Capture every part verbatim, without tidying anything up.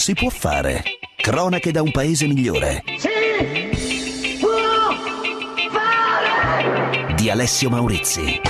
si può fare. Cronache da un paese migliore. Si può fare! Di Alessio Maurizi.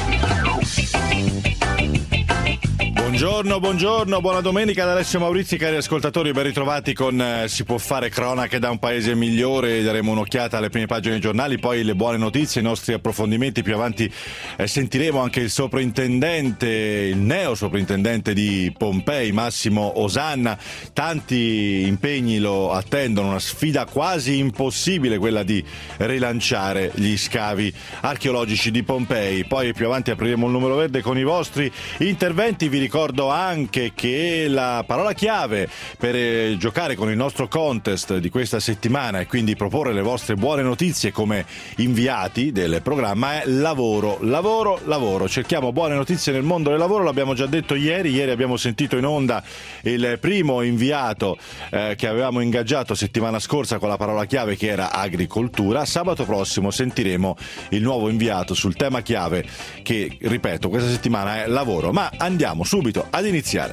Buongiorno, buongiorno, buona domenica da Alessio Maurizi, cari ascoltatori, ben ritrovati con eh, Si può fare cronache da un paese migliore. Daremo un'occhiata alle prime pagine dei giornali, poi le buone notizie, i nostri approfondimenti. Più avanti eh, sentiremo anche il soprintendente, il neo soprintendente di Pompei, Massimo Osanna. Tanti impegni lo attendono, una sfida quasi impossibile, quella di rilanciare gli scavi archeologici di Pompei. Poi più avanti apriremo il numero verde con i vostri interventi. Vi ricordo anche che la parola chiave per eh, giocare con il nostro contest di questa settimana e quindi proporre le vostre buone notizie come inviati del programma è lavoro, lavoro, lavoro. Cerchiamo buone notizie nel mondo del lavoro, l'abbiamo già detto ieri. Ieri abbiamo sentito in onda il primo inviato eh, che avevamo ingaggiato settimana scorsa con la parola chiave, che era agricoltura. Sabato prossimo sentiremo il nuovo inviato sul tema chiave, che, ripeto, questa settimana è lavoro. Ma andiamo subito ad iniziare.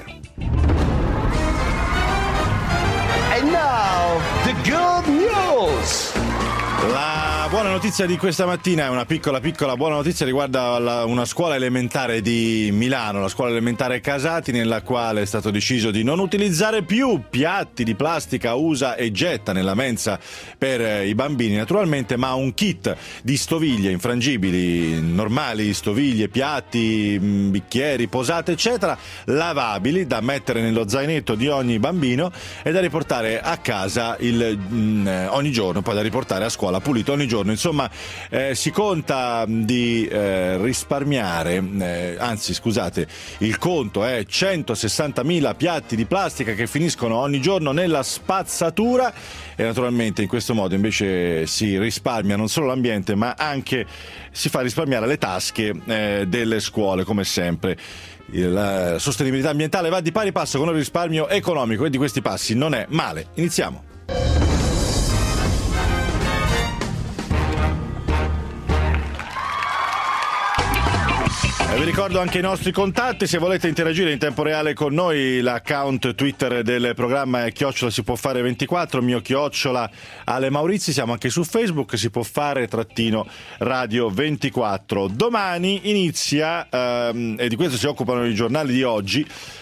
And now, the good news. La buona notizia di questa mattina è una piccola piccola buona notizia, riguarda la, una scuola elementare di Milano, la scuola elementare Casati, nella quale è stato deciso di non utilizzare più piatti di plastica usa e getta nella mensa per eh, i bambini naturalmente, ma un kit di stoviglie infrangibili, normali stoviglie, piatti, mh, bicchieri, posate eccetera, lavabili, da mettere nello zainetto di ogni bambino e da riportare a casa il, mh, ogni giorno, poi da riportare a scuola pulito ogni giorno. Insomma, eh, si conta di eh, risparmiare, eh, anzi scusate, il conto è centosessantamila piatti di plastica che finiscono ogni giorno nella spazzatura, e naturalmente in questo modo invece si risparmia non solo l'ambiente, ma anche si fa risparmiare le tasche eh, delle scuole, come sempre. La sostenibilità ambientale va di pari passo con il risparmio economico, e di questi passi non è male. Iniziamo. Vi ricordo anche i nostri contatti: se volete interagire in tempo reale con noi, l'account Twitter del programma è chiocciola si può fare ventiquattro, mio chiocciola Ale Maurizi. Siamo anche su Facebook, si può fare trattino radio ventiquattro. Domani inizia, ehm, e di questo si occupano i giornali di oggi,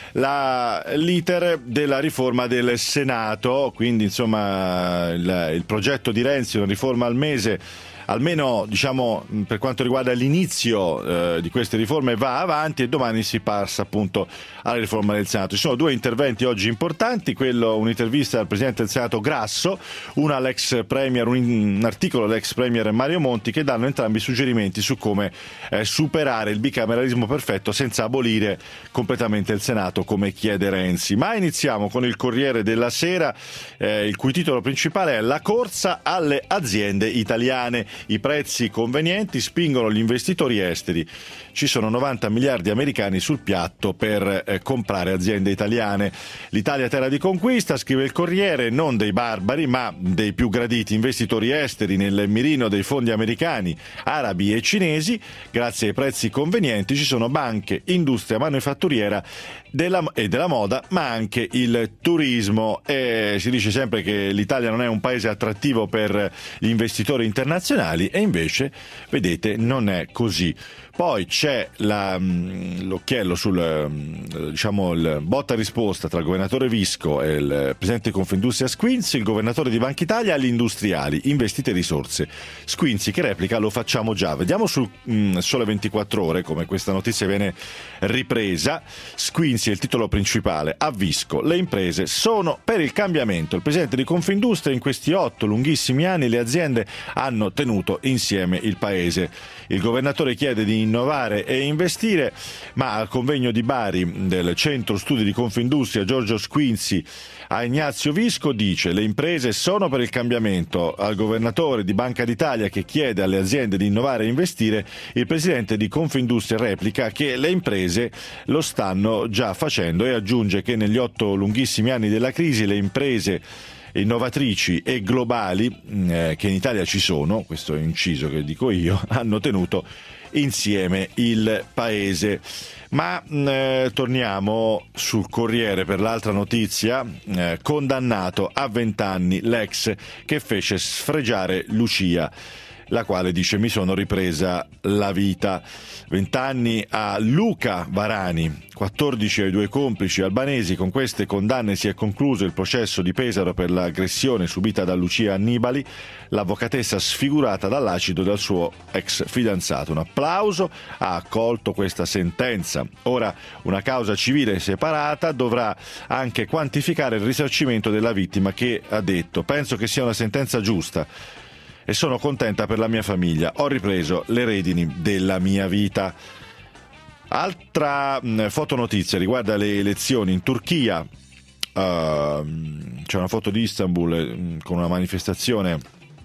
la, l'iter della riforma del Senato, quindi insomma il, il progetto di Renzi, una riforma al mese, almeno diciamo per quanto riguarda l'inizio eh, di queste riforme, va avanti, e domani si passa appunto alla riforma del Senato. Ci sono due interventi oggi importanti, quello un'intervista al Presidente del Senato Grasso, una all'ex Premier, un, un articolo dell'ex Premier Mario Monti, che danno entrambi suggerimenti su come eh, superare il bicameralismo perfetto senza abolire completamente il Senato come chiede Renzi. Ma iniziamo con il Corriere della Sera, eh, il cui titolo principale è "La corsa alle aziende italiane. I prezzi convenienti spingono gli investitori esteri. Ci sono novanta miliardi americani sul piatto per eh, comprare aziende italiane. L'Italia terra di conquista", scrive il Corriere, non dei barbari ma dei più graditi investitori esteri nel mirino dei fondi americani, arabi e cinesi. Grazie ai prezzi convenienti ci sono banche, industria manifatturiera della, e della moda, ma anche il turismo. E si dice sempre che l'Italia non è un paese attrattivo per gli investitori internazionali, e invece, vedete, non è così. Poi c'è la, l'occhiello sul, diciamo, il botta risposta tra il governatore Visco e il presidente di Confindustria Squinzi. Il governatore di Banca Italia agli industriali: investite risorse. Squinzi che replica: lo facciamo già. Vediamo sul mh, Sole ventiquattro Ore come questa notizia viene ripresa. Squinzi è il titolo principale. A Visco: le imprese sono per il cambiamento. Il presidente di Confindustria: in questi otto lunghissimi anni le aziende hanno tenuto insieme il paese. Il governatore chiede di innovare e investire, ma al convegno di Bari del Centro Studi di Confindustria Giorgio Squinzi a Ignazio Visco dice: le imprese sono per il cambiamento. Al governatore di Banca d'Italia, che chiede alle aziende di innovare e investire, il presidente di Confindustria replica che le imprese lo stanno già facendo, e aggiunge che negli otto lunghissimi anni della crisi le imprese innovatrici e globali eh, che in Italia ci sono, questo è inciso che dico io, hanno tenuto insieme il paese. Ma eh, torniamo sul Corriere per l'altra notizia. Eh, condannato a vent'anni l'ex che fece sfregiare Lucia, la quale dice: mi sono ripresa la vita. vent'anni a Luca Varani, quattordici ai due complici albanesi. Con queste condanne si è concluso il processo di Pesaro per l'aggressione subita da Lucia Annibali, l'avvocatessa sfigurata dall'acido del suo ex fidanzato. Un applauso, ha accolto questa sentenza. Ora una causa civile separata dovrà anche quantificare il risarcimento della vittima, che ha detto: penso che sia una sentenza giusta e sono contenta per la mia famiglia, ho ripreso le redini della mia vita. Altra mh, fotonotizia riguarda le elezioni in Turchia. Uh, c'è una foto di Istanbul mh, con una manifestazione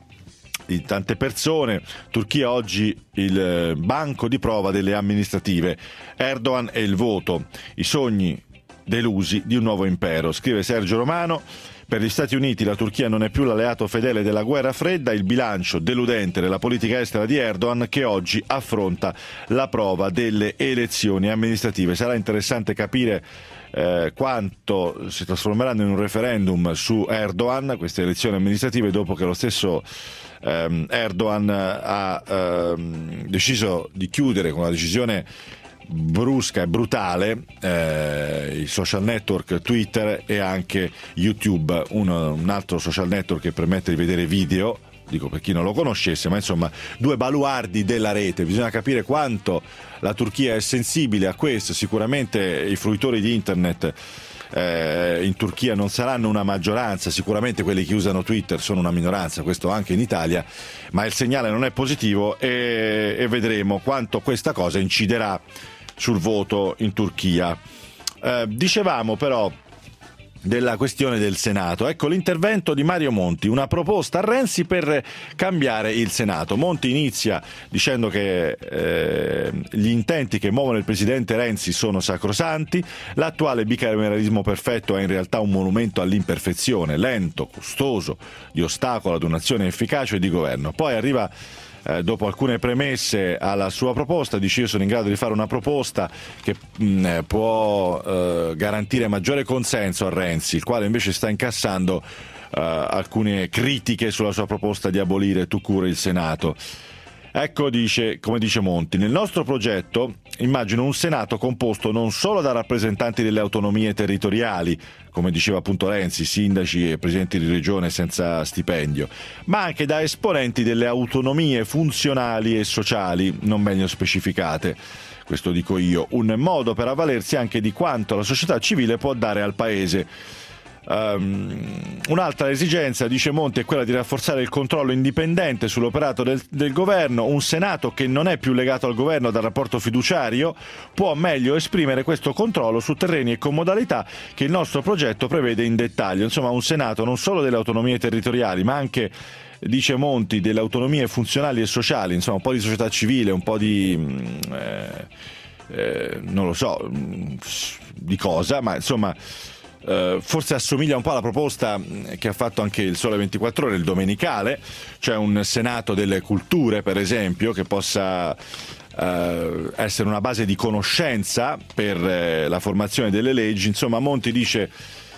di tante persone. Turchia oggi il banco di prova delle amministrative. Erdogan e il voto, i sogni delusi di un nuovo impero, scrive Sergio Romano. Per gli Stati Uniti la Turchia non è più l'alleato fedele della guerra fredda, il bilancio deludente della politica estera di Erdogan, che oggi affronta la prova delle elezioni amministrative. Sarà interessante capire eh, quanto si trasformeranno in un referendum su Erdogan queste elezioni amministrative, dopo che lo stesso ehm, Erdogan ha ehm, deciso di chiudere con una decisione brusca e brutale eh, i social network Twitter e anche YouTube, uno, un altro social network che permette di vedere video, dico per chi non lo conoscesse, ma insomma due baluardi della rete. Bisogna capire quanto la Turchia è sensibile a questo. Sicuramente i fruitori di internet eh, in Turchia non saranno una maggioranza, sicuramente quelli che usano Twitter sono una minoranza, questo anche in Italia, ma il segnale non è positivo e, e vedremo quanto questa cosa inciderà sul voto in Turchia. Eh, dicevamo però della questione del Senato. Ecco l'intervento di Mario Monti, una proposta a Renzi per cambiare il Senato. Monti inizia dicendo che eh, gli intenti che muovono il presidente Renzi sono sacrosanti, l'attuale bicameralismo perfetto è in realtà un monumento all'imperfezione, lento, costoso, di ostacolo ad un'azione efficace di governo. Poi arriva Eh, dopo alcune premesse alla sua proposta, dice: io sono in grado di fare una proposta che mh, può eh, garantire maggiore consenso a Renzi, il quale invece sta incassando eh, alcune critiche sulla sua proposta di abolire tout court il Senato. Ecco, dice, come dice Monti, nel nostro progetto immagino un Senato composto non solo da rappresentanti delle autonomie territoriali, come diceva appunto Renzi, sindaci e presidenti di regione senza stipendio, ma anche da esponenti delle autonomie funzionali e sociali, non meglio specificate. Questo dico io, un modo per avvalersi anche di quanto la società civile può dare al Paese. Um, un'altra esigenza, dice Monti, è quella di rafforzare il controllo indipendente sull'operato del, del governo. Un Senato che non è più legato al governo dal rapporto fiduciario può meglio esprimere questo controllo su terreni e con modalità che il nostro progetto prevede in dettaglio. Insomma, un Senato non solo delle autonomie territoriali, ma anche, dice Monti, delle autonomie funzionali e sociali, insomma un po' di società civile, un po' di eh, eh, non lo so di cosa, ma insomma Uh, forse assomiglia un po' alla proposta che ha fatto anche il Sole ventiquattro Ore, il domenicale, cioè un Senato delle culture, per esempio, che possa uh, essere una base di conoscenza per uh, la formazione delle leggi. Insomma, Monti dice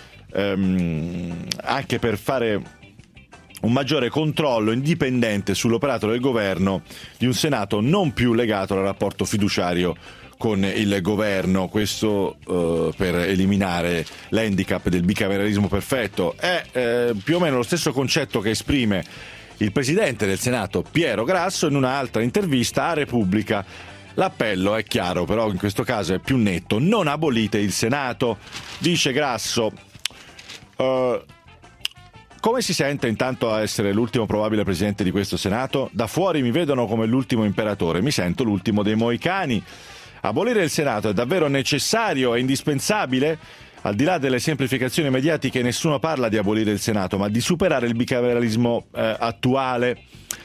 um, anche per fare un maggiore controllo indipendente sull'operato del governo di un Senato non più legato al rapporto fiduciario con il governo, questo eh, per eliminare l'handicap del bicameralismo perfetto. È eh, più o meno lo stesso concetto che esprime il presidente del Senato Piero Grasso in un'altra intervista a Repubblica. L'appello è chiaro, però in questo caso è più netto: non abolite il Senato, dice Grasso. Uh, Come si sente intanto a essere l'ultimo probabile presidente di questo Senato? Da fuori mi vedono come l'ultimo imperatore, mi sento l'ultimo dei moicani. Abolire il Senato è davvero necessario, è indispensabile? Al di là delle semplificazioni mediatiche, nessuno parla di abolire il Senato, ma di superare il bicameralismo eh, attuale.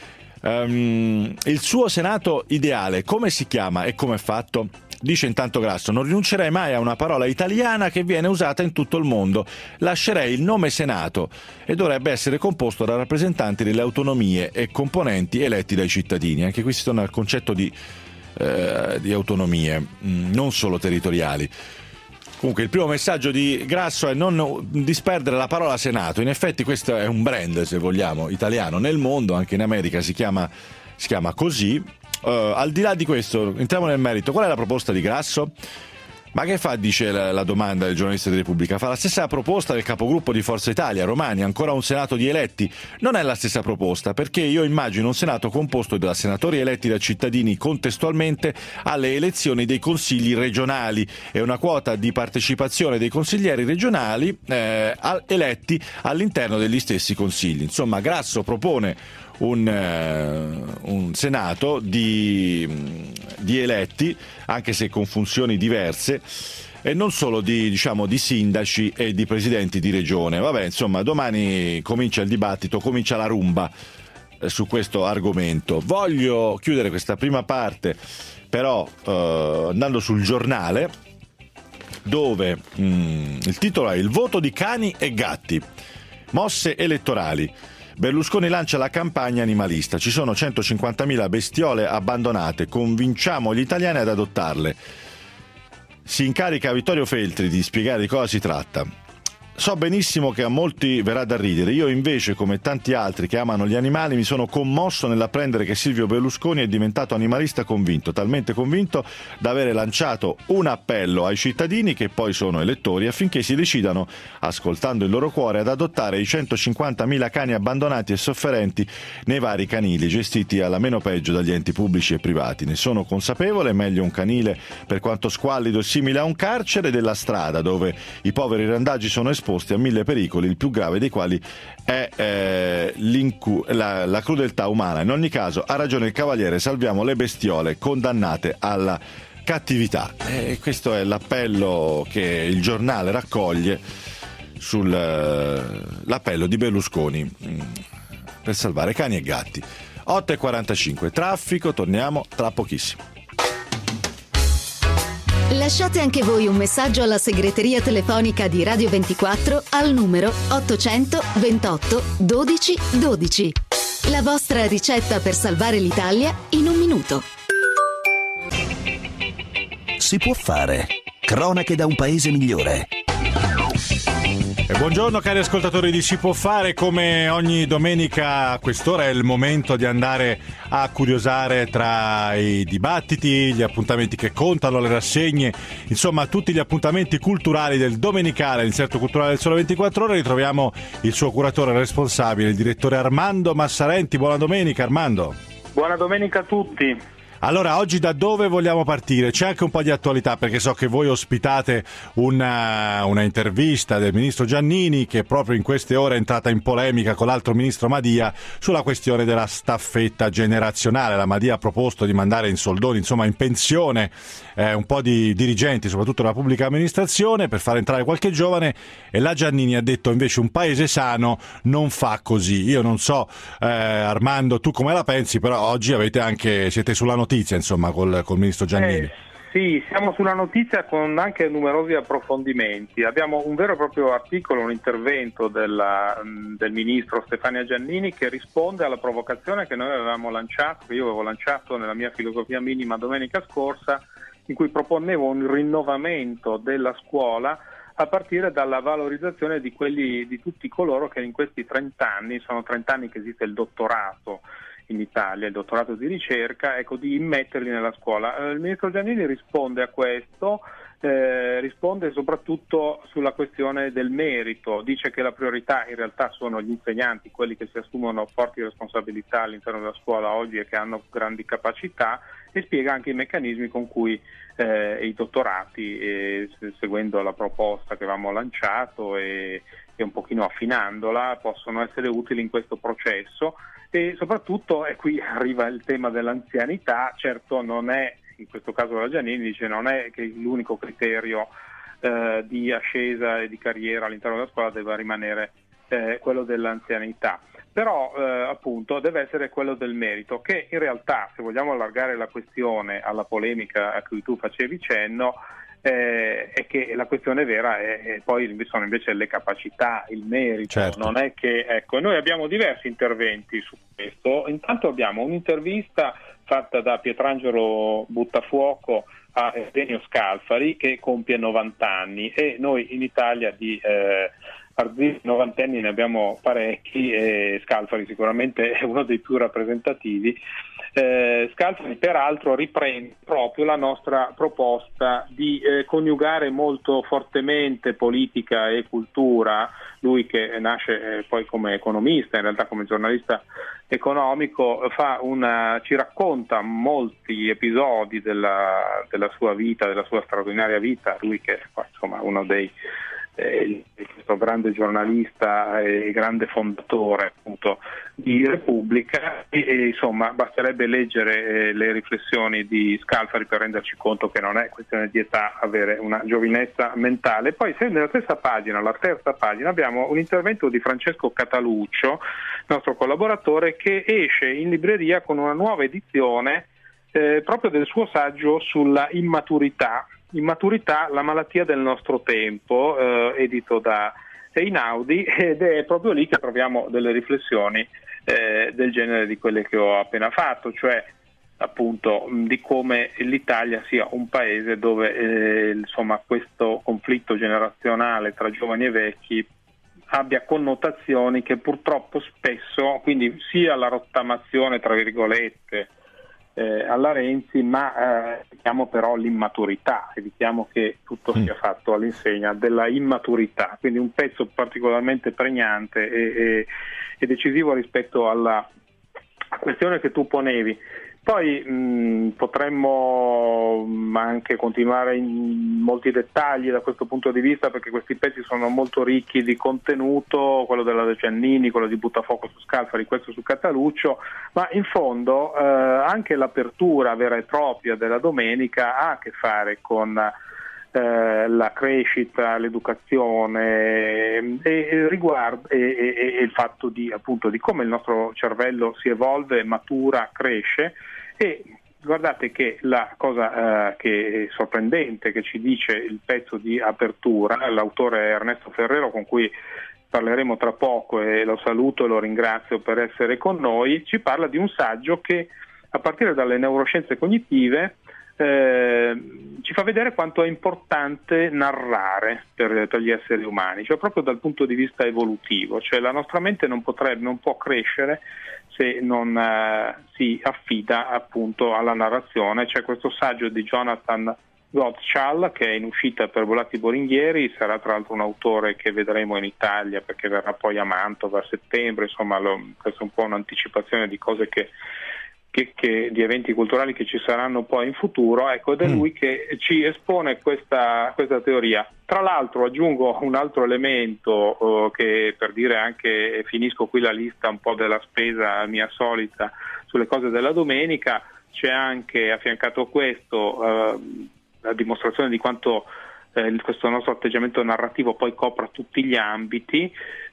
Um, il suo Senato ideale, come si chiama e come è fatto? Dice intanto Grasso: non rinuncerei mai a una parola italiana che viene usata in tutto il mondo. Lascerei il nome Senato e dovrebbe essere composto da rappresentanti delle autonomie e componenti eletti dai cittadini. Anche qui si torna al concetto di eh, di autonomie, mh, non solo territoriali. Comunque il primo messaggio di Grasso è non disperdere la parola Senato. In effetti questo è un brand, se vogliamo, italiano nel mondo, anche in America si chiama, si chiama così. Uh, al di là di questo, entriamo nel merito. Qual è la proposta di Grasso? Ma che fa, dice la, la domanda del giornalista di Repubblica? Fa la stessa proposta del capogruppo di Forza Italia, Romani, ancora un Senato di eletti. Non è la stessa proposta, perché io immagino un Senato composto da senatori eletti da cittadini contestualmente alle elezioni dei consigli regionali e una quota di partecipazione dei consiglieri regionali eh, eletti all'interno degli stessi consigli. Insomma, Grasso propone Un, uh, un Senato di, di eletti, anche se con funzioni diverse, e non solo di, diciamo, di sindaci e di presidenti di regione. Vabbè, insomma, domani comincia il dibattito, comincia la rumba eh, su questo argomento. Voglio chiudere questa prima parte, però, uh, andando sul Giornale, dove mh, il titolo è "Il voto di cani e gatti, mosse elettorali". Berlusconi lancia la campagna animalista. Ci sono centocinquantamila bestiole abbandonate. Convinciamo gli italiani ad adottarle. Si incarica Vittorio Feltri di spiegare di cosa si tratta. So benissimo che a molti verrà da ridere. Io invece, come tanti altri che amano gli animali, mi sono commosso nell'apprendere che Silvio Berlusconi è diventato animalista convinto, talmente convinto da avere lanciato un appello ai cittadini, che poi sono elettori, affinché si decidano, ascoltando il loro cuore, ad adottare i centocinquantamila cani abbandonati e sofferenti nei vari canili gestiti alla meno peggio dagli enti pubblici e privati. Ne sono consapevole, meglio un canile per quanto squallido e simile a un carcere, della strada dove i poveri randaggi sono esposti a mille pericoli, il più grave dei quali è eh, la, la crudeltà umana. In ogni caso, ha ragione il Cavaliere, salviamo le bestiole condannate alla cattività. E questo è l'appello che il Giornale raccoglie sull'appello di Berlusconi per salvare cani e gatti. otto e quarantacinque, traffico, torniamo tra pochissimo. Lasciate anche voi un messaggio alla segreteria telefonica di Radio ventiquattro al numero ottocento ventotto dodici dodici. La vostra ricetta per salvare l'Italia in un minuto. Si può fare. Cronache da un paese migliore. E buongiorno cari ascoltatori di Si può fare. Come ogni domenica a quest'ora è il momento di andare a curiosare tra i dibattiti, gli appuntamenti che contano, le rassegne, insomma tutti gli appuntamenti culturali del domenicale, l'inserto culturale del Sole ventiquattro Ore. Ritroviamo il suo curatore responsabile, il direttore Armando Massarenti. Buona domenica Armando. Buona domenica a tutti. Allora, oggi da dove vogliamo partire? C'è anche un po' di attualità, perché so che voi ospitate una, una intervista del ministro Giannini, che proprio in queste ore è entrata in polemica con l'altro ministro Madia sulla questione della staffetta generazionale. La Madia ha proposto di mandare in soldoni, insomma in pensione, eh, un po' di dirigenti, soprattutto della pubblica amministrazione, per far entrare qualche giovane, e la Giannini ha detto invece un paese sano non fa così. Io non so, eh, Armando, tu come la pensi, però oggi avete anche, siete sulla notizia notizia, insomma, col, col ministro Giannini. Eh, sì, siamo sulla notizia con anche numerosi approfondimenti. Abbiamo un vero e proprio articolo, un intervento della, del ministro Stefania Giannini, che risponde alla provocazione che noi avevamo lanciato, che io avevo lanciato nella mia filosofia minima domenica scorsa, in cui proponevo un rinnovamento della scuola a partire dalla valorizzazione di quelli, di tutti coloro che in questi trent'anni, sono trent'anni che esiste il dottorato in Italia, il dottorato di ricerca, ecco, di immetterli nella scuola. Eh, il ministro Giannini risponde a questo, eh, risponde soprattutto sulla questione del merito, dice che la priorità in realtà sono gli insegnanti, quelli che si assumono forti responsabilità all'interno della scuola oggi e che hanno grandi capacità, e spiega anche i meccanismi con cui eh, i dottorati, eh, seguendo la proposta che avevamo lanciato e, e un pochino affinandola, possono essere utili in questo processo. E soprattutto, e qui arriva il tema dell'anzianità, certo non è, in questo caso la Giannini dice, non è che l'unico criterio eh, di ascesa e di carriera all'interno della scuola deve rimanere eh, quello dell'anzianità, però eh, appunto deve essere quello del merito, che in realtà, se vogliamo allargare la questione alla polemica a cui tu facevi cenno, eh, è che la questione vera è, è poi sono invece le capacità, il merito. Certo. Non è che, ecco, noi abbiamo diversi interventi su questo. Intanto abbiamo un'intervista fatta da Pietrangelo Buttafuoco a Eugenio Scalfari, che compie novanta anni, e noi in Italia di eh, arzilli novantenni ne abbiamo parecchi, e Scalfari sicuramente è uno dei più rappresentativi. Eh, Scalfari peraltro riprende proprio la nostra proposta di eh, coniugare molto fortemente politica e cultura. Lui, che nasce eh, poi come economista, in realtà come giornalista economico, fa una, ci racconta molti episodi della, della sua vita, della sua straordinaria vita. Lui che è insomma uno dei eh, questo grande giornalista e grande fondatore appunto di Repubblica, e, e insomma basterebbe leggere eh, le riflessioni di Scalfari per renderci conto che non è questione di età avere una giovinezza mentale. Poi se nella stessa pagina, la terza pagina, abbiamo un intervento di Francesco Cataluccio, nostro collaboratore, che esce in libreria con una nuova edizione eh, proprio del suo saggio sulla immaturità. Immaturità, la malattia del nostro tempo, eh, edito da Einaudi, ed è proprio lì che troviamo delle riflessioni eh, del genere di quelle che ho appena fatto, cioè appunto di come l'Italia sia un paese dove eh, insomma questo conflitto generazionale tra giovani e vecchi abbia connotazioni che purtroppo spesso, quindi sia la rottamazione tra virgolette Eh, alla Renzi, ma eh, evitiamo però l'immaturità, evitiamo che tutto sia fatto all'insegna della immaturità, quindi un pezzo particolarmente pregnante e, e, e decisivo rispetto alla questione che tu ponevi. Poi mh, potremmo anche continuare in molti dettagli da questo punto di vista, perché questi pezzi sono molto ricchi di contenuto, quello della Giannini, quello di Buttafuoco su Scalfari, questo su Cataluccio, ma in fondo eh, anche l'apertura vera e propria della domenica ha a che fare con eh, la crescita, l'educazione e, e, riguardo, e, e, e il fatto di, appunto, di come il nostro cervello si evolve, matura, cresce. E guardate che la cosa eh, che è sorprendente che ci dice il pezzo di apertura, l'autore è Ernesto Ferrero, con cui parleremo tra poco e lo saluto e lo ringrazio per essere con noi, ci parla di un saggio che a partire dalle neuroscienze cognitive eh, ci fa vedere quanto è importante narrare per, per gli esseri umani, cioè proprio dal punto di vista evolutivo, cioè la nostra mente non potrebbe, non può crescere se non eh, si affida appunto alla narrazione. C'è questo saggio di Jonathan Gottschall che è in uscita per Volati Boringhieri, sarà tra l'altro un autore che vedremo in Italia perché verrà poi a Mantova a settembre, insomma lo, questa è un po' un'anticipazione di cose che Che, che, di eventi culturali che ci saranno poi in futuro, ecco, ed è lui che ci espone questa, questa teoria. Tra l'altro aggiungo un altro elemento uh, che per dire anche, finisco qui la lista un po' della spesa mia solita sulle cose della domenica, c'è anche affiancato a questo uh, la dimostrazione di quanto eh, questo nostro atteggiamento narrativo poi copra tutti gli ambiti.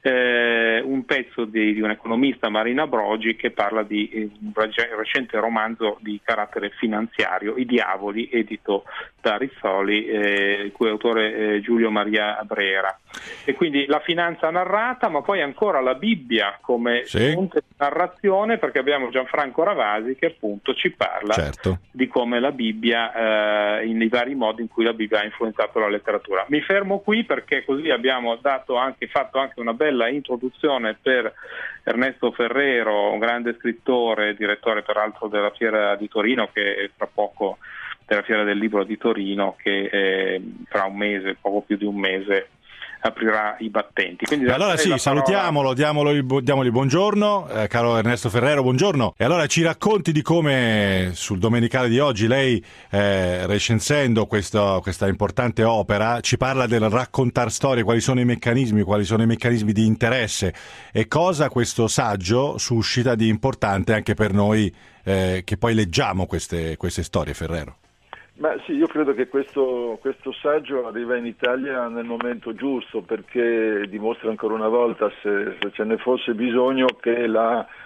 Eh, un pezzo di, di un economista, Marina Brogi, che parla di eh, un recente romanzo di carattere finanziario, I Diavoli, edito da Rizzoli, eh, il cui autore è Giulio Maria Brera. E quindi la finanza narrata, ma poi ancora la Bibbia come sì. fonte di narrazione, perché abbiamo Gianfranco Ravasi che appunto ci parla certo. di come la Bibbia, eh, in i vari modi in cui la Bibbia ha influenzato la letteratura. Mi fermo qui perché così abbiamo dato anche, fatto anche una bella introduzione per Ernesto Ferrero, un grande scrittore, direttore peraltro della Fiera di Torino, che tra poco della Fiera del Libro di Torino, che eh, tra un mese, poco più di un mese, aprirà i battenti. Quindi allora sì, salutiamolo, diamolo, diamogli buongiorno, eh, caro Ernesto Ferrero, buongiorno. E allora ci racconti di come sul Domenicale di oggi lei, eh, recensendo questo, questa importante opera, ci parla del raccontar storie, quali sono i meccanismi, quali sono i meccanismi di interesse e cosa questo saggio suscita di importante anche per noi eh, che poi leggiamo queste, queste storie, Ferrero. Ma sì, io credo che questo, questo saggio arriva in Italia nel momento giusto, perché dimostra ancora una volta, se, se ce ne fosse bisogno, che la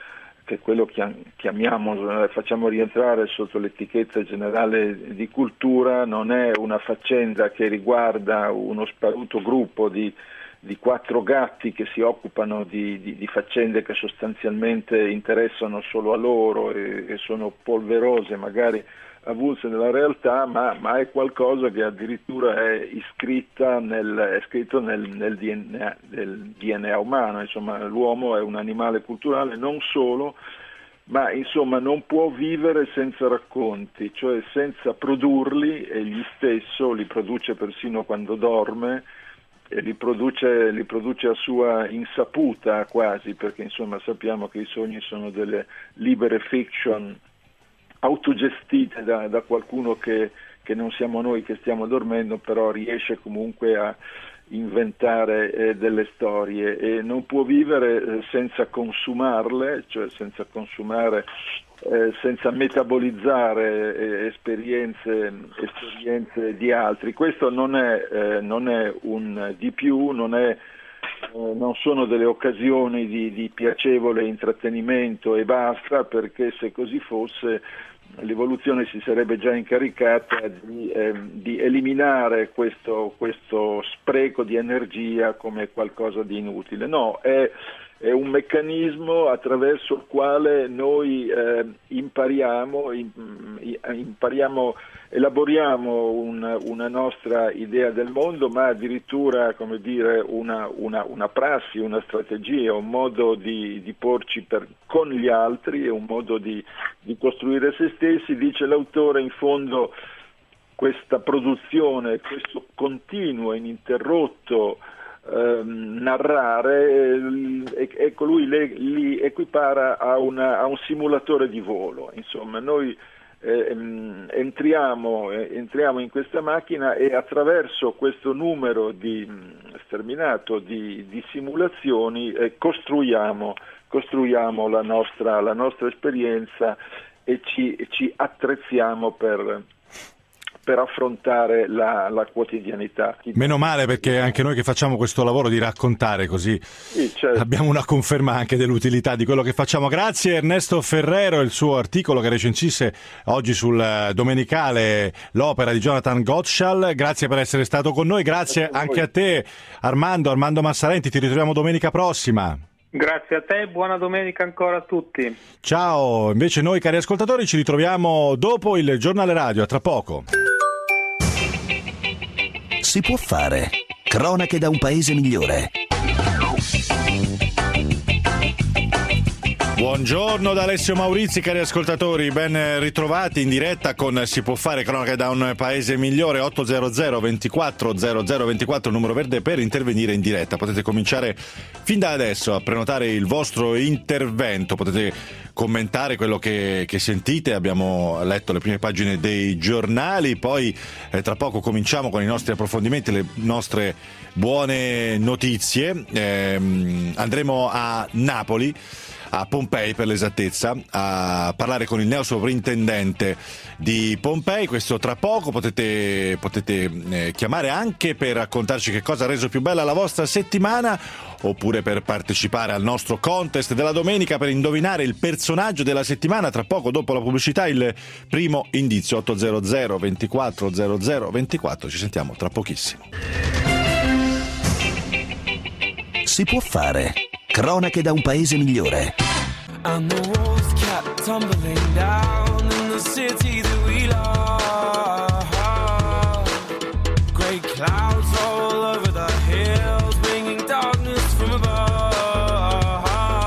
che quello che chiamiamo, facciamo rientrare sotto l'etichetta generale di cultura, non è una faccenda che riguarda uno sparuto gruppo di, di quattro gatti che si occupano di, di, di faccende che sostanzialmente interessano solo a loro e, e sono polverose, magari avulse nella realtà, ma, ma è qualcosa che addirittura è iscritta nel, è scritto nel, nel, D N A, nel D N A umano. Insomma, l'uomo è un animale culturale, non solo, ma insomma non può vivere senza racconti, cioè senza produrli. Egli stesso li produce persino quando dorme e li produce, li produce a sua insaputa quasi, perché insomma sappiamo che i sogni sono delle libere fiction autogestite da, da qualcuno che, che non siamo noi che stiamo dormendo, però riesce comunque a inventare eh, delle storie, e non può vivere eh, senza consumarle, cioè senza consumare, eh, senza metabolizzare eh, esperienze, esperienze di altri. Questo non è, eh, non è un di più, non è Eh, non sono delle occasioni di, di piacevole intrattenimento e basta, perché se così fosse l'evoluzione si sarebbe già incaricata di, eh, di eliminare questo, questo spreco di energia come qualcosa di inutile. No, è, è un meccanismo attraverso il quale noi eh, impariamo, impariamo, elaboriamo un, una nostra idea del mondo, ma addirittura, come dire, una, una, una prassi, una strategia, un modo di, di porci per, con gli altri, un modo di, di costruire se stessi. Dice l'autore, in fondo questa produzione, questo continuo, ininterrotto ehm, narrare, eh, ecco, lui le, li equipara a, una, a un simulatore di volo. Insomma, noi Eh, entriamo, eh, entriamo in questa macchina e attraverso questo numero di sterminato di, di simulazioni eh, costruiamo, costruiamo la nostra, la nostra esperienza e ci, ci attrezziamo per, per affrontare la, la quotidianità. Meno male, perché anche noi che facciamo questo lavoro di raccontare, così sì, certo, abbiamo una conferma anche dell'utilità di quello che facciamo. Grazie Ernesto Ferrero, il suo articolo che recensisse oggi sul Domenicale l'opera di Jonathan Gottschall. Grazie per essere stato con noi, grazie, grazie anche a te Armando, Armando Massarenti, ti ritroviamo domenica prossima. Grazie a te, buona domenica ancora a tutti. Ciao, invece noi cari ascoltatori ci ritroviamo dopo il giornale radio, a tra poco. Si può fare. Cronache da un paese migliore. Buongiorno da Alessio Maurizi, cari ascoltatori, ben ritrovati in diretta con Si può fare, cronache da un paese migliore. Otto zero zero ventiquattro zero zero ventiquattro, numero verde per intervenire in diretta. Potete cominciare fin da adesso a prenotare il vostro intervento, potete commentare quello che, che sentite. Abbiamo letto le prime pagine dei giornali, poi eh, tra poco cominciamo con i nostri approfondimenti, le nostre buone notizie. Eh, andremo a Napoli, a Pompei per l'esattezza, a parlare con il neo sovrintendente di Pompei. Questo tra poco. Potete, potete eh, chiamare anche per raccontarci che cosa ha reso più bella la vostra settimana, oppure per partecipare al nostro contest della domenica per indovinare il personaggio della settimana. Tra poco, dopo la pubblicità, il primo indizio. Otto zero zero ventiquattro zero zero ventiquattro. Ci sentiamo tra pochissimo. Si può fare. Cronache da un paese migliore. And the walls kept tumbling down in the city that we love. Great clouds all over the hills, bringing darkness from above.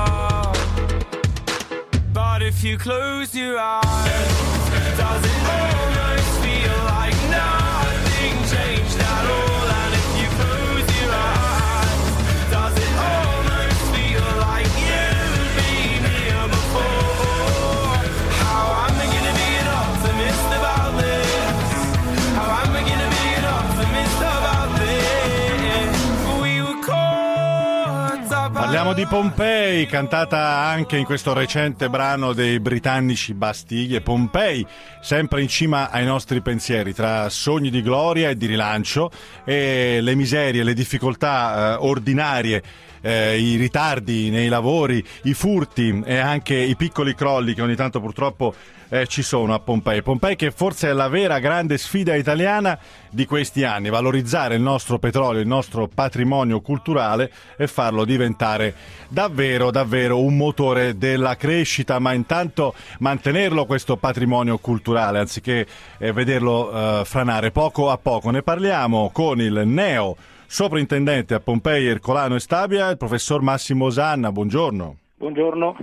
But if you close your eyes, does it almost feel like nothing changed at all? And if you close your eyes, does it almost feel like you've been here before? How am I gonna be an optimist about this? How am I gonna be an optimist about this? We were caught up. Parliamo di Pompei, cantata anche in questo recente brano dei britannici Bastiglie. Pompei, sempre in cima ai nostri pensieri, tra sogni di gloria e di rilancio e le miserie, le difficoltà eh, ordinarie eh, i ritardi nei lavori, i furti e anche i piccoli crolli che ogni tanto purtroppo eh, ci sono a Pompei. Pompei che forse è la vera grande sfida italiana di questi anni, valorizzare il nostro petrolio, il nostro patrimonio culturale e farlo diventare davvero, davvero un motore della crescita, ma intanto mantenerlo questo patrimonio culturale anziché eh, vederlo eh, franare poco a poco. Ne parliamo con il neo sovrintendente a Pompei, Ercolano e Stabia, il professor Massimo Osanna. Buongiorno. Buongiorno.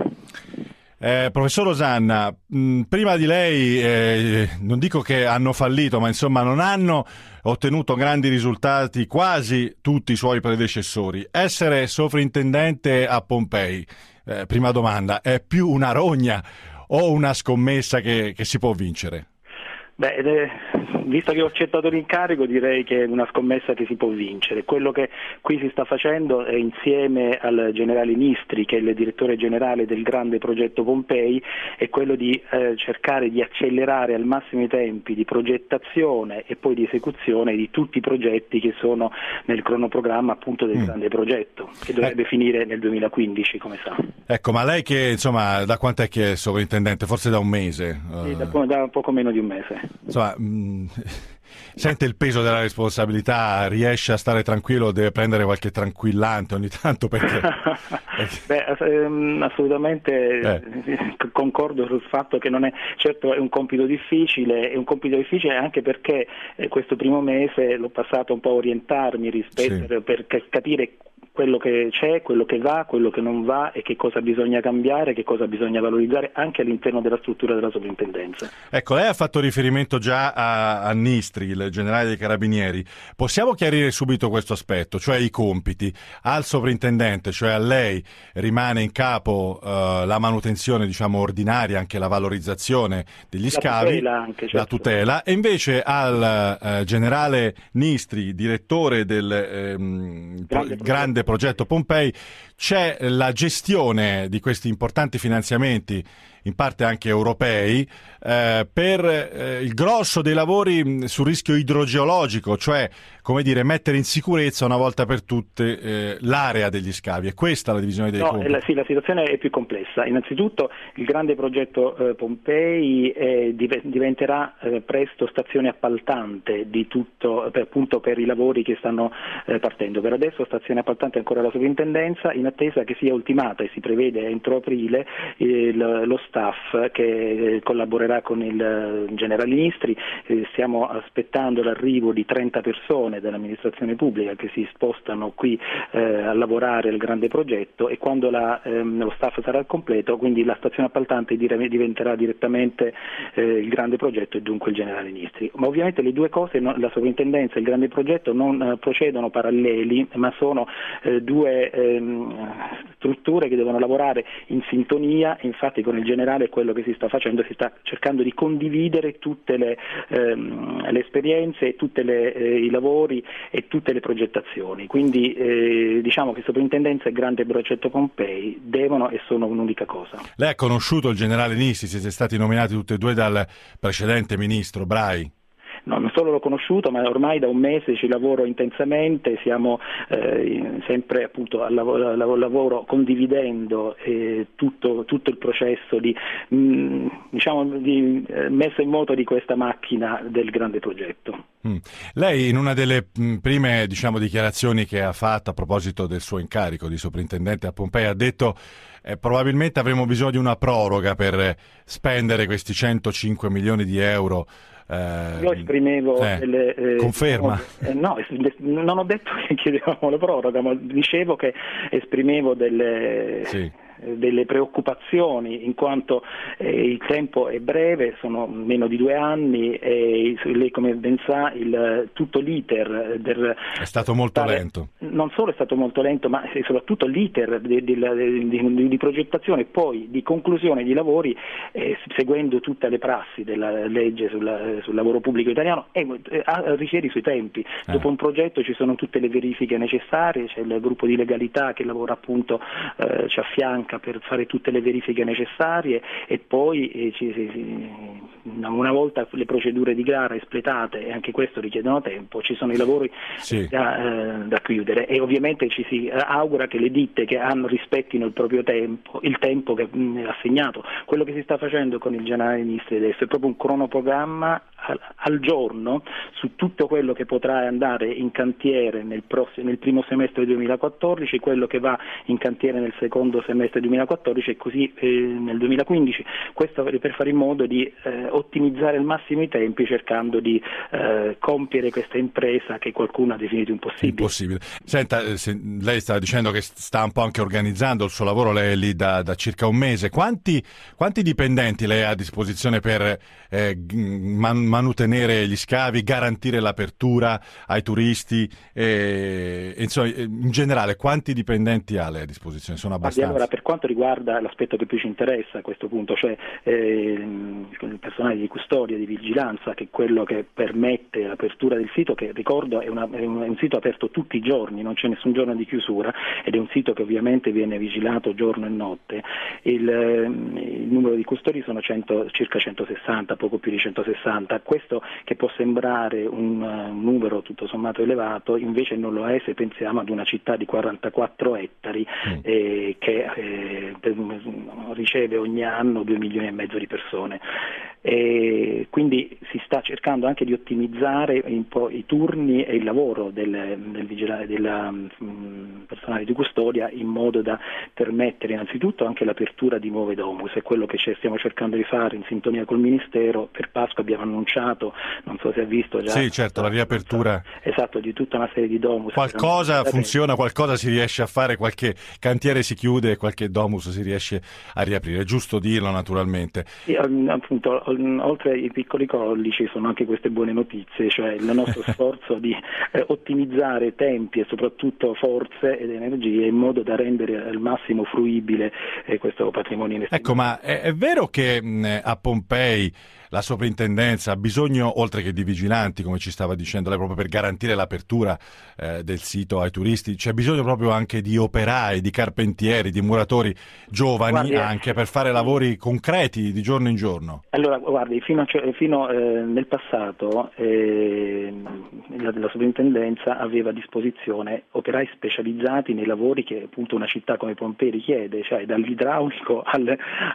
Eh, professor Osanna, mh, prima di lei eh, non dico che hanno fallito, ma insomma non hanno ottenuto grandi risultati quasi tutti i suoi predecessori. Essere sovrintendente a Pompei, eh, prima domanda, è più una rogna o una scommessa che, che si può vincere? Beh, eh, visto che ho accettato l'incarico, direi che è una scommessa che si può vincere. Quello che qui si sta facendo è, insieme al generale Nistri, che è il direttore generale del grande progetto Pompei, è quello di eh, cercare di accelerare al massimo i tempi di progettazione e poi di esecuzione di tutti i progetti che sono nel cronoprogramma appunto del mm. grande progetto, che dovrebbe eh. finire nel duemilaquindici, come sa. Ecco, ma lei che insomma da quant'è che è sovrintendente? Forse da un mese? Sì, da, da poco meno di un mese. Insomma, mh, sente il peso della responsabilità, riesce a stare tranquillo, deve prendere qualche tranquillante ogni tanto perché... Beh, ehm, assolutamente eh. concordo sul fatto che non è, certo è un compito difficile, è un compito difficile anche perché eh, questo primo mese l'ho passato un po' a orientarmi rispetto sì. per, per capire quello che c'è, quello che va, quello che non va e che cosa bisogna cambiare, che cosa bisogna valorizzare anche all'interno della struttura della sovrintendenza. Ecco, lei ha fatto riferimento già a, a Nistri, il generale dei Carabinieri. Possiamo chiarire subito questo aspetto, cioè i compiti. Al sovrintendente, cioè a lei, rimane in capo uh, la manutenzione, diciamo, ordinaria, anche la valorizzazione degli la scavi, tutela anche, certo. la tutela, e invece al uh, generale Nistri, direttore del ehm, grande, pro- grande progetto Pompei, c'è la gestione di questi importanti finanziamenti, in parte anche europei, eh, per eh, il grosso dei lavori sul rischio idrogeologico, cioè come dire mettere in sicurezza una volta per tutte eh, l'area degli scavi. È questa la divisione dei no, compiti? La, sì, la situazione è più complessa. Innanzitutto il grande progetto eh, Pompei eh, div- diventerà eh, presto stazione appaltante di tutto, per, appunto per i lavori che stanno eh, partendo. Per adesso stazione appaltante è ancora la sovrintendenza, in attesa che sia ultimata, e si prevede entro aprile, eh, lo, lo staff che eh, collaborerà con il eh, generale Nistri. Eh, stiamo aspettando l'arrivo di trenta persone dell'amministrazione pubblica che si spostano qui eh, a lavorare al grande progetto, e quando la, ehm, lo staff sarà al completo, quindi la stazione appaltante dire, diventerà direttamente eh, il grande progetto e dunque il generale Nistri. Ma ovviamente le due cose, no, la sovrintendenza e il grande progetto, non eh, procedono paralleli, ma sono eh, due ehm, strutture che devono lavorare in sintonia. Infatti con il generale quello che si sta facendo, si sta cercando di condividere tutte le, ehm, le esperienze, tutti eh, i lavori e tutte le progettazioni. Quindi eh, diciamo che sovrintendenza e grande progetto Pompei devono e sono un'unica cosa. Lei ha conosciuto il generale Nistri, siete stati nominati tutti e due dal precedente ministro Brai? No, non solo l'ho conosciuto, ma ormai da un mese ci lavoro intensamente, siamo eh, sempre appunto al lavoro, al lavoro condividendo eh, tutto, tutto il processo di, mh, diciamo, di eh, messa in moto di questa macchina del grande progetto. Mm. Lei in una delle mh, prime diciamo, dichiarazioni che ha fatto a proposito del suo incarico di sovrintendente a Pompei ha detto eh, probabilmente avremo bisogno di una proroga per spendere questi centocinque milioni di euro. Eh, Io esprimevo eh, delle, eh, conferma? Eh, no, non ho detto che chiedevamo la proroga, ma dicevo che esprimevo delle... Sì. delle preoccupazioni, in quanto eh, il tempo è breve, sono meno di due anni e lei come ben sa il, tutto l'iter del, è stato molto tale, lento. Non solo è stato molto lento, ma soprattutto l'iter di, di, di, di progettazione e poi di conclusione di lavori, eh, seguendo tutte le prassi della legge sulla, sul lavoro pubblico italiano, e eh, richiede i suoi tempi. Eh. Dopo un progetto ci sono tutte le verifiche necessarie, c'è il gruppo di legalità che lavora appunto, eh, ci affianca manca per fare tutte le verifiche necessarie e poi eh, ci, ci, una volta le procedure di gara espletate, e anche questo richiedono tempo, ci sono i lavori sì. da, eh, da chiudere e ovviamente ci si augura che le ditte che hanno rispettino il proprio tempo, il tempo che mh, è assegnato. Quello che si sta facendo con il generale dei ministri adesso è proprio un cronoprogramma al, al giorno su tutto quello che potrà andare in cantiere nel, prossimo, nel primo semestre duemilaquattordici, quello che va in cantiere nel secondo semestre duemilaquattordici e così eh, nel duemilaquindici, questo per fare in modo di eh, ottimizzare al massimo i tempi, cercando di eh, compiere questa impresa che qualcuno ha definito impossibile. Impossibile. Senta, se lei stava dicendo che sta un po' anche organizzando il suo lavoro, lei è lì da, da circa un mese. Quanti, quanti dipendenti lei ha a disposizione per eh, man, manutenere gli scavi, garantire l'apertura ai turisti? E, insomma, in generale, quanti dipendenti ha lei a disposizione? Sono abbastanza? Allora, per quanto riguarda l'aspetto che più ci interessa a questo punto, cioè eh, il personale di custodia, di vigilanza, che è quello che permette l'apertura del sito, che ricordo è, una, è, un, è un sito aperto tutti i giorni, non c'è nessun giorno di chiusura ed è un sito che ovviamente viene vigilato giorno e notte. Il, il numero di custodi sono cento, circa centosessanta, poco più di centosessanta. Questo che può sembrare un, un numero tutto sommato elevato, invece non lo è se pensiamo ad una città di quarantaquattro ettari mm. eh, che eh, riceve ogni anno due milioni e mezzo di persone. E quindi si sta cercando anche di ottimizzare un po' i turni e il lavoro del, del vigilante, della um, personale di custodia, in modo da permettere innanzitutto anche l'apertura di nuove domus. È quello che stiamo cercando di fare in sintonia col Ministero. Per Pasqua abbiamo annunciato, non so se ha visto già, sì, certo, la riapertura, esatto, di tutta una serie di domus. Qualcosa funziona, qualcosa si riesce a fare, qualche cantiere si chiude e qualche domus si riesce a riaprire, è giusto dirlo naturalmente. Sì, appunto, oltre ai piccoli colli ci sono anche queste buone notizie, cioè il nostro sforzo di eh, ottimizzare tempi e soprattutto forze ed energie in modo da rendere al massimo fruibile eh, questo patrimonio inestimabile. Ecco, ma è, è vero che mh, a Pompei la soprintendenza ha bisogno, oltre che di vigilanti, come ci stava dicendo lei, proprio per garantire l'apertura eh, del sito ai turisti, c'è bisogno proprio anche di operai, di carpentieri, di muratori giovani, guardi, anche per fare lavori concreti di giorno in giorno? Allora, guardi, fino, a, fino eh, nel passato eh, la, la soprintendenza aveva a disposizione operai specializzati nei lavori che appunto una città come Pompei richiede, cioè dall'idraulico al,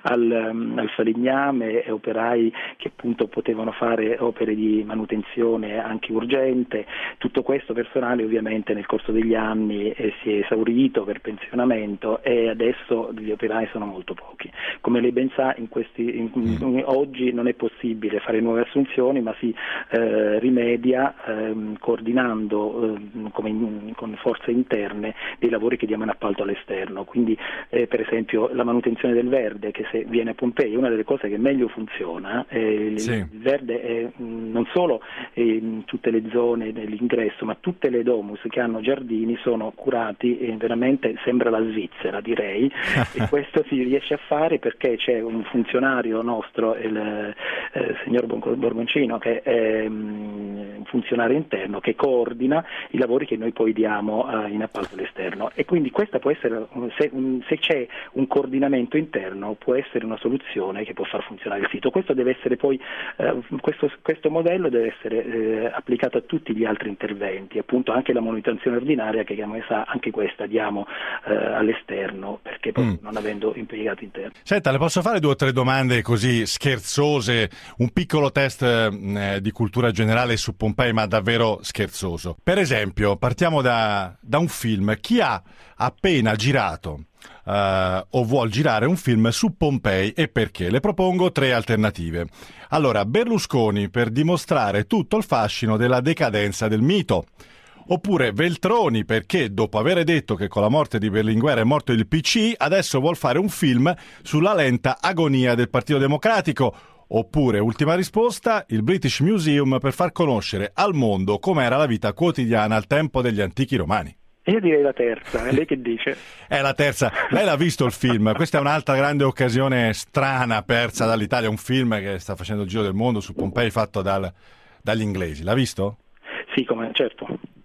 al, al falegname, e operai che appunto potevano fare opere di manutenzione anche urgente. Tutto questo personale ovviamente nel corso degli anni eh, si è esaurito per pensionamento e adesso gli operai sono molto pochi. Come lei ben sa, in questi, in, in, oggi non è possibile fare nuove assunzioni, ma si eh, rimedia ehm, coordinando eh, come in, con forze interne dei lavori che diamo in appalto all'esterno. Quindi eh, per esempio la manutenzione del verde, che se viene a Pompei è una delle cose che meglio funziona. Eh, Il, sì. il verde è mh, non solo eh, in tutte le zone dell'ingresso, ma tutte le domus che hanno giardini sono curati, e veramente sembra la Svizzera, direi. E questo si riesce a fare perché c'è un funzionario nostro, il eh, signor Borgoncino, che è mh, un funzionario interno che coordina i lavori che noi poi diamo eh, in appalto all'esterno. E quindi questa può essere, se, se c'è un coordinamento interno, può essere una soluzione che può far funzionare il sito. Questo deve essere poi eh, questo, questo modello deve essere eh, applicato a tutti gli altri interventi, appunto anche la manutenzione ordinaria, che come sa anche questa diamo eh, all'esterno, perché poi mm. non avendo impiegato interno. Senta, le posso fare due o tre domande così scherzose, un piccolo test eh, di cultura generale su Pompei, ma davvero scherzoso. Per esempio, partiamo da, da un film. Chi ha appena girato Uh, o vuol girare un film su Pompei e perché? Le propongo tre alternative. Allora, Berlusconi, per dimostrare tutto il fascino della decadenza del mito. Oppure Veltroni, perché dopo aver detto che con la morte di Berlinguer è morto il P C, adesso vuol fare un film sulla lenta agonia del Partito Democratico. Oppure, ultima risposta, il British Museum, per far conoscere al mondo com'era la vita quotidiana al tempo degli antichi romani. Io direi la terza, è lei che dice? È la terza. Lei l'ha visto il film? Questa è un'altra grande occasione strana persa dall'Italia, un film che sta facendo il giro del mondo su Pompei, fatto dal, dagli inglesi. L'ha visto? Sì, come certo.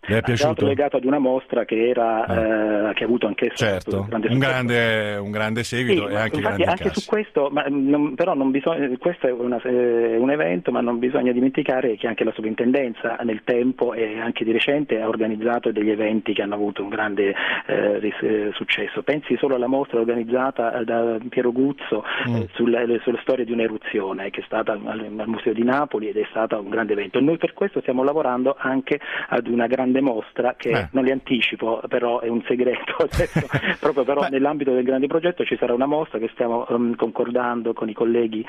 Le è piaciuto? Legato ad una mostra che era ah. eh, che ha avuto anche certo. grande un, grande, un grande seguito sì, e anche infatti grandi anche su questo, ma non, però non bisogna, questo è una, eh, un evento, ma non bisogna dimenticare che anche la sovrintendenza nel tempo e anche di recente ha organizzato degli eventi che hanno avuto un grande eh, ris- successo. Pensi solo alla mostra organizzata da Piero Guzzo mm. eh, sulle, sulle storie di un'eruzione che è stata al, al Museo di Napoli ed è stata un grande evento. Noi per questo stiamo lavorando anche ad una grande mostra che eh. non li anticipo, però è un segreto adesso, proprio però Beh. nell'ambito del grande progetto ci sarà una mostra che stiamo um, concordando con i colleghi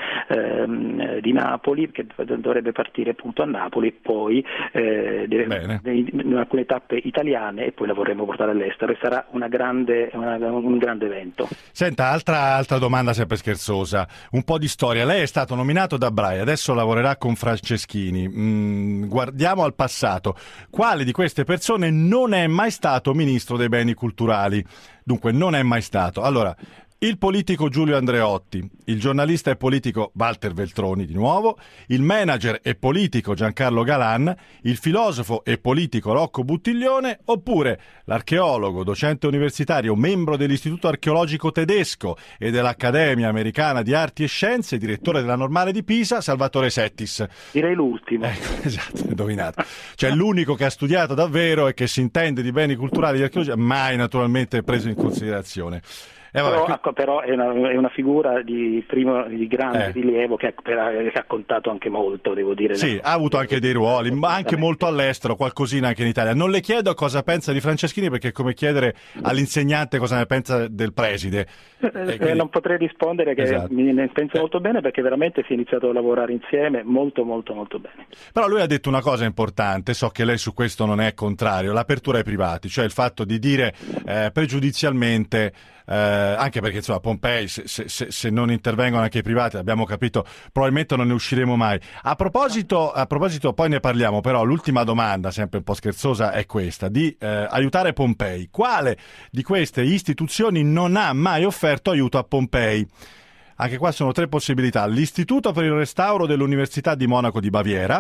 um, di Napoli, che dovrebbe partire appunto a Napoli, poi eh, deve, in alcune tappe italiane e poi la vorremmo portare all'estero e sarà una grande, una, un grande evento. Senta, altra, altra domanda sempre scherzosa, un po' di storia. Lei è stato nominato da Brai, adesso lavorerà con Franceschini. Mm, guardiamo al passato. Quale di queste persone non è mai stato ministro dei beni culturali? Dunque, non è mai stato. Allora, il politico Giulio Andreotti, il giornalista e politico Walter Veltroni di nuovo, il manager e politico Giancarlo Galan, il filosofo e politico Rocco Buttiglione, oppure l'archeologo, docente universitario, membro dell'Istituto Archeologico Tedesco e dell'Accademia Americana di Arti e Scienze, direttore della Normale di Pisa, Salvatore Settis. Direi l'ultimo. Ecco, esatto, indovinato. Cioè l'unico che ha studiato davvero e che si intende di beni culturali e di archeologia, mai naturalmente preso in considerazione. Eh, vabbè, però, qui... però è, una, è una figura di, primo, di grande eh. rilievo che ha, che ha contato anche molto, devo dire. Sì, ha avuto anche dei ruoli, ma anche molto all'estero, qualcosina anche in Italia. Non le chiedo cosa pensa di Franceschini, perché è come chiedere all'insegnante cosa ne pensa del preside. Eh, quindi... Non potrei rispondere che esatto. mi ne penso eh. molto bene, perché veramente si è iniziato a lavorare insieme molto molto molto bene. Però lui ha detto una cosa importante, so che lei su questo non è contrario, l'apertura ai privati, cioè il fatto di dire eh, pregiudizialmente Eh, anche perché insomma Pompei se, se, se non intervengono anche i privati, abbiamo capito, probabilmente non ne usciremo mai. A proposito, a proposito poi ne parliamo, però l'ultima domanda, sempre un po' scherzosa, è questa, di eh, aiutare Pompei. Quale di queste istituzioni non ha mai offerto aiuto a Pompei? Anche qua sono tre possibilità: l'Istituto per il Restauro dell'Università di Monaco di Baviera,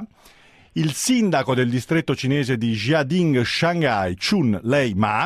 il sindaco del distretto cinese di Jiading Shanghai Chun Lei Ma,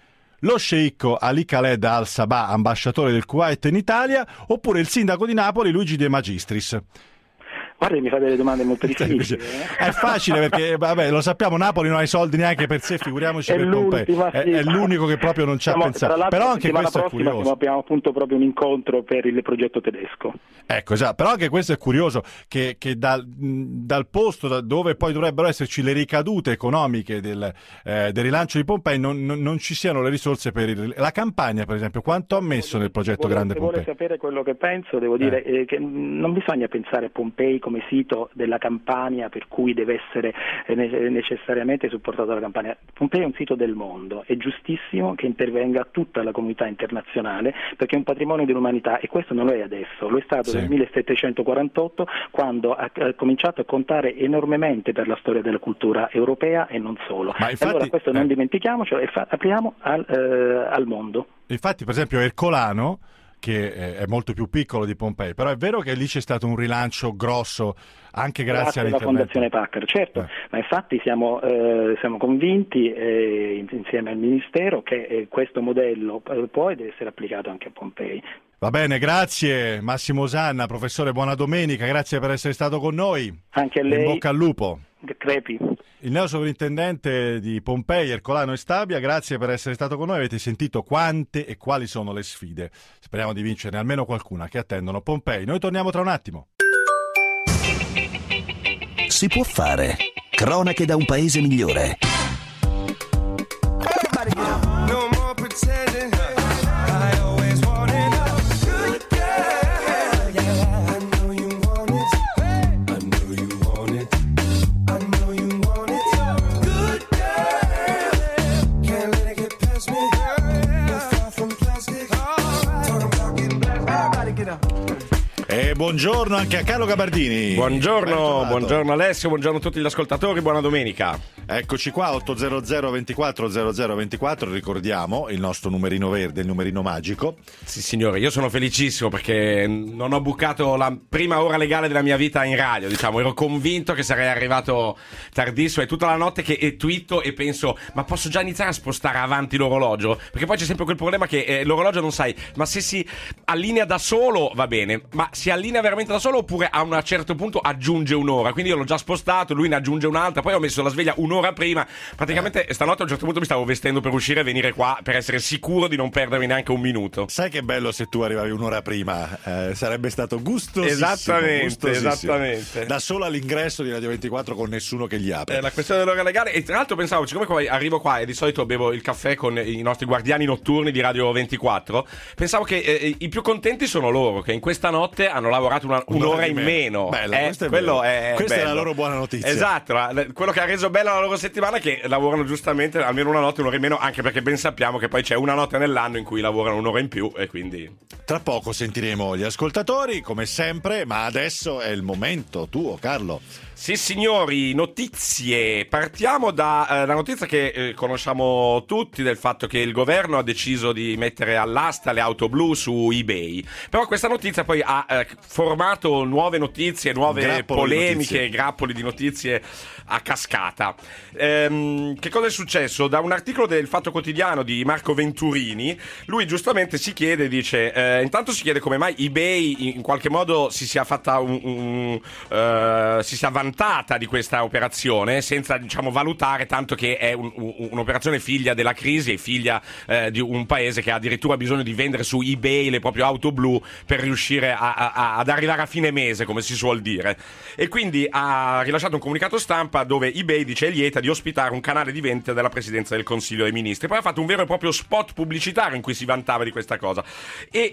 lo sceicco Ali Khaled Al Sabah, ambasciatore del Kuwait in Italia, oppure il sindaco di Napoli Luigi De Magistris. Guarda, mi fa delle domande molto difficili. Eh? È facile perché, vabbè, lo sappiamo, Napoli non ha i soldi neanche per sé, figuriamoci è per Pompei. Sì. È, è l'unico che proprio non ci ha pensato. Però anche questo è curioso. Abbiamo appunto proprio un incontro per il progetto tedesco. Ecco, esatto. Però anche questo è curioso, che, che dal, dal posto da dove poi dovrebbero esserci le ricadute economiche del, eh, del rilancio di Pompei non, non, non ci siano le risorse per il, la campagna, per esempio. Quanto ha messo nel progetto vuole, Grande se Pompei? Se vuole sapere quello che penso, devo dire eh. Eh, che non bisogna pensare a Pompei come sito della Campania, per cui deve essere eh, necessariamente supportato dalla Campania. Pompei è un sito del mondo, è giustissimo che intervenga tutta la comunità internazionale, perché è un patrimonio dell'umanità, e questo non lo è adesso, lo è stato sì. nel millesettecentoquarantotto, quando ha, ha cominciato a contare enormemente per la storia della cultura europea e non solo. Ma infatti, allora questo eh. non dimentichiamocelo e fa, apriamo al, eh, al mondo. Infatti, per esempio, Ercolano, che è molto più piccolo di Pompei, però è vero che lì c'è stato un rilancio grosso anche grazie, grazie alla Fondazione Packard, certo, eh. ma infatti siamo, eh, siamo convinti eh, insieme al Ministero che eh, questo modello eh, può e deve essere applicato anche a Pompei. Va bene, grazie Massimo Osanna, professore, buona domenica, grazie per essere stato con noi. Anche a lei. In bocca al lupo. Crepi. Il neosovrintendente di Pompei, Ercolano e Stabia, grazie per essere stato con noi. Avete sentito quante e quali sono le sfide. Speriamo di vincerne almeno qualcuna che attendono Pompei. Noi torniamo tra un attimo. Si può fare. Cronache da un paese migliore. No more pretending. I always wanted a good girl. Yeah, I know you want it. I know you want it. I know you want it. Good girl. Can't let it get past me. You're far from plastic. Talking about getting plastic. Everybody get up. E buongiorno anche a Carlo Gabardini. Buongiorno, buongiorno Alessio, buongiorno a tutti gli ascoltatori, buona domenica. Eccoci qua, otto zero zero ventiquattro zero zero ventiquattro, ricordiamo il nostro numerino verde, il numerino magico. Sì signore, io sono felicissimo perché non ho bucato la prima ora legale della mia vita in radio, diciamo, ero convinto che sarei arrivato tardissimo, è tutta la notte che e twitto e penso ma posso già iniziare a spostare avanti l'orologio? Perché poi c'è sempre quel problema che eh, l'orologio non sai, ma se si allinea da solo va bene, ma si allinea veramente da solo oppure a un certo punto aggiunge un'ora, quindi io l'ho già spostato, lui ne aggiunge un'altra, poi ho messo la sveglia un'ora prima, praticamente eh. stanotte a un certo punto mi stavo vestendo per uscire e venire qua per essere sicuro di non perdermi neanche un minuto. Sai che bello se tu arrivavi un'ora prima, eh, sarebbe stato gustosissimo. Esattamente, gustosissimo. Esattamente. Da solo all'ingresso di Radio ventiquattro con nessuno che gli apre. È la questione dell'ora legale e tra l'altro pensavo, siccome poi arrivo qua e di solito bevo il caffè con i nostri guardiani notturni di Radio ventiquattro, pensavo che eh, i più contenti sono loro, che in questa notte hanno lavorato una, un'ora, un'ora in meno. meno. Bella, eh, questo è quello bello. è Questa bello. è la loro buona notizia. Esatto, quello che ha reso bella la loro settimana è che lavorano giustamente almeno una notte, un'ora in meno, anche perché ben sappiamo che poi c'è una notte nell'anno in cui lavorano un'ora in più e quindi... Tra poco sentiremo gli ascoltatori, come sempre, ma adesso è il momento tuo, Carlo. Sì signori, notizie. Partiamo da eh, la notizia che eh, conosciamo tutti, del fatto che il governo ha deciso di mettere all'asta le auto blu su eBay. Però questa notizia poi ha eh, formato nuove notizie, nuove Grappolo polemiche, di notizie. grappoli di notizie a cascata. Ehm, che cosa è successo? Da un articolo del Fatto Quotidiano di Marco Venturini, lui giustamente si chiede, dice, eh, intanto si chiede come mai eBay in qualche modo si sia fatta un, un uh, si sia vantata di questa operazione senza, diciamo, valutare tanto che è un, un, un'operazione figlia della crisi e figlia eh, di un paese che ha addirittura bisogno di vendere su eBay le proprie auto blu per riuscire a, a, ad arrivare a fine mese, come si suol dire. E quindi ha rilasciato un comunicato stampa dove eBay dice è lieta di ospitare un canale di vendita della Presidenza del Consiglio dei Ministri. Poi ha fatto un vero e proprio spot pubblicitario in cui si vantava di questa cosa e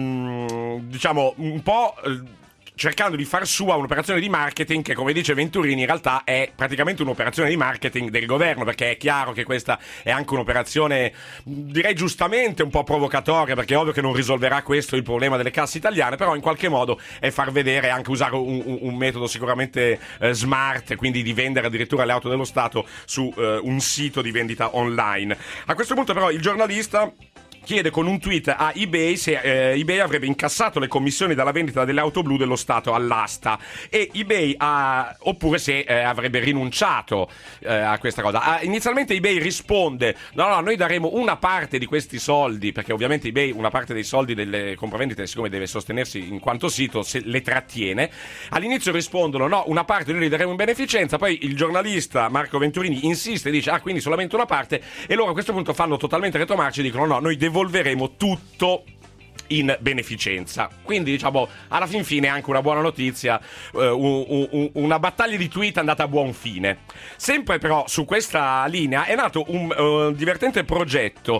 ehm, diciamo un po' cercando di far sua un'operazione di marketing che, come dice Venturini, in realtà è praticamente un'operazione di marketing del governo, perché è chiaro che questa è anche un'operazione, direi giustamente un po' provocatoria, perché è ovvio che non risolverà questo il problema delle casse italiane, però in qualche modo è far vedere, anche usare un, un, un metodo sicuramente eh, smart, quindi di vendere addirittura le auto dello Stato su eh, un sito di vendita online. A questo punto però il giornalista chiede con un tweet a eBay se eh, eBay avrebbe incassato le commissioni dalla vendita delle auto blu dello Stato all'asta e eBay ha, oppure se eh, avrebbe rinunciato eh, a questa cosa. Ah, inizialmente eBay risponde no no noi daremo una parte di questi soldi, perché ovviamente eBay una parte dei soldi delle compravendite, siccome deve sostenersi in quanto sito, se le trattiene. All'inizio rispondono no, una parte noi li daremo in beneficenza, poi il giornalista Marco Venturini insiste e dice ah quindi solamente una parte, e loro a questo punto fanno totalmente retromarcia e dicono no, noi devolveremo tutto in beneficenza. Quindi diciamo alla fin fine anche una buona notizia, eh, un, un, una battaglia di tweet andata a buon fine. Sempre però su questa linea è nato un uh, divertente progetto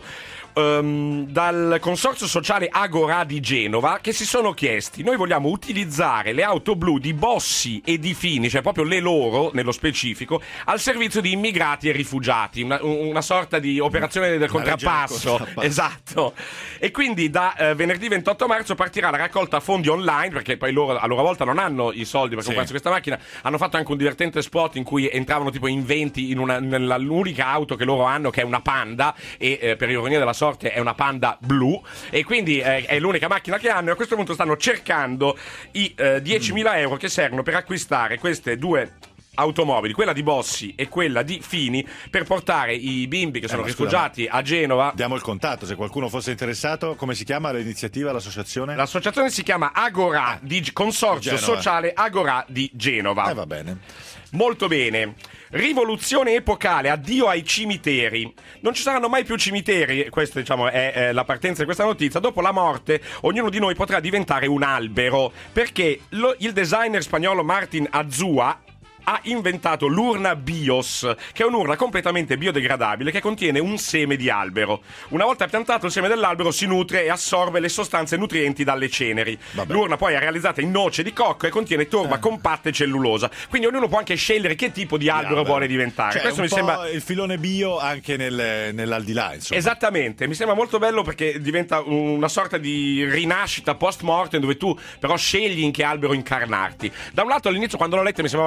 Um, dal consorzio sociale Agora di Genova, che si sono chiesti: noi vogliamo utilizzare le auto blu di Bossi e di Fini, cioè proprio le loro nello specifico, al servizio di immigrati e rifugiati, una, una sorta di operazione del contrappasso, contrappasso. Esatto. E quindi da eh, venerdì ventotto marzo partirà la raccolta fondi online, perché poi loro a loro volta non hanno i soldi per sì. comprarsi questa macchina. Hanno fatto anche un divertente spot in cui entravano tipo in venti in una, nella l'unica auto che loro hanno, che è una Panda, e eh, per ironia della sorte è una Panda blu, e quindi eh, è l'unica macchina che hanno, e a questo punto stanno cercando i eh, diecimila euro che servono per acquistare queste due automobili, quella di Bossi e quella di Fini, per portare i bimbi che sono eh, rifugiati scusa, a Genova. Diamo il contatto, se qualcuno fosse interessato. Come si chiama l'iniziativa, l'associazione? L'associazione si chiama Agora, ah, di Consorzio Genova. Sociale Agora di Genova. Eh va bene. Molto bene. Rivoluzione epocale, addio ai cimiteri. Non ci saranno mai più cimiteri, questa diciamo è eh, la partenza di questa notizia. Dopo la morte ognuno di noi potrà diventare un albero, perché lo, il designer spagnolo Martin Azua ha inventato l'urna BIOS, che è un'urna completamente biodegradabile che contiene un seme di albero. Una volta piantato, il seme dell'albero si nutre e assorbe le sostanze nutrienti dalle ceneri. Vabbè. L'urna poi è realizzata in noce di cocco e contiene torba eh. compatta e cellulosa, quindi ognuno può anche scegliere che tipo di albero, albero. vuole diventare. Cioè, questo un mi po' sembra il filone bio anche nel, nell'aldilà, insomma. Esattamente, mi sembra molto bello, perché diventa una sorta di rinascita post mortem, dove tu però scegli in che albero incarnarti. Da un lato all'inizio, quando l'ho letta, mi sembrava una notizia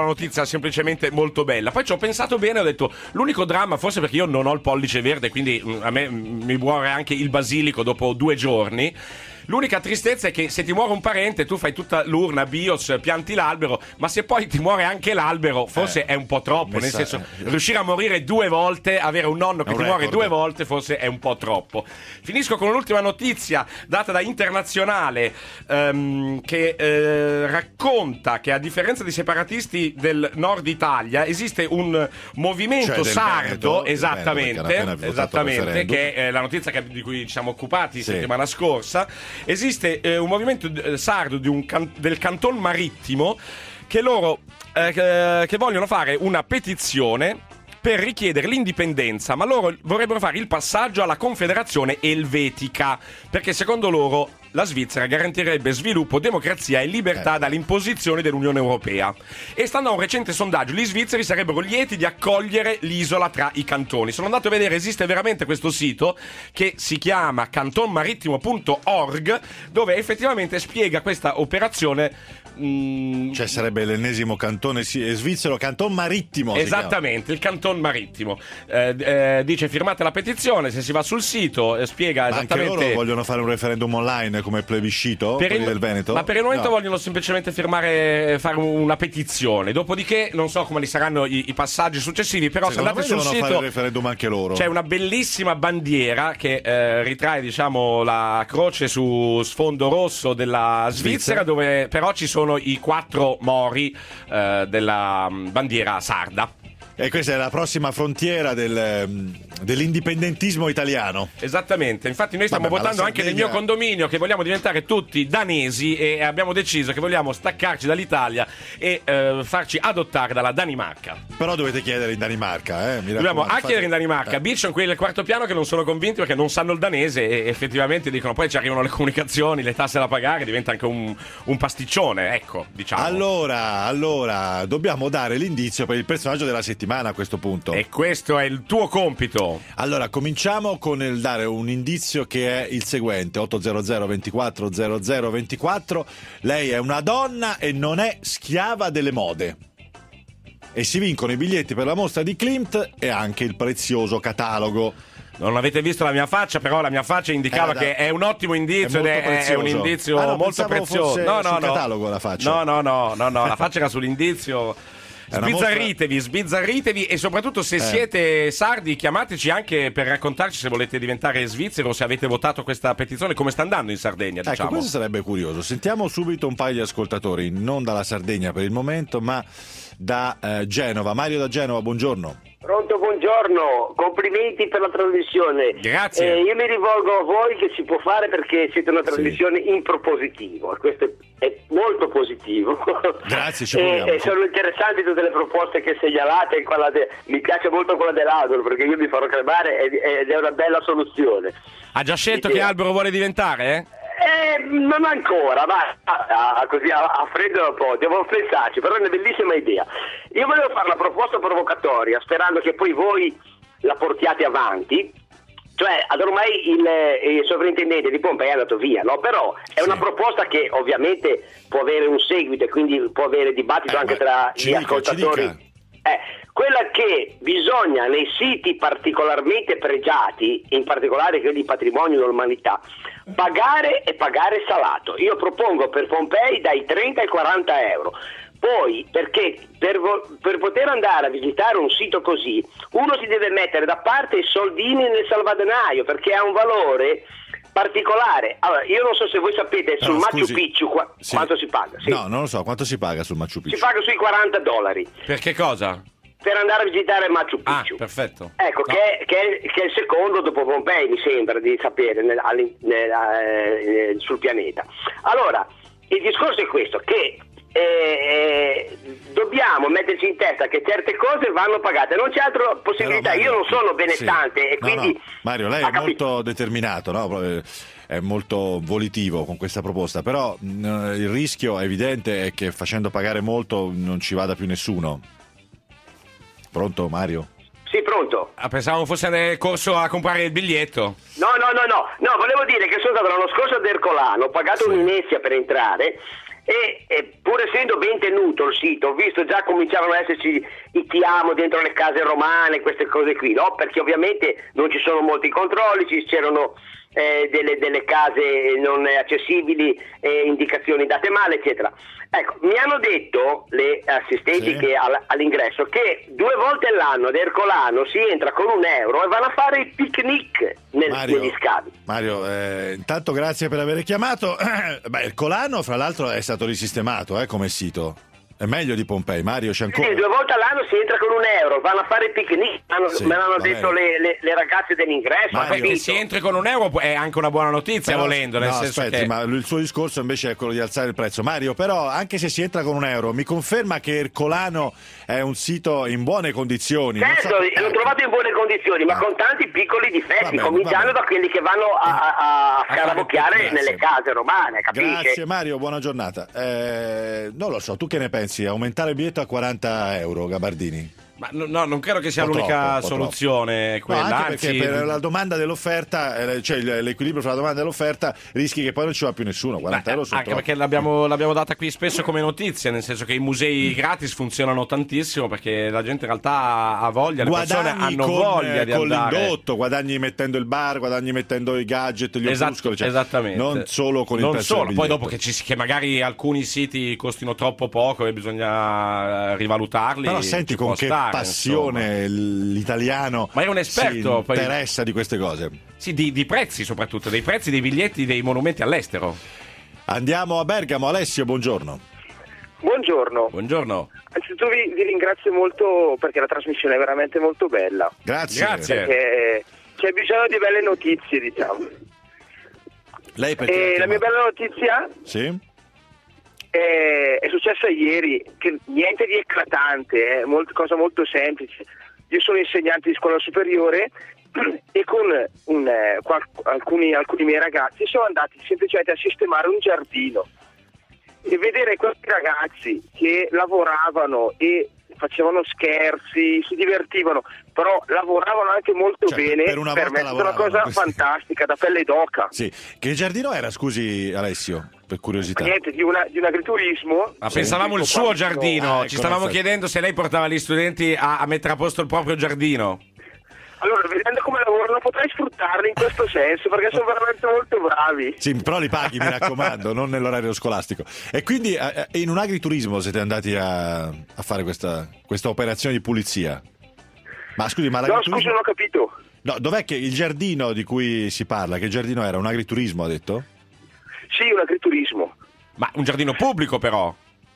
semplicemente molto bella. Poi ci ho pensato bene e ho detto, l'unico dramma, forse perché io non ho il pollice verde, quindi mh, a me mh, mi muore anche il basilico dopo due giorni. L'unica tristezza è che se ti muore un parente tu fai tutta l'urna, bios, pianti l'albero, ma se poi ti muore anche l'albero forse eh, è un po' troppo, nel senso, eh, riuscire a morire due volte, avere un nonno che ti record. muore due volte forse è un po' troppo. Finisco con l'ultima notizia data da Internazionale, ehm, che eh, racconta che a differenza dei separatisti del nord Italia esiste un movimento cioè sardo, Veneto, esattamente, Veneto, esattamente che è la notizia che, di cui ci siamo occupati sì. settimana scorsa. Esiste eh, un movimento eh, sardo di un can- del Canton Marittimo che loro eh, che, che vogliono fare una petizione per richiedere l'indipendenza, ma loro vorrebbero fare il passaggio alla Confederazione Elvetica, perché secondo loro la Svizzera garantirebbe sviluppo, democrazia e libertà eh. dall'imposizione dell'Unione Europea. E stando a un recente sondaggio, gli svizzeri sarebbero lieti di accogliere l'isola tra i cantoni. Sono andato a vedere, esiste veramente questo sito che si chiama canton marittimo punto org, dove effettivamente spiega questa operazione. Mm, cioè sarebbe l'ennesimo cantone svizzero, Canton Marittimo. Esattamente, il Canton Marittimo. Eh, eh, dice firmate la petizione, se si va sul sito eh, spiega ma esattamente. Anche loro vogliono fare un referendum online come plebiscito per il, del Veneto? Ma per il momento no. vogliono semplicemente firmare, fare una petizione. Dopodiché non so come saranno i, i passaggi successivi, però secondo se andate sul sito fare il referendum anche loro. C'è una bellissima bandiera che eh, ritrae diciamo la croce su sfondo rosso della Svizzera, Svizzera. Dove però ci sono i quattro mori eh, della bandiera sarda. E questa è la prossima frontiera del, dell'indipendentismo italiano. Esattamente, infatti noi stiamo Vabbè, votando anche nel mio condominio che vogliamo diventare tutti danesi e abbiamo deciso che vogliamo staccarci dall'Italia e eh, farci adottare dalla Danimarca. Però dovete chiedere in Danimarca, eh? Mi Dobbiamo a chiedere in Danimarca. Eh. Beach sono quelli del quarto piano che non sono convinti perché non sanno il danese e effettivamente dicono poi ci arrivano le comunicazioni, le tasse da pagare, diventa anche un, un pasticcione, ecco, diciamo. Allora, allora, dobbiamo dare l'indizio per il personaggio della settimana a questo punto. E questo è il tuo compito. Allora, cominciamo con il dare un indizio che è il seguente: ottocento ventiquattro zero zero ventiquattro. Lei è una donna e non è schiava delle mode. E si vincono i biglietti per la mostra di Klimt e anche il prezioso catalogo. Non avete visto la mia faccia, però la mia faccia indicava eh, che è un ottimo indizio è ed è, è un indizio ah, no, molto prezioso. No, no, sul no. catalogo la faccia. No, no, no, no, no, la faccia era sull'indizio. Sbizzarritevi, mostra... sbizzarritevi e soprattutto se eh. siete sardi chiamateci anche per raccontarci se volete diventare svizzero o se avete votato questa petizione, come sta andando in Sardegna, diciamo. Ecco, questo sarebbe curioso. Sentiamo subito un paio di ascoltatori, non dalla Sardegna per il momento, ma da eh, Genova. Mario da Genova, buongiorno. Pronto, buongiorno, complimenti per la trasmissione. Grazie. Eh, io mi rivolgo a voi che si può fare perché siete una trasmissione sì. in propositivo, questo è, è molto positivo. Grazie, ci e, e sono interessanti tutte le proposte che segnalate, quella de, mi piace molto quella dell'albero perché io mi farò cremare ed, ed è una bella soluzione. Ha già scelto che albero vuole diventare? Eh? Eh, non ancora, ma ah, così a, a freddo un po', devo pensarci, però è una bellissima idea. Io volevo fare una proposta provocatoria, sperando che poi voi la portiate avanti. Cioè, ad ormai il, il sovrintendente di Pompei è andato via, no? Però è sì. una proposta che ovviamente può avere un seguito e quindi può avere dibattito eh, anche tra gli dica, ascoltatori. Eh, quella che bisogna nei siti particolarmente pregiati, in particolare quelli di patrimonio dell'umanità, pagare e pagare salato. Io propongo per Pompei dai trenta ai quaranta euro. Poi, perché per, vo- per poter andare a visitare un sito così, uno si deve mettere da parte i soldini nel salvadanaio, perché ha un valore particolare. Allora, io non so se voi sapete sul no, Machu scusi. Picchu qua- sì. quanto si paga. Sì. No, non lo so, quanto si paga sul Machu Picchu? Si paga sui quaranta dollari. Per che cosa? Per andare a visitare Machu Picchu. Ah, perfetto. Ecco, no. che, è, che, è, che è il secondo dopo Pompei, mi sembra di sapere, nel, nel, eh, sul pianeta. Allora, il discorso è questo, che Eh, dobbiamo metterci in testa che certe cose vanno pagate, non c'è altra possibilità. Mario, io non sono benestante sì. e no, quindi no. Mario, lei è molto determinato, no? È molto volitivo con questa proposta, però mh, il rischio evidente è che facendo pagare molto non ci vada più nessuno. Pronto, Mario? Sì, pronto. Ah, pensavo fosse nel corso a comprare il biglietto. No, no, no, no, no, volevo dire che sono stato l'anno scorso ad Ercolano, ho pagato sì. un'inezia per entrare E, e pur essendo ben tenuto il sito, ho visto già cominciavano ad esserci i ti amo dentro le case romane, queste cose qui, no? Perché ovviamente non ci sono molti controlli, ci c'erano eh, delle, delle case non accessibili, eh, indicazioni date male, eccetera. Ecco, mi hanno detto le assistenti Sì. che all- all'ingresso che due volte all'anno ad Ercolano si entra con un euro e vanno a fare il picnic nel, Mario, negli scavi. Mario, eh, intanto grazie per aver chiamato. Beh, il Colano, fra l'altro, è stato risistemato eh, come sito. È meglio di Pompei. Mario, c'è ancora. Sì, due volte all'anno si entra con un euro, vanno a fare il picnic, hanno- Sì, me l'hanno va detto le, le- le ragazze dell'ingresso. Ma ho perché capito. si entri con un euro è anche una buona notizia, Però- volendo, nel no, senso aspetti, che... ma il suo discorso invece è quello di alzare il prezzo. Mario, però, anche se si entra con un euro, mi conferma che Ercolano è un sito in buone condizioni? Non Certo, so- l'ho trovato in buone condizioni, ma Ah. con tanti piccoli difetti, Va bene, cominciando va bene. da quelli che vanno a, a, a fare scarabocchiare grazie. nelle case romane, capisci? Grazie Mario, buona giornata. Eh, non lo so, tu che ne pensi? Aumentare il biglietto a quaranta euro, Gabardini? Ma no, no, non credo che sia Un po' l'unica troppo, un po' soluzione No, quella, anche anzi... perché per la domanda dell'offerta, eh, cioè il- l'equilibrio fra la domanda e l'offerta, rischi che poi non ci va più nessuno. quaranta Beh, euro sono anche troppi. perché l'abbiamo, l'abbiamo data qui spesso come notizia, nel senso che i musei gratis funzionano tantissimo perché la gente in realtà ha voglia, le persone Guadagni hanno con, voglia di con andare. l'indotto, guadagni mettendo il bar, guadagni mettendo i gadget, gli Esatto, opuscoli, cioè, esattamente. non solo con il Non prezzo solo, del poi biglietto. dopo che, ci, che magari alcuni siti costino troppo poco e bisogna eh, rivalutarli. Però senti ci con può che stare, passione l'italiano Ma è un esperto, si poi- interessa di queste cose. Sì, di, di prezzi soprattutto, dei prezzi dei biglietti dei monumenti all'estero. Andiamo a Bergamo. Alessio, buongiorno. Buongiorno. Buongiorno. Anzitutto vi, vi ringrazio molto perché la trasmissione è veramente molto bella. Grazie. Grazie. Perché c'è bisogno di belle notizie, diciamo. Lei perché E ha la mia chiamato? bella notizia Sì? è, è successa ieri, che niente di eclatante, è molto, cosa molto semplice. Io sono insegnante di scuola superiore e con un, eh, qual- alcuni, alcuni miei ragazzi sono andati semplicemente a sistemare un giardino e vedere questi ragazzi che lavoravano e facevano scherzi, si divertivano, però lavoravano anche molto Cioè, bene, per una per volta me è stata una lavoravano, cosa questi. fantastica, da pelle d'oca. Sì. Che giardino era, scusi Alessio, per curiosità? Niente, di, una, di un agriturismo. Ma pensavamo il suo giardino, Ah, ecco, ci stavamo perfetto. chiedendo se lei portava gli studenti a, a mettere a posto il proprio giardino. Allora, vedendo come lavorano, potrei sfruttarli in questo senso, perché sono veramente molto bravi. Sì, però li paghi, mi raccomando, non nell'orario scolastico. E quindi eh, in un agriturismo siete andati a, a fare questa, questa operazione di pulizia? Ma scusi, ma No, l'agriturismo... scusa, non ho capito. No, dov'è che il giardino di cui si parla? Che giardino era? Un agriturismo, ha detto? Sì, un agriturismo. Ma un giardino pubblico però.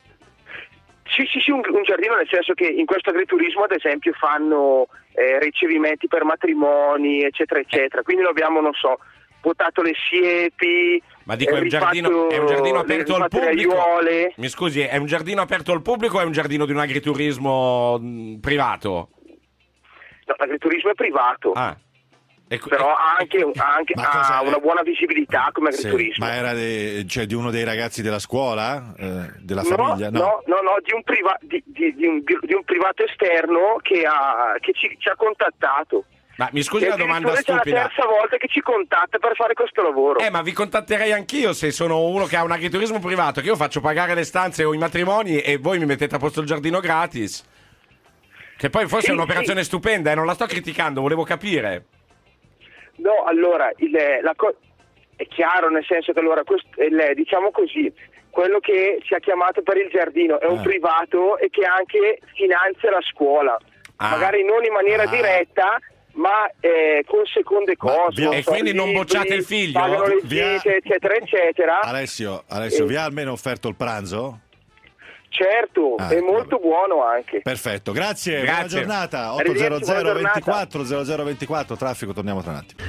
Sì, sì, sì, un, un giardino nel senso che in questo agriturismo, ad esempio, fanno eh, ricevimenti per matrimoni, eccetera, eccetera. Quindi noi abbiamo, non so, potato le siepi. Ma dico, eh, è un giardino, rifatto è un giardino le- aperto al rifatto le pubblico? aiuole. Mi scusi, è un giardino aperto al pubblico o è un giardino di un agriturismo mh, privato? No, l'agriturismo è privato. Ah. E co- Però ha anche, ha anche Ma cosa ha è? una buona visibilità come Sì, agriturismo. ma era de- cioè, di uno dei ragazzi della scuola? Eh, della No, famiglia? no, no, no, di un, priva- di, di- di un, di un privato esterno che, ha, che ci, ci ha contattato. Ma mi scusi E una domanda addirittura stupida. È la terza volta che ci contatta per fare questo lavoro. Eh, ma vi contatterei anch'io se sono uno che ha un agriturismo privato, che io faccio pagare le stanze o i matrimoni e voi mi mettete a posto il giardino gratis. Che poi forse Sì, è un'operazione sì. stupenda e non la sto criticando, volevo capire. No, allora, il, la co- è chiaro, nel senso che allora, questo, il, diciamo così, quello che ci ha chiamato per il giardino è un Ah. privato e che anche finanzia la scuola. Ah. Magari non in maniera Ah. diretta, ma eh, con seconde Ma cose. via- non E so, quindi non libri, bocciate il figlio? Pagano le Via- gite, eccetera, eccetera. Alessio, Alessio Eh. vi ha almeno offerto il pranzo? Certo, Ah, è molto vabbè. buono anche. Perfetto, grazie, buona Grazie. giornata. Arrivederci, otto zero zero buona giornata. ventiquattro zero zero ventiquattro, traffico, torniamo tra un attimo.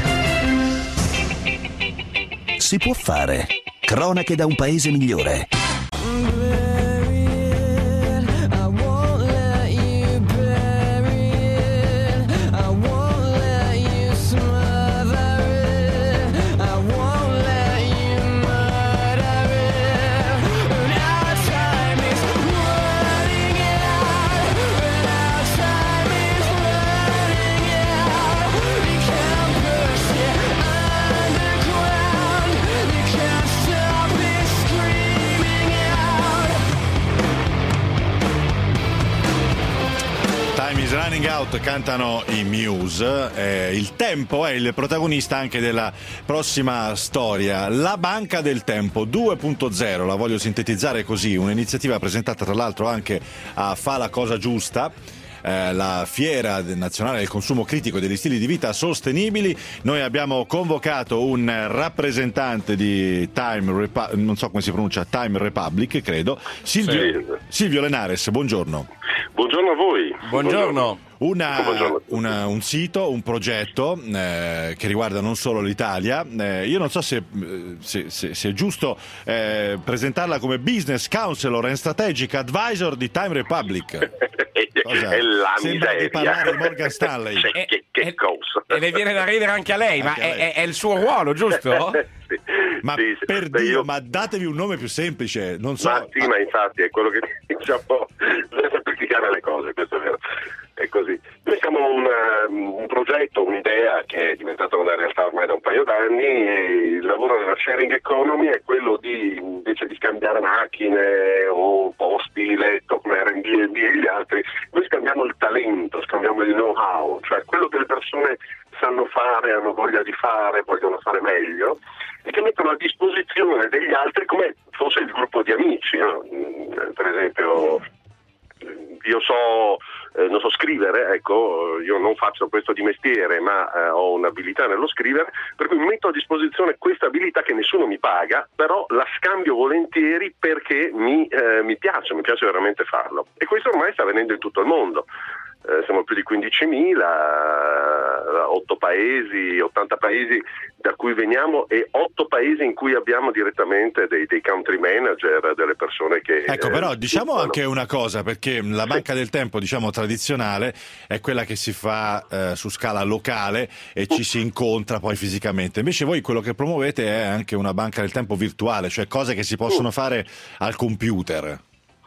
Si può fare. Cronache da un paese migliore. Underground, you can't stop me screaming. Coming Out cantano i Muse. Eh, il tempo è il protagonista anche della prossima storia, la Banca del Tempo due punto zero, la voglio sintetizzare così, un'iniziativa presentata tra l'altro anche a Fa la cosa giusta, eh, la fiera nazionale del consumo critico e degli stili di vita sostenibili. Noi abbiamo convocato un rappresentante di Time Repu- non so come si pronuncia, Time Republic, credo, Silvio, sì. Silvio Lenares, buongiorno. Buongiorno a voi. Buongiorno. Una, una, un sito, un progetto eh, che riguarda non solo l'Italia. Eh, io non so se, se, se, se è giusto eh, presentarla come Business Counselor and Strategic Advisor di Time Republic. Cosa? È la Sembra miseria. di parlare di Morgan Stanley. Cioè, E- che, che e- cosa? E le viene da ridere anche a lei, Anche ma a è, lei. è- è il suo ruolo, giusto? Sì, Ma sì, sì. per Beh, Dio, io- ma datevi un nome più semplice, non so. Ma sì, ma infatti è quello che diciamo, bisogna semplificare le cose, questo è vero. È così. Noi siamo un, um, un progetto, un'idea che è diventata una realtà ormai da un paio d'anni, e il lavoro della sharing economy è quello di, invece di scambiare macchine o posti letto come Airbnb e gli altri, noi scambiamo il talento, scambiamo il know-how, cioè quello che le persone sanno fare, hanno voglia di fare, vogliono fare meglio, e che mettono a disposizione degli altri come fosse il gruppo di amici, no? Per esempio io so, eh, non so scrivere, ecco, io non faccio questo di mestiere, ma eh, ho un'abilità nello scrivere, per cui metto a disposizione questa abilità che nessuno mi paga, però la scambio volentieri perché mi, eh, mi piace, mi piace veramente farlo. E questo ormai sta avvenendo in tutto il mondo. Eh, siamo più di quindicimila, otto paesi, ottanta paesi da cui veniamo e otto paesi in cui abbiamo direttamente dei, dei country manager, delle persone che... Ecco, però eh, diciamo fanno. anche una cosa, perché la Banca del Tempo, diciamo tradizionale, è quella che si fa eh, su scala locale e ci si incontra poi fisicamente. Invece voi quello che promuovete è anche una Banca del Tempo virtuale, cioè cose che si possono fare al computer.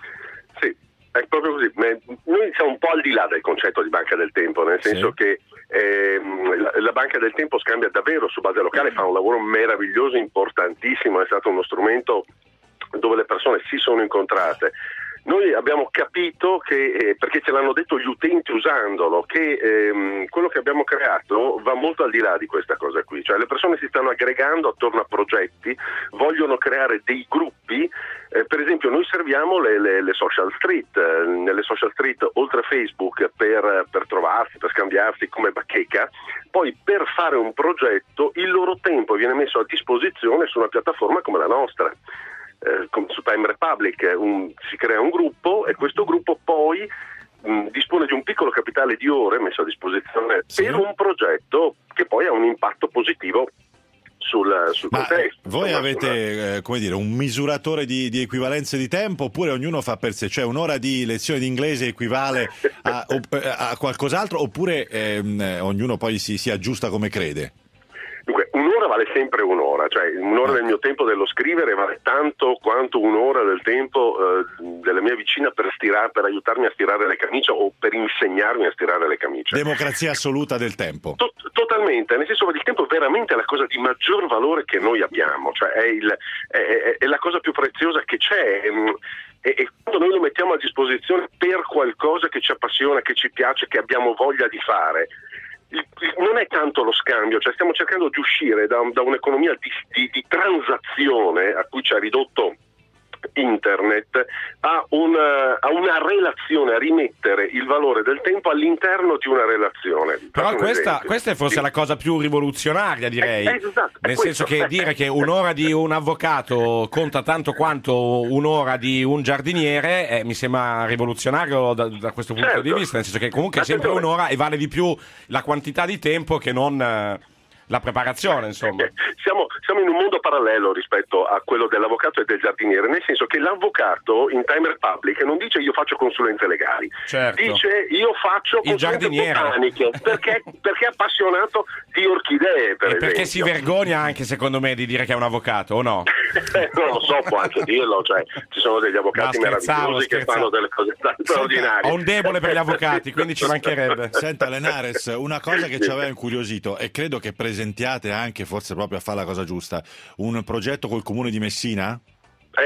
È proprio così. Noi siamo un po' al di là del concetto di banca del tempo, nel senso Sì. che ehm, la, la banca del tempo scambia davvero su base locale, fa un lavoro meraviglioso, importantissimo, è stato uno strumento dove le persone si sono incontrate. Noi abbiamo capito che, eh, perché ce l'hanno detto gli utenti usandolo, che ehm, quello che abbiamo creato va molto al di là di questa cosa qui, cioè le persone si stanno aggregando attorno a progetti, vogliono creare dei gruppi, eh, per esempio noi serviamo le, le, le social street, eh, nelle social street oltre a Facebook per, per trovarsi, per scambiarsi come bacheca, poi per fare un progetto il loro tempo viene messo a disposizione su una piattaforma come la nostra. Eh, su Time Republic un, si crea un gruppo e questo gruppo poi mh, dispone di un piccolo capitale di ore messo a disposizione Sì. per un progetto che poi ha un impatto positivo sul, sul Ma contesto. voi Insomma, avete eh, come dire, un misuratore di, di equivalenze di tempo, oppure ognuno fa per sé, cioè un'ora di lezione di inglese equivale a, a qualcos'altro, oppure ehm, ognuno poi si, si aggiusta come crede? Dunque, un'ora vale sempre un'ora, cioè un'ora del mio tempo dello scrivere vale tanto quanto un'ora del tempo eh, della mia vicina per stirare, per aiutarmi a stirare le camicie o per insegnarmi a stirare le camicie. Democrazia assoluta del tempo. To- totalmente, nel senso che il tempo è veramente la cosa di maggior valore che noi abbiamo, cioè è, il, è, è, è la cosa più preziosa che c'è. E, e quando noi lo mettiamo a disposizione per qualcosa che ci appassiona, che ci piace, che abbiamo voglia di fare, il, il, non è tanto lo scambio, cioè stiamo cercando di uscire da, da un'economia di, di, di transazione a cui ci ha ridotto internet a una, a una relazione, a rimettere il valore del tempo all'interno di una relazione. Però Faccio un questa, esempio. questa è forse Sì. la cosa più rivoluzionaria, direi. Eh, eh, esatto, è Nel senso questo. che dire che un'ora di un avvocato conta tanto quanto un'ora di un giardiniere eh, mi sembra rivoluzionario da, da questo punto Certo. di vista, nel senso che comunque è sempre Attenzione. un'ora e vale di più la quantità di tempo che non eh, la preparazione, insomma. Siamo, siamo in un mondo parallelo rispetto a quello dell'avvocato e del giardiniere, nel senso che l'avvocato in Time Republic non dice io faccio consulenze legali, Certo. dice io faccio Il consulenze giardiniere. botaniche perché, perché è appassionato di orchidee, per E perché si esempio. vergogna anche secondo me di dire che è un avvocato, o no? Non lo so, può anche dirlo, cioè ci sono degli avvocati No, scherzavo, meravigliosi che scherzavo. fanno delle cose straordinarie. Ho un debole per gli avvocati, quindi ci mancherebbe. Senta Lenares, una cosa che ci aveva incuriosito, e credo che presentiate anche, forse proprio a fare la cosa giusta, un progetto col comune di Messina? Eh sì,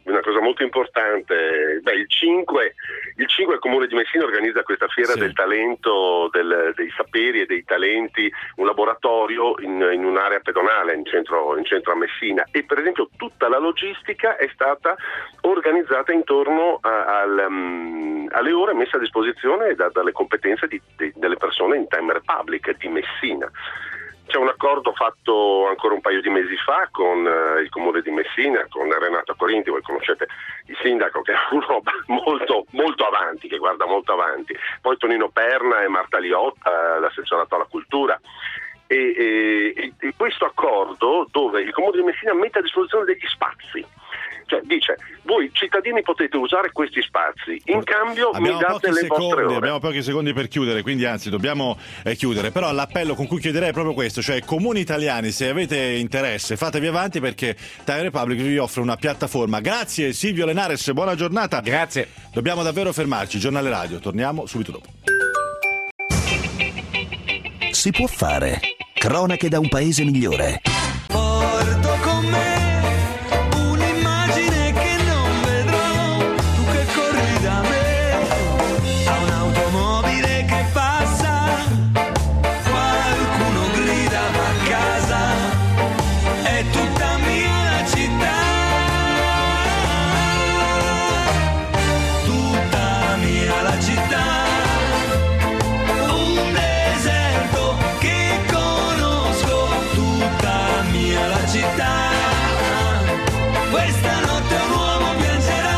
una cosa molto importante. Beh, il cinque, il cinque il Comune di Messina organizza questa fiera sì. del talento, del, dei saperi e dei talenti, un laboratorio in, in un'area pedonale in centro, in centro a Messina, e per esempio tutta la logistica è stata organizzata intorno a, al, um, alle ore messe a disposizione da, dalle competenze di, di, delle persone in Time Republic di Messina. C'è un accordo fatto ancora un paio di mesi fa con uh, il Comune di Messina, con Renato Corinti, voi conoscete il sindaco, che è uno molto, molto avanti, che guarda molto avanti, poi Tonino Perna e Marta Liotta, l'assessorato alla cultura, e, e, e questo accordo dove il Comune di Messina mette a disposizione degli spazi. Cioè dice, voi cittadini potete usare questi spazi, in cambio abbiamo mi date le secondi, vostre ore. Abbiamo pochi secondi per chiudere, quindi anzi dobbiamo eh, chiudere, però l'appello con cui chiuderei è proprio questo, cioè comuni italiani, se avete interesse fatevi avanti, perché Time Republic vi offre una piattaforma. Grazie Silvio Lenares, buona giornata. Grazie. Dobbiamo davvero fermarci, giornale radio, torniamo subito dopo. Si può fare. Cronache da un paese migliore. Porto con me un'immagine che non vedrò, tu che corri da me, a un'automobile che passa, qualcuno grida va a casa, è tutta mia la città, tutta mia la città, un deserto che conosco, tutta mia la città. Questa notte un uomo piangerà.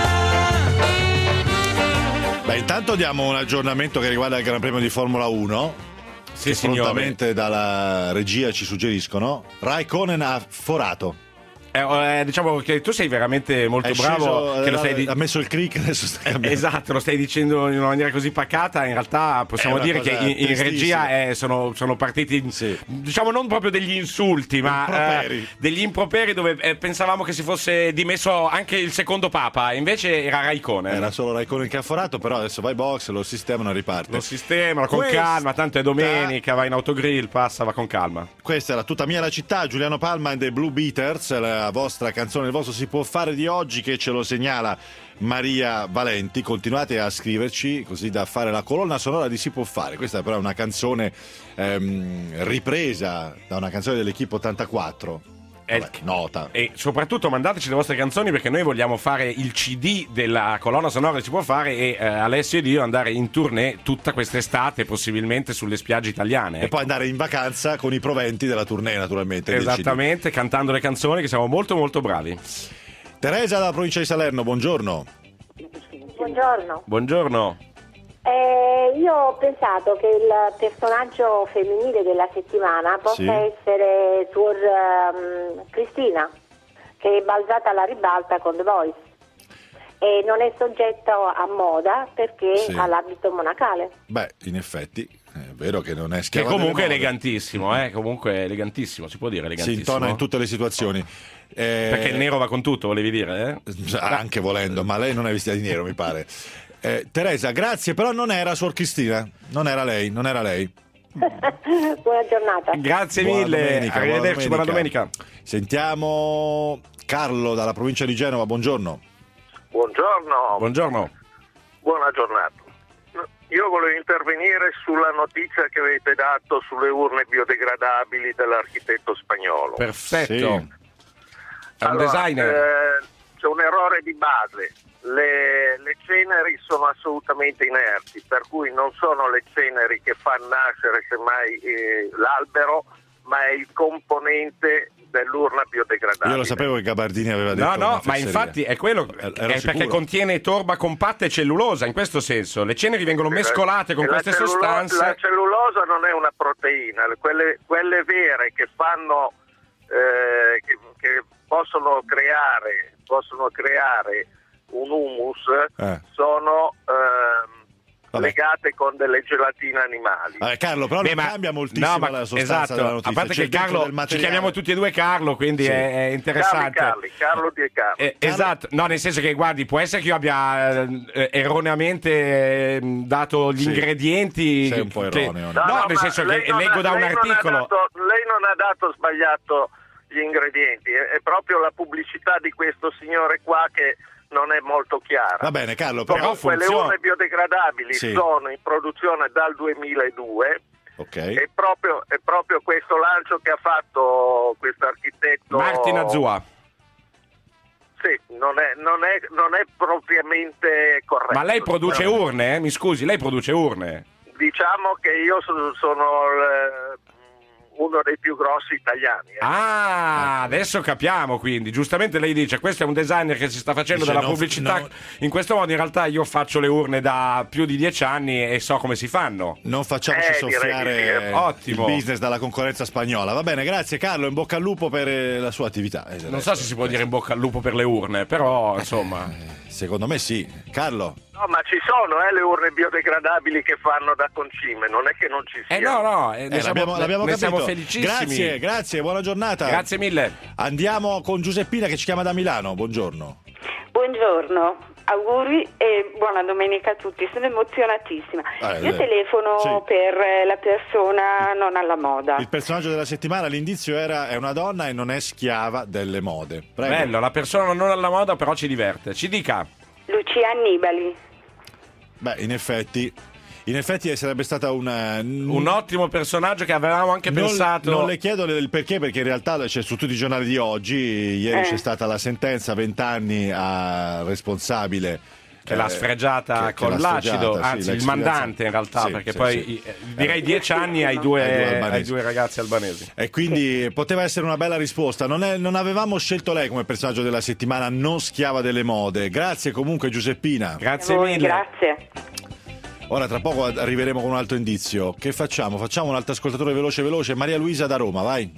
Beh, intanto diamo un aggiornamento che riguarda il Gran Premio di Formula uno. Sì, che signore. prontamente dalla regia ci suggeriscono. Raikkonen ha forato. Eh, eh, diciamo che tu sei veramente molto È bravo, sceso, che lo eh, stai di- ha messo il click, adesso sta Eh, cambiando. Esatto, lo stai dicendo in una maniera così pacata. In realtà possiamo È una dire che cosa in, in tristissima. regia eh, sono, sono partiti, diciamo, non proprio degli insulti, ma Improperi. eh, degli improperi dove eh, pensavamo che si fosse dimesso anche il secondo papa. Invece era Raikkonen. Era solo Raikkonen che ha forato, però adesso va in box, lo sistemano e riparte. Lo sistema con Questa- calma, tanto è domenica, va in autogrill, passa, va con calma. Questa era Tutta mia la città, Giuliano Palma and the Blue Beaters, la vostra canzone, il vostro si può fare di oggi, che ce lo segnala Maria Valenti. Continuate a scriverci così da fare la colonna sonora di Si può fare. Questa però è una canzone ehm, ripresa da una canzone dell'Equipe ottantaquattro. Vabbè, nota. E soprattutto mandateci le vostre canzoni, perché noi vogliamo fare il C D della colonna sonora che si può fare, e eh, Alessio ed io andare in tournée tutta quest'estate, possibilmente sulle spiagge italiane. E poi andare in vacanza con i proventi della tournée, naturalmente. del C D. Esattamente, cantando le canzoni, che siamo molto molto bravi. Teresa dalla provincia di Salerno, buongiorno. Buongiorno. Buongiorno. Eh, io ho pensato che il personaggio femminile della settimana possa Sì. essere Suor ehm, Cristina, che è balzata alla ribalta con The Voice e non è soggetto a moda perché Sì. ha l'abito monacale. Beh, in effetti è vero che non è Che schiava comunque è delle mode. elegantissimo, eh? Comunque è elegantissimo, si può dire Si elegantissimo. intona in tutte le situazioni. Eh, Perché il nero va con tutto, volevi dire? Eh? Anche volendo, ma lei non è vestita di nero, mi pare. Eh, Teresa, grazie, però non era Suor Cristina, non era lei, non era lei. Buona giornata. Grazie Buona mille, domenica, arrivederci, buona domenica. Sentiamo Carlo dalla provincia di Genova, buongiorno. Buongiorno, Buongiorno. buona giornata. Io volevo intervenire sulla notizia che avete dato sulle urne biodegradabili dell'architetto spagnolo. Perfetto. Sì. È un Allora, designer. eh, c'è un errore di base. Le, le ceneri sono assolutamente inerti, per cui non sono le ceneri che fanno nascere semmai eh, l'albero, ma è il componente dell'urna biodegradabile. Io lo sapevo che Gabardini aveva detto No, no, una ma fesseria. infatti è quello, Ero è sicuro. perché contiene torba compatta e cellulosa, in questo senso. Le ceneri vengono mescolate con E la queste cellulo- sostanze. La cellulosa non è una proteina, quelle, quelle vere che fanno eh, che, che possono creare possono creare un humus Eh. sono ehm, Vabbè. legate con delle gelatine animali. Vabbè, Carlo, però Beh, non ma- cambia moltissimo no, ma- la sostanza esatto. della notizia. A parte C'è che dentro Carlo, del ci materiale. chiamiamo tutti e due Carlo, quindi Sì. è, è interessante. Carli, Carli, Carlo di Carlo. Eh, esatto, no, nel senso che guardi, può essere che io abbia eh, erroneamente eh, dato gli Sì. ingredienti. Sei un po' che- erroneo, No, no? nel ma senso che lei non leggo ha- da un lei non ha articolo. dato- lei non ha dato sbagliato gli ingredienti, è, è proprio la pubblicità di questo signore qua che non è molto chiara. Va bene, Carlo, però Comunque funziona... le urne biodegradabili Sì. sono in produzione dal duemiladue. Okay. È proprio, è proprio questo lancio che ha fatto questo architetto Martin Azzua. Sì, non è, non è, non è propriamente corretto. Ma lei produce Però, urne? Eh? Mi scusi, lei produce urne? Diciamo che io sono, sono eh, uno dei più grossi italiani. eh. Ah, adesso capiamo quindi. Giustamente lei dice, questo è un designer che si sta facendo Dice, della no, pubblicità no. in questo modo. In realtà io faccio le urne da più di dieci anni e so come si fanno. Non facciamoci Eh, direi soffiare di sì, eh. il Ottimo. business dalla concorrenza spagnola. Va bene, grazie Carlo, in bocca al lupo per eh, la sua attività. Eh, Non so se si può dire in bocca al lupo per le urne, però insomma... Secondo me sì. Carlo? No, ma ci sono eh, le urne biodegradabili che fanno da concime, non è che non ci Eh siano. no, no, eh, ne Eh, siamo, l'abbiamo, l'abbiamo ne capito. siamo felicissimi. Grazie, grazie, buona giornata. Grazie mille. Andiamo con Giuseppina che ci chiama da Milano. Buongiorno. Buongiorno, auguri e buona domenica a tutti, sono emozionatissima. Eh, Io eh, telefono sì. per la persona non alla moda. Il personaggio della settimana all'indizio era è una donna e non è schiava delle mode. Prego. Bello, la persona non alla moda però ci diverte. Ci dica. Lucia Annibali. Beh, in effetti, in effetti sarebbe stata una... Un ottimo personaggio che avevamo anche non, pensato. Non le chiedo il perché, perché in realtà c'è su tutti i giornali di oggi. Ieri Eh. c'è stata la sentenza, vent'anni a responsabile. Che l'ha sfregiata che- che con l'ha l'acido, sfregiata, sì, anzi l'ex il mandante fidanzato. in realtà, Sì, perché sì, poi sì. eh, direi dieci anni ai due, Ai due ai albanesi. due ragazzi albanesi. E quindi poteva essere una bella risposta. Non, è- non avevamo scelto lei come personaggio della settimana, non schiava delle mode. Grazie comunque Giuseppina. Grazie A voi, mille. grazie. Ora tra poco arriveremo con un altro indizio. Che facciamo? Facciamo un altro ascoltatore veloce veloce. Maria Luisa da Roma, vai.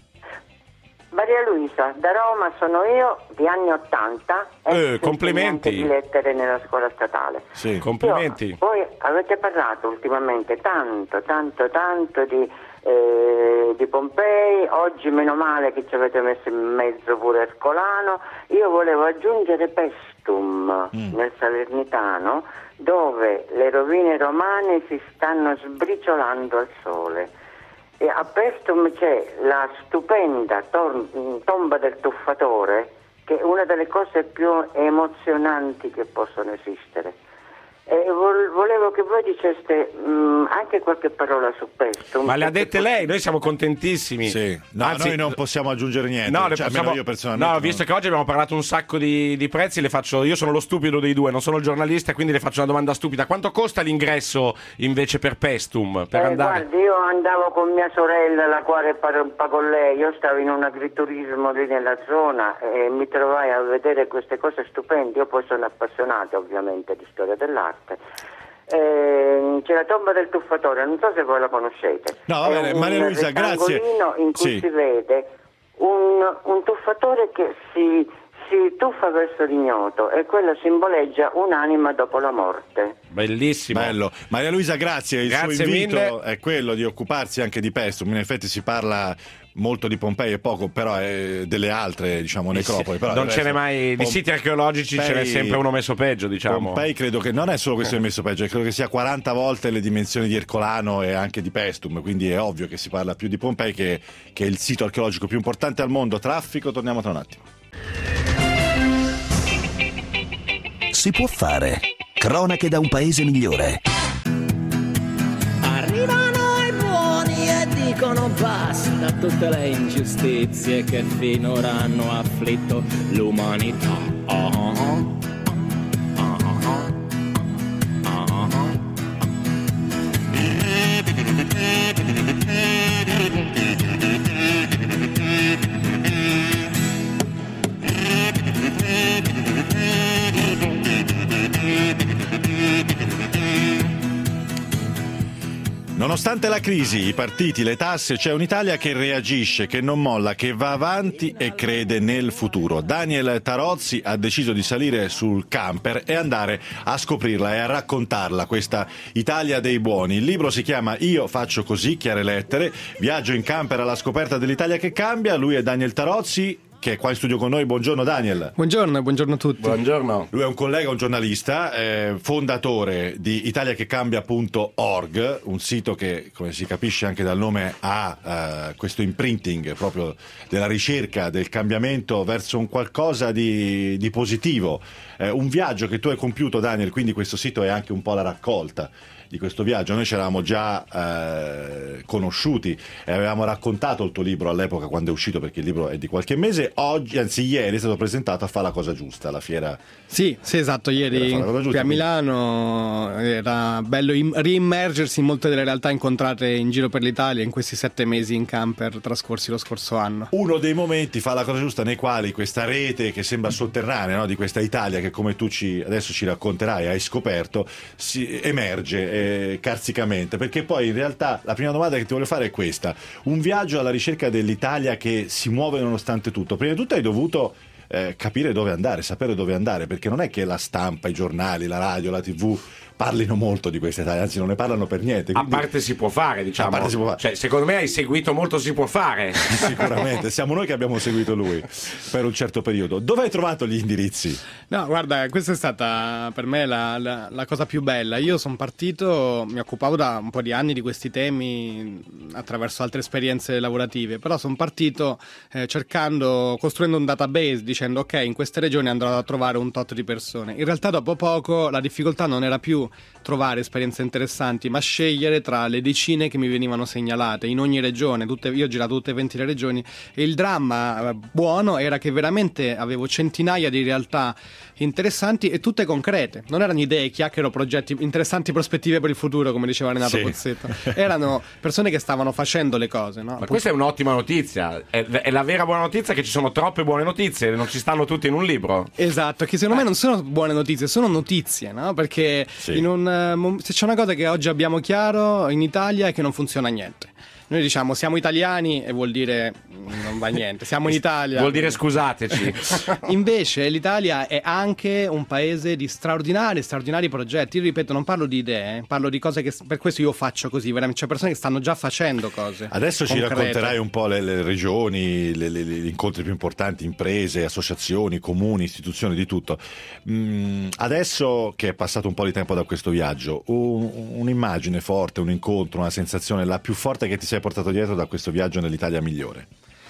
Maria Luisa, da Roma sono io, di anni ottanta. Eh, ex complimenti. insegnante di lettere nella scuola statale. Sì. Complimenti. Io- voi avete parlato ultimamente tanto, tanto, tanto di, eh, di Pompei, oggi meno male che ci avete messo in mezzo pure Ercolano. Io volevo aggiungere Pestum Mm. nel Salernitano, dove le rovine romane si stanno sbriciolando al sole. E a Pestum c'è la stupenda tor- tomba del tuffatore, che è una delle cose più emozionanti che possono esistere. E vol- volevo che voi diceste mh, anche qualche parola su Pestum. Ma le ha dette lei, noi siamo contentissimi. Sì. No, Anzi, noi non possiamo aggiungere niente. No, le Cioè, possiamo- almeno io personalmente. no, visto che oggi abbiamo parlato un sacco di, di prezzi, le faccio. Io sono lo stupido dei due, non sono il giornalista, quindi le faccio una domanda stupida. Quanto costa l'ingresso invece per Pestum? Per Eh, andare? guardi, io andavo con mia sorella, la quale parla con lei, io stavo in un agriturismo lì nella zona e mi trovai a vedere queste cose stupende. Io poi sono appassionato ovviamente di storia dell'arte. Eh, c'è la tomba del tuffatore, non so se voi la conoscete. No, va bene, È un Maria Luisa, grazie. rettangolino in cui Sì. si vede un, un tuffatore che si, si tuffa verso l'ignoto e quello simboleggia un'anima dopo la morte. Bellissimo. Bello. Maria Luisa, grazie. Il Grazie suo invito mille. è quello di occuparsi anche di Pestum. In effetti si parla molto di Pompei e poco, però è delle altre, diciamo, necropoli. Però non del ce n'è resto- mai. Di Pom- siti archeologici ce n'è Pompei- sempre uno messo peggio, diciamo. Pompei credo che non è solo questo messo peggio, credo che sia quaranta volte le dimensioni di Ercolano e anche di Pestum, quindi è ovvio che si parla più di Pompei, che, che è il sito archeologico più importante al mondo. Traffico, torniamo tra un attimo. Si può fare. Cronache da un paese migliore. Arrivano i buoni e dicono basta a tutte le ingiustizie che finora hanno afflitto l'umanità. Oh, oh, oh. Oh, oh, oh. Oh, oh, oh. Nonostante la crisi, i partiti, le tasse, c'è un'Italia che reagisce, che non molla, che va avanti e crede nel futuro. Daniel Tarozzi ha deciso di salire sul camper e andare a scoprirla e a raccontarla, questa Italia dei buoni. Il libro si chiama Io faccio così, chiare lettere, viaggio in camper alla scoperta dell'Italia che cambia. Lui è Daniel Tarozzi. che è qua in studio con noi. Buongiorno Daniel. Buongiorno, buongiorno a tutti. Buongiorno. Lui è un collega, un giornalista, eh, fondatore di Italia che cambia punto org, un sito che, come si capisce anche dal nome, ha eh, questo imprinting proprio della ricerca del cambiamento verso un qualcosa di, di positivo. Eh, un viaggio che tu hai compiuto, Daniel, quindi questo sito è anche un po' la raccolta di questo viaggio. Noi ci eravamo già eh, conosciuti e avevamo raccontato il tuo libro all'epoca quando è uscito, perché il libro è di qualche mese. Oggi, anzi ieri, è stato presentato a Fa la cosa giusta, alla fiera. Sì, sì, esatto, ieri giusta, qui a Milano era bello im- riimmergersi in molte delle realtà incontrate in giro per l'Italia in questi sette mesi in camper trascorsi lo scorso anno. Uno dei momenti, Fa la cosa giusta, nei quali questa rete che sembra sotterranea, no, di questa Italia che, come tu ci, adesso ci racconterai, hai scoperto, si emerge eh, carsicamente, perché poi in realtà la prima domanda che ti voglio fare è questa: un viaggio alla ricerca dell'Italia che si muove nonostante tutto. Prima di tutto hai dovuto eh, capire dove andare, sapere dove andare, perché non è che la stampa, i giornali, la radio, la tivù parlino molto di questa Italia, anzi non ne parlano per niente. Quindi... A parte si può fare, diciamo. A parte si può fare. Cioè, secondo me hai seguito molto Si può fare. Sicuramente, siamo noi che abbiamo seguito lui per un certo periodo. Dove hai trovato gli indirizzi? No, guarda, questa è stata per me la, la, la cosa più bella. Io sono partito, mi occupavo da un po' di anni di questi temi attraverso altre esperienze lavorative, però sono partito eh, cercando, costruendo un database, dicendo ok, in queste regioni andrò a trovare un tot di persone. In realtà dopo poco la difficoltà non era più trovare esperienze interessanti, ma scegliere tra le decine che mi venivano segnalate in ogni regione. Tutte, io ho girato tutte e venti le regioni e il dramma eh, buono era che veramente avevo centinaia di realtà interessanti e tutte concrete. Non erano idee, chiacchiere o progetti interessanti, prospettive per il futuro, come diceva Renato Sì. Pozzetto. Erano persone che stavano facendo le cose, no? Ma questa è un'ottima notizia. È, è la vera buona notizia che ci sono troppe buone notizie, non ci stanno tutte in un libro. Esatto, che secondo me non sono buone notizie, sono notizie, no? Perché Sì. in un, eh, mom- se c'è una cosa che oggi abbiamo chiaro in Italia è che non funziona niente. Noi diciamo siamo italiani e vuol dire non va niente, siamo in Italia. Vuol dire scusateci. Invece l'Italia è anche un paese di straordinari, straordinari progetti. Io ripeto, non parlo di idee, parlo di cose che, per questo io faccio così, veramente. C'è persone che stanno già facendo cose. Adesso ci concrete. racconterai un po' le, le regioni, le, le, gli incontri più importanti, imprese, associazioni, comuni, istituzioni, di tutto. Mm, adesso che è passato un po' di tempo da questo viaggio, un, un'immagine forte, un incontro, una sensazione, la più forte che ti sei portato dietro da questo viaggio nell'Italia migliore?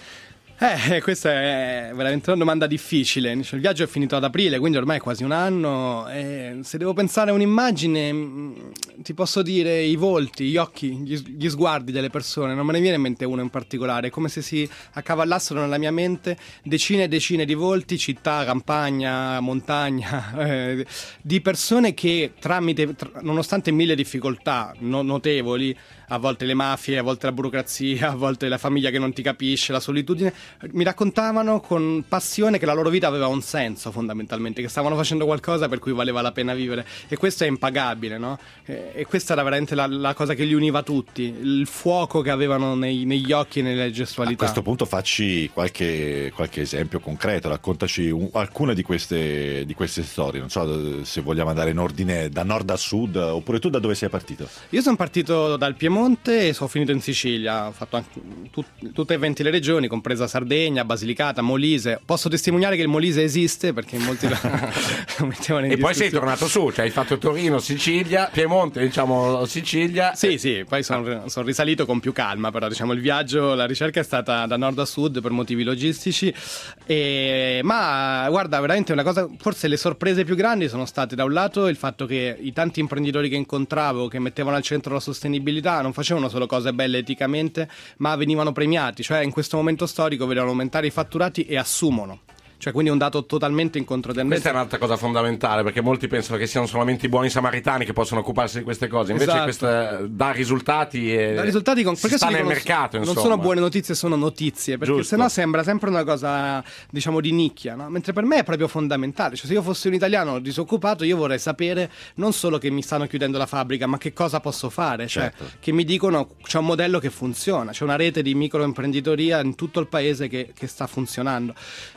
Eh, questa è veramente una domanda difficile. Il viaggio è finito ad aprile, quindi ormai è quasi un anno. E se devo pensare a un'immagine, mh, ti posso dire i volti, gli occhi, gli, gli sguardi delle persone. Non me ne viene in mente uno in particolare. È come se si accavallassero nella mia mente decine e decine di volti, città, campagna, montagna, eh, di persone che tramite, tra, nonostante mille difficoltà no, notevoli, a volte le mafie, a volte la burocrazia, a volte la famiglia che non ti capisce, la solitudine, mi raccontavano con passione che la loro vita aveva un senso, fondamentalmente, che stavano facendo qualcosa per cui valeva la pena vivere, e questo è impagabile, no? E, e questa era veramente la, la cosa che li univa tutti, il fuoco che avevano nei, negli occhi e nelle gestualità. A questo punto facci qualche, qualche esempio concreto, raccontaci un, alcune di queste, di queste storie, non so se vogliamo andare in ordine da nord a sud, oppure tu da dove sei partito? Io sono partito dal Piemonte e sono finito in Sicilia, ho fatto anche tut- tutte e venti le regioni, compresa Sardegna, Basilicata, Molise. Posso testimoniare che il Molise esiste perché molti lo, lo mettevano in E poi sei discussione. tornato su, cioè hai fatto Torino, Sicilia, Piemonte, diciamo Sicilia. Sì, sì, poi sono son risalito con più calma, però diciamo il viaggio, la ricerca è stata da nord a sud per motivi logistici. E, ma guarda, veramente una cosa, forse le sorprese più grandi sono state da un lato il fatto che i tanti imprenditori che incontravo, che mettevano al centro la sostenibilità, non facevano solo cose belle eticamente, ma venivano premiati, cioè in questo momento storico vedono aumentare i fatturati e assumono. Cioè, quindi un dato totalmente in controtendenza. Questa è un'altra cosa fondamentale, perché molti pensano che siano solamente i buoni samaritani che possono occuparsi di queste cose. Invece Esatto. questa dà risultati e Da risultati con... si perché sta si nel dicono- mercato, non insomma. sono buone notizie, sono notizie, perché Giusto. sennò sembra sempre una cosa, diciamo, di nicchia, no? Mentre per me è proprio fondamentale. Cioè, se io fossi un italiano disoccupato, io vorrei sapere non solo che mi stanno chiudendo la fabbrica, ma che cosa posso fare. Cioè, Certo. che mi dicono c'è un modello che funziona, c'è una rete di microimprenditoria in tutto il paese che, che sta funzionando. Poi per fare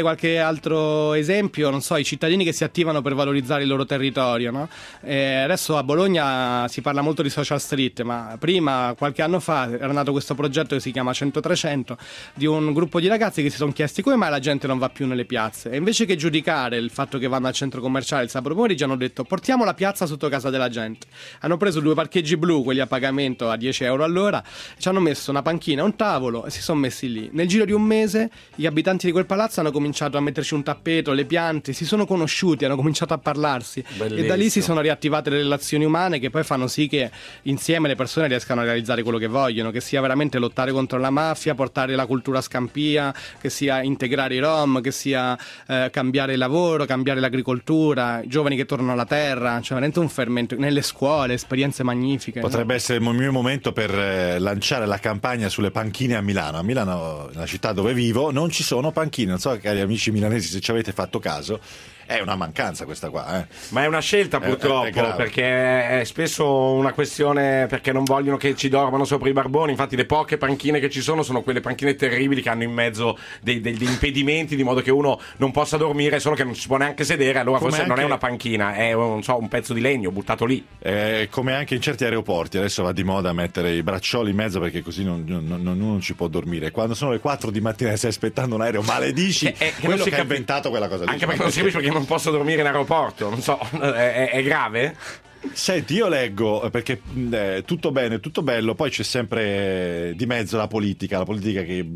qualche altro esempio, non so, i cittadini che si attivano per valorizzare il loro territorio, no? Eh, adesso a Bologna si parla molto di social street, ma prima, qualche anno fa, era nato questo progetto che si chiama cento trecento, di un gruppo di ragazzi che si sono chiesti come mai la gente non va più nelle piazze, e invece che giudicare il fatto che vanno al centro commerciale il sabato pomeriggio hanno detto portiamo la piazza sotto casa della gente. Hanno preso due parcheggi blu, quelli a pagamento a dieci euro all'ora, ci hanno messo una panchina e un tavolo e si sono messi lì. Nel giro di un mese gli abitanti di quel palazzo hanno cominciato a metterci un tappeto, le piante, si sono conosciuti, hanno cominciato a parlarsi. Bellissimo. E da lì si sono riattivate le relazioni umane che poi fanno sì che insieme le persone riescano a realizzare quello che vogliono, che sia veramente lottare contro la mafia, portare la cultura a Scampia, che sia integrare i rom, che sia eh, cambiare il lavoro, cambiare l'agricoltura, giovani che tornano alla terra, cioè veramente un fermento nelle scuole, esperienze magnifiche. Potrebbe no? essere il mio momento per eh, lanciare la campagna sulle panchine a Milano. A Milano, la città dove vivo, non ci sono panchine, non so cari amici milanesi se ci avete fatto caso. È una mancanza questa qua, eh. Ma è una scelta purtroppo, è, è perché è spesso una questione perché non vogliono che ci dormano sopra i barboni. Infatti le poche panchine che ci sono sono quelle panchine terribili che hanno in mezzo dei, degli impedimenti di modo che uno non possa dormire, solo che non si può neanche sedere, allora come forse anche... non è una panchina, è non so, un pezzo di legno buttato lì. Eh, come anche in certi aeroporti, adesso va di moda mettere i braccioli in mezzo perché così non, non, non, non ci può dormire. Quando sono le quattro di mattina e stai aspettando un aereo, maledisci che, è, che quello non si che ha capi... inventato quella cosa lì. Anche perché non si capisce perché non posso dormire in aeroporto, non so, è, è grave? Senti, io leggo, perché eh, tutto bene, tutto bello, poi c'è sempre di mezzo la politica, la politica che,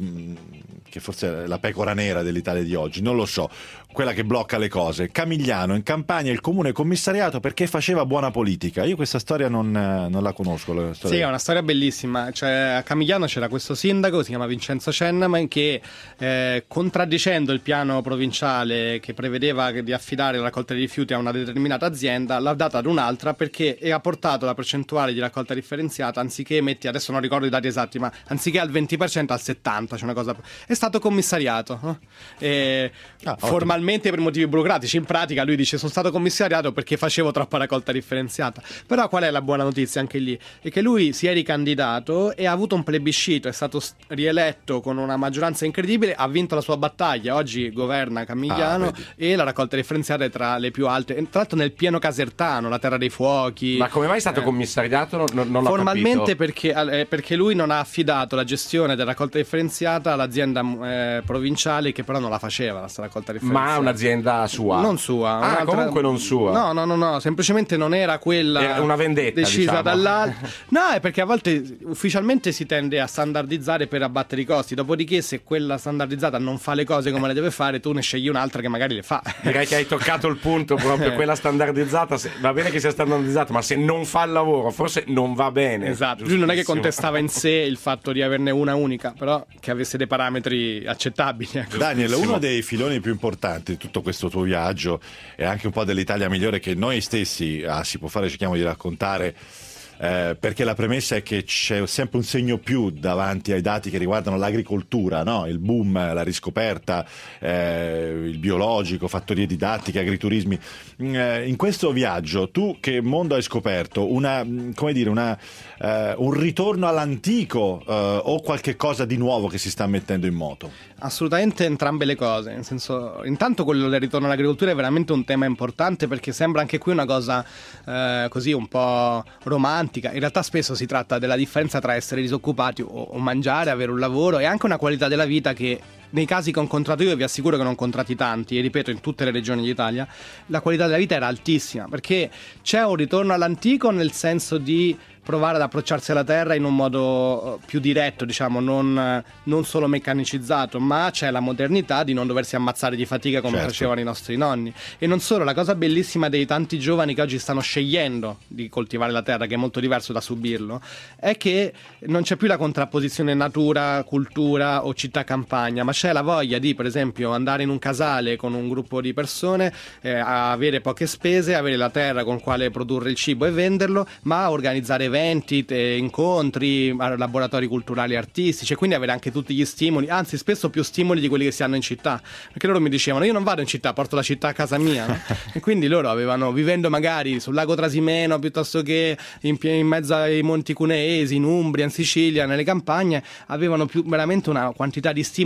che forse è la pecora nera dell'Italia di oggi, non lo so, quella che blocca le cose. Camigliano, in Campania il comune commissariato perché faceva buona politica. Io questa storia non, non la conosco. La storia. Sì, è una storia bellissima. Cioè, a Camigliano c'era questo sindaco, si chiama Vincenzo Cennaman, che eh, contraddicendo il piano provinciale che prevedeva di affidare la raccolta dei rifiuti a una determinata azienda, l'ha data ad un'altra perché e ha portato la percentuale di raccolta differenziata, anziché metti, adesso non ricordo i dati esatti, ma anziché al venti per cento al settanta per cento, cioè una cosa, è stato commissariato. No? E ah, formalmente per motivi burocratici, in pratica lui dice sono stato commissariato perché facevo troppa raccolta differenziata. Però qual è la buona notizia anche lì? È che lui si è ricandidato e ha avuto un plebiscito, è stato rieletto con una maggioranza incredibile, ha vinto la sua battaglia, oggi governa Camigliano ah, e la raccolta differenziata è tra le più alte, tra l'altro nel pieno casertano, la terra dei fuochi. Ma come mai è stato eh. commissariato? Non, non Formalmente perché, eh, perché lui non ha affidato la gestione della raccolta differenziata all'azienda eh, provinciale, che però non la faceva la raccolta differenziata. Ma un'azienda sua? Non sua. Ah, comunque non sua. No, no, no, no, semplicemente non era quella era una vendetta, decisa diciamo. dall'alto. No, è perché a volte ufficialmente si tende a standardizzare per abbattere i costi, dopodiché se quella standardizzata non fa le cose come le deve fare, tu ne scegli un'altra che magari le fa. Direi che hai toccato il punto proprio, quella standardizzata, se, va bene che sia standardizzata, ma se non fa il lavoro forse non va bene. Esatto, lui non è che contestava in sé il fatto di averne una unica, però che avesse dei parametri accettabili. Ecco. Daniel, uno dei filoni più importanti di tutto questo tuo viaggio e anche un po' dell'Italia migliore che noi stessi a Si Può Fare cerchiamo di raccontare, eh, perché la premessa è che c'è sempre un segno più davanti ai dati che riguardano l'agricoltura, no? Il boom, la riscoperta, eh, il biologico, fattorie didattiche, agriturismi. Eh, in questo viaggio tu che mondo hai scoperto? Una, come dire, una, eh, un ritorno all'antico eh, o qualche cosa di nuovo che si sta mettendo in moto? Assolutamente entrambe le cose, nel senso, intanto quello del ritorno all'agricoltura è veramente un tema importante perché sembra anche qui una cosa eh, così un po' romantica. In realtà spesso si tratta della differenza tra essere disoccupati o, o mangiare, avere un lavoro e anche una qualità della vita che nei casi che ho incontrato io, vi assicuro che ne ho incontrati tanti e ripeto in tutte le regioni d'Italia, la qualità della vita era altissima perché c'è un ritorno all'antico nel senso di provare ad approcciarsi alla terra in un modo più diretto, diciamo, non, non solo meccanicizzato, ma c'è la modernità di non doversi ammazzare di fatica come certo. facevano i nostri nonni. E non solo, la cosa bellissima dei tanti giovani che oggi stanno scegliendo di coltivare la terra, che è molto diverso da subirlo, è che non c'è più la contrapposizione natura, cultura o città-campagna, ma c'è la voglia di, per esempio, andare in un casale con un gruppo di persone, eh, a avere poche spese, avere la terra con quale produrre il cibo e venderlo, ma organizzare eventi, te, incontri, laboratori culturali e artistici, e quindi avere anche tutti gli stimoli, anzi spesso più stimoli di quelli che si hanno in città, perché loro mi dicevano io non vado in città, porto la città a casa mia, no? E quindi loro avevano, vivendo magari sul lago Trasimeno piuttosto che in, in mezzo ai monti cuneesi, in Umbria, in Sicilia, nelle campagne, avevano più, veramente una quantità di stimoli e di incontri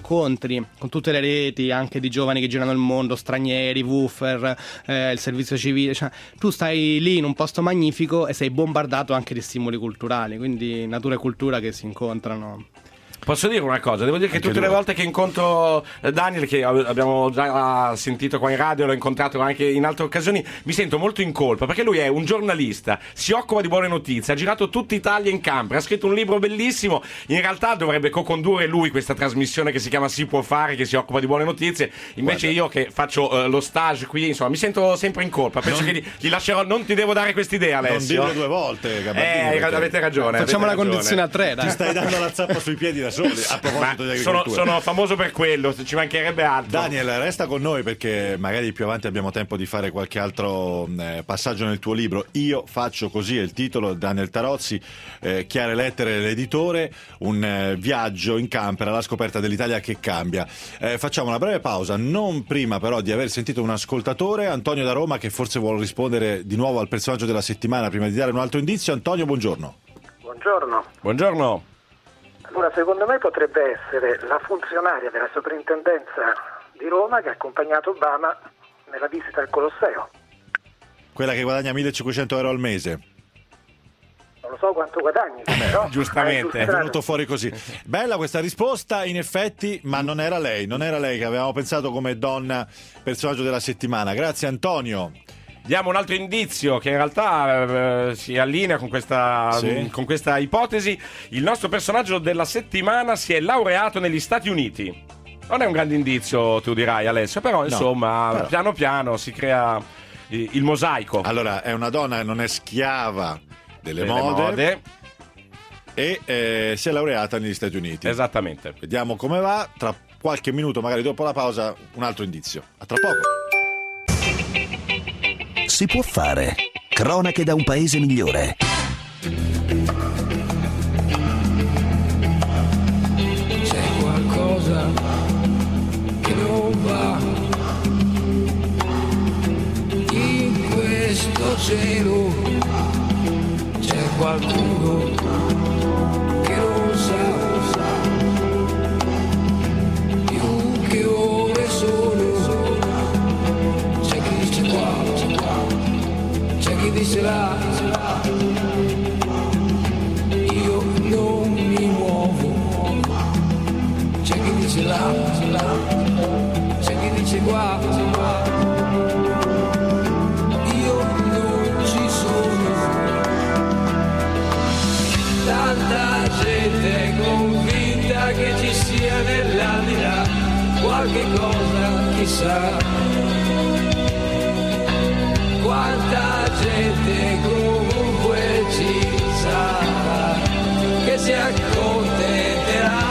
incontri con tutte le reti anche di giovani che girano il mondo, stranieri, woofer, eh, il servizio civile, cioè, tu stai lì in un posto magnifico e sei bombardato anche di stimoli culturali, quindi natura e cultura che si incontrano. Posso dire una cosa? Devo dire che Anche tutte lui. le volte che incontro eh, Daniel, che abbiamo già sentito qua in radio, l'ho incontrato anche in altre occasioni, mi sento molto in colpa, perché lui è un giornalista, si occupa di buone notizie, ha girato tutta Italia in camper, ha scritto un libro bellissimo, in realtà dovrebbe co-condurre lui questa trasmissione che si chiama Si può fare, che si occupa di buone notizie, invece Guarda. io che faccio eh, lo stage qui, insomma, mi sento sempre in colpa, penso Non- che gli, gli lascerò, non ti devo dare quest'idea, Non Alessio. dirlo due volte, Gabardini, Eh, perché avete ragione. Facciamo la avete ragione. condizione a tre, dai. ti stai dando la zappa sui piedi da soli. A proposito Ma di sono, agricoltura. sono famoso per quello, ci mancherebbe altro. Daniel, resta con noi perché magari più avanti abbiamo tempo di fare qualche altro eh, passaggio nel tuo libro. Io faccio così, è il titolo, Daniel Tarozzi, eh, Chiare lettere, l'editore, un eh, viaggio in camper alla scoperta dell'Italia che cambia. Eh, facciamo una breve pausa, non prima però di aver sentito un ascoltatore, Antonio da Roma, che forse vuole rispondere di nuovo al personaggio della settimana prima di dare un altro indizio. Antonio, buongiorno. Buongiorno. Buongiorno. Allora, secondo me potrebbe essere la funzionaria della soprintendenza di Roma che ha accompagnato Obama nella visita al Colosseo. Quella che guadagna millecinquecento euro al mese. Non lo so quanto guadagni, però giustamente. È venuto fuori così. Bella questa risposta, in effetti, ma non era lei, non era lei che avevamo pensato come donna personaggio della settimana. Grazie Antonio. Diamo un altro indizio che in realtà eh, si allinea con questa, Sì. con questa ipotesi. Il nostro personaggio della settimana si è laureato negli Stati Uniti. Non è un grande indizio, tu dirai, Alessio, però insomma, però. piano piano si crea il, il mosaico. Allora, è una donna che non è schiava delle, Delle mode, mode. e eh, si è laureata negli Stati Uniti. Esattamente. Vediamo come va. Tra qualche minuto, magari dopo la pausa, un altro indizio. A tra poco. Si può fare. Cronache da un paese migliore. C'è qualcosa che non va in questo cielo, c'è qualcuno che non sa più che ore sono, c'è chi dice qua, c'è chi dice là, io non mi muovo, c'è chi dice là, c'è chi dice qua, io non ci sono, tanta gente convinta che ci sia nell'aldilà qualche cosa, chissà. Quanta gente comunque ci sarà che si accontenterà.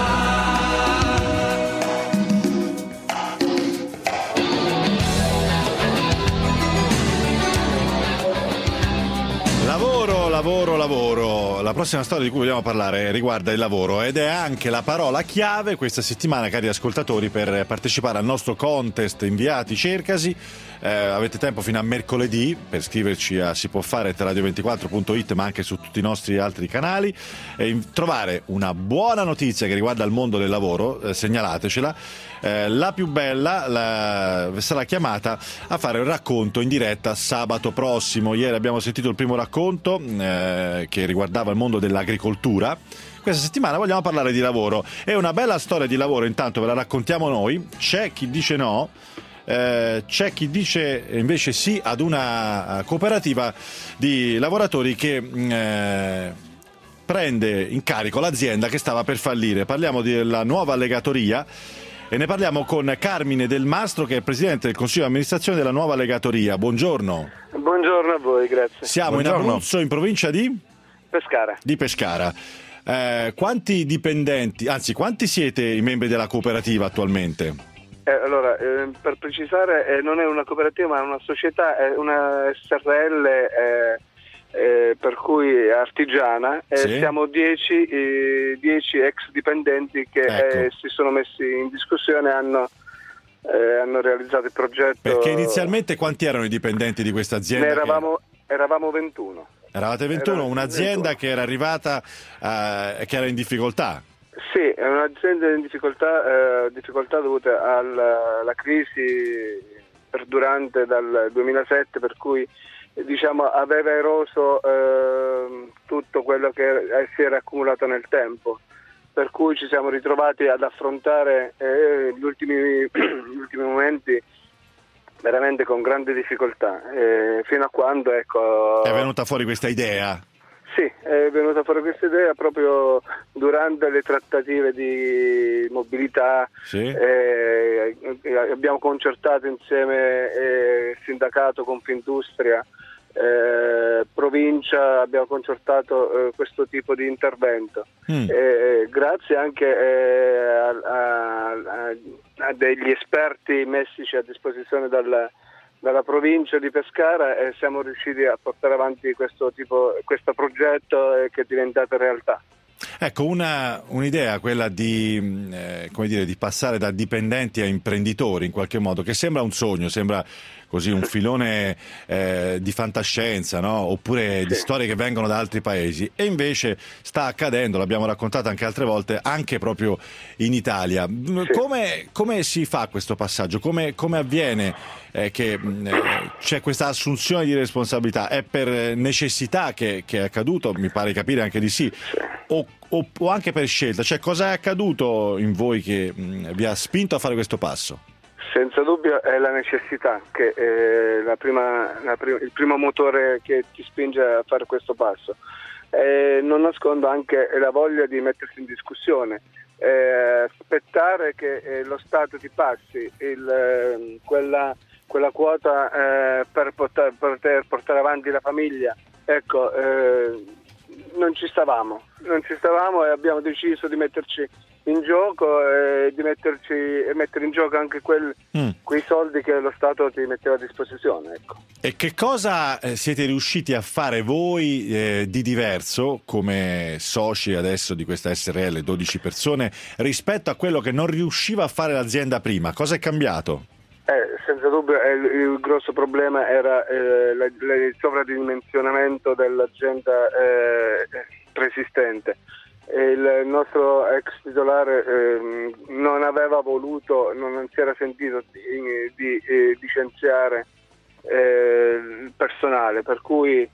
Lavoro, lavoro, lavoro. La prossima storia di cui vogliamo parlare riguarda il lavoro ed è anche la parola chiave questa settimana, cari ascoltatori, per partecipare al nostro contest Inviati Cercasi. Eh, avete tempo fino a mercoledì per scriverci a si può fare radio ventiquattro punto it, ma anche su tutti i nostri altri canali, e in- trovare una buona notizia che riguarda il mondo del lavoro. Eh, segnalatecela. Eh, la più bella la, sarà chiamata a fare un racconto in diretta sabato prossimo. Ieri abbiamo sentito il primo racconto eh, che riguardava il mondo dell'agricoltura. Questa settimana vogliamo parlare di lavoro. È una bella storia di lavoro, intanto ve la raccontiamo noi. C'è chi dice no, eh, c'è chi dice invece sì ad una cooperativa di lavoratori che mh, eh, prende in carico l'azienda che stava per fallire. Parliamo della Nuova Legatoria e ne parliamo con Carmine Del Mastro, che è presidente del consiglio di amministrazione della Nuova Legatoria. Buongiorno. Buongiorno a voi, grazie. Siamo Buongiorno. in Abruzzo, in provincia di? Pescara. Di Pescara. Eh, quanti dipendenti, anzi quanti siete i membri della cooperativa attualmente? Eh, allora, eh, per precisare, eh, non è una cooperativa ma è una società, è una S R L eh, eh, per cui è artigiana. Eh, Sì. Siamo dieci, eh, dieci ex dipendenti che Ecco. eh, si sono messi in discussione e hanno, eh, hanno realizzato il progetto. Perché inizialmente quanti erano i dipendenti di questa azienda? Ne che- eravamo, eravamo ventuno. Eravate ventuno, Era- un'azienda ventuno. che era arrivata, eh, che era in difficoltà. Sì, Sì, è un'azienda in difficoltà, eh, difficoltà dovute alla, alla crisi perdurante dal duemilasette, per cui diciamo aveva eroso eh, tutto quello che si era accumulato nel tempo, per cui ci siamo ritrovati ad affrontare eh, gli, ultimi, gli ultimi momenti veramente con grande difficoltà, eh, fino a quando ecco è venuta fuori questa idea. Sì, è venuta fuori questa idea proprio durante le trattative di mobilità. Sì. Eh, abbiamo concertato insieme eh, sindacato, Confindustria, eh, provincia, abbiamo concertato eh, questo tipo di intervento. Mm. Eh, grazie anche eh, a, a, a, a degli esperti messici a disposizione dal dalla provincia di Pescara, e siamo riusciti a portare avanti questo tipo, questo progetto eh, che è diventato realtà. Ecco, una, un'idea, quella di, eh, come dire, di passare da dipendenti a imprenditori in qualche modo, che sembra un sogno, sembra così un filone eh, di fantascienza, no? Oppure di storie che vengono da altri paesi, e invece sta accadendo, l'abbiamo raccontato anche altre volte, anche proprio in Italia. Sì. Come, come si fa questo passaggio? Come, come avviene eh, che eh, c'è questa assunzione di responsabilità? È per necessità che, che è accaduto? Mi pare capire anche di sì. O, o, o anche per scelta? Cioè, cosa è accaduto in voi che mh, vi ha spinto a fare questo passo? Senza dubbio è la necessità che è la prima, la prim- il primo motore che ti spinge a fare questo passo. E non nascondo anche la voglia di mettersi in discussione, eh, aspettare che eh, lo Stato ti passi il, eh, quella, quella quota eh, per poter, poter portare avanti la famiglia. Ecco, eh, non ci stavamo, non ci stavamo e abbiamo deciso di metterci in gioco e di metterci e mettere in gioco anche quel, mm. quei soldi che lo Stato ti metteva a disposizione. Ecco. E che cosa eh, siete riusciti a fare voi eh, di diverso come soci adesso di questa S R L, dodici persone, rispetto a quello che non riusciva a fare l'azienda prima? Cosa è cambiato? Eh, senza dubbio eh, il, il grosso problema era eh, la, la, il sovradimensionamento dell'azienda eh, preesistente. Il nostro ex titolare eh, non aveva voluto, non, non si era sentito di, di eh, licenziare eh, il personale, per cui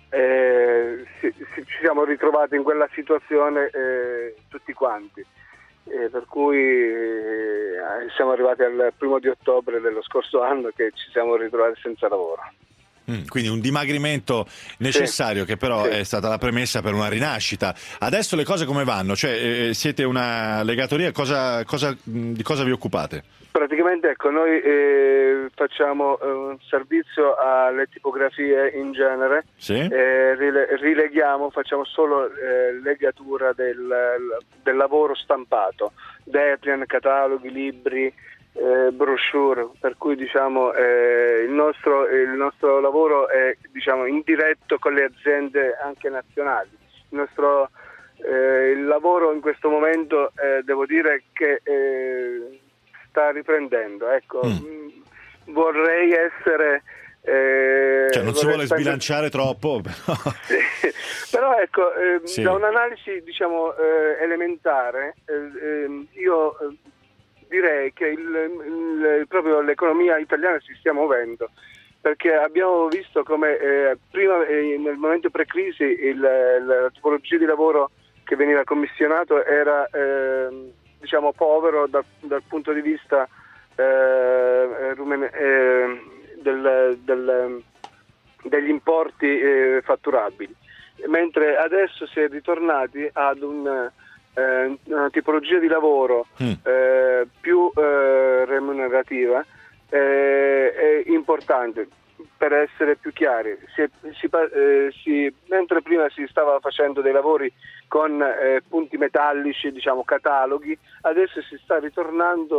eh, si, si, ci siamo ritrovati in quella situazione eh, tutti quanti. Eh, per cui eh, siamo arrivati al primo di ottobre dello scorso anno che ci siamo ritrovati senza lavoro. Mm, quindi un dimagrimento necessario, sì, che però sì. è stata la premessa per una rinascita. Adesso le cose come vanno? Cioè eh, siete una legatoria, cosa, cosa, di cosa vi occupate? Praticamente ecco, noi eh, facciamo eh, un servizio alle tipografie in genere, sì. eh, rile- rileghiamo, facciamo solo eh, legatura del, del lavoro stampato, Deplian, cataloghi, libri, Eh, brochure, per cui diciamo eh, il nostro il nostro lavoro è diciamo in diretto con le aziende anche nazionali. Il nostro eh, il lavoro in questo momento eh, devo dire che eh, sta riprendendo, ecco. mm. vorrei essere eh, cioè non si vuole sbilanciare troppo, però, sì. però ecco eh, sì. da un'analisi diciamo eh, elementare eh, eh, io eh, direi che il, il, proprio l'economia italiana si stia muovendo, perché abbiamo visto come eh, prima eh, nel momento pre-crisi il, la tipologia di lavoro che veniva commissionato era eh, diciamo povero da, dal punto di vista eh, rumen- eh, del, del, degli importi eh, fatturabili, mentre adesso si è ritornati ad un Eh, una tipologia di lavoro mm. eh, più eh, remunerativa eh, è importante. Per essere più chiari, si, si, eh, si, mentre prima si stava facendo dei lavori con eh, punti metallici, diciamo cataloghi, adesso si sta ritornando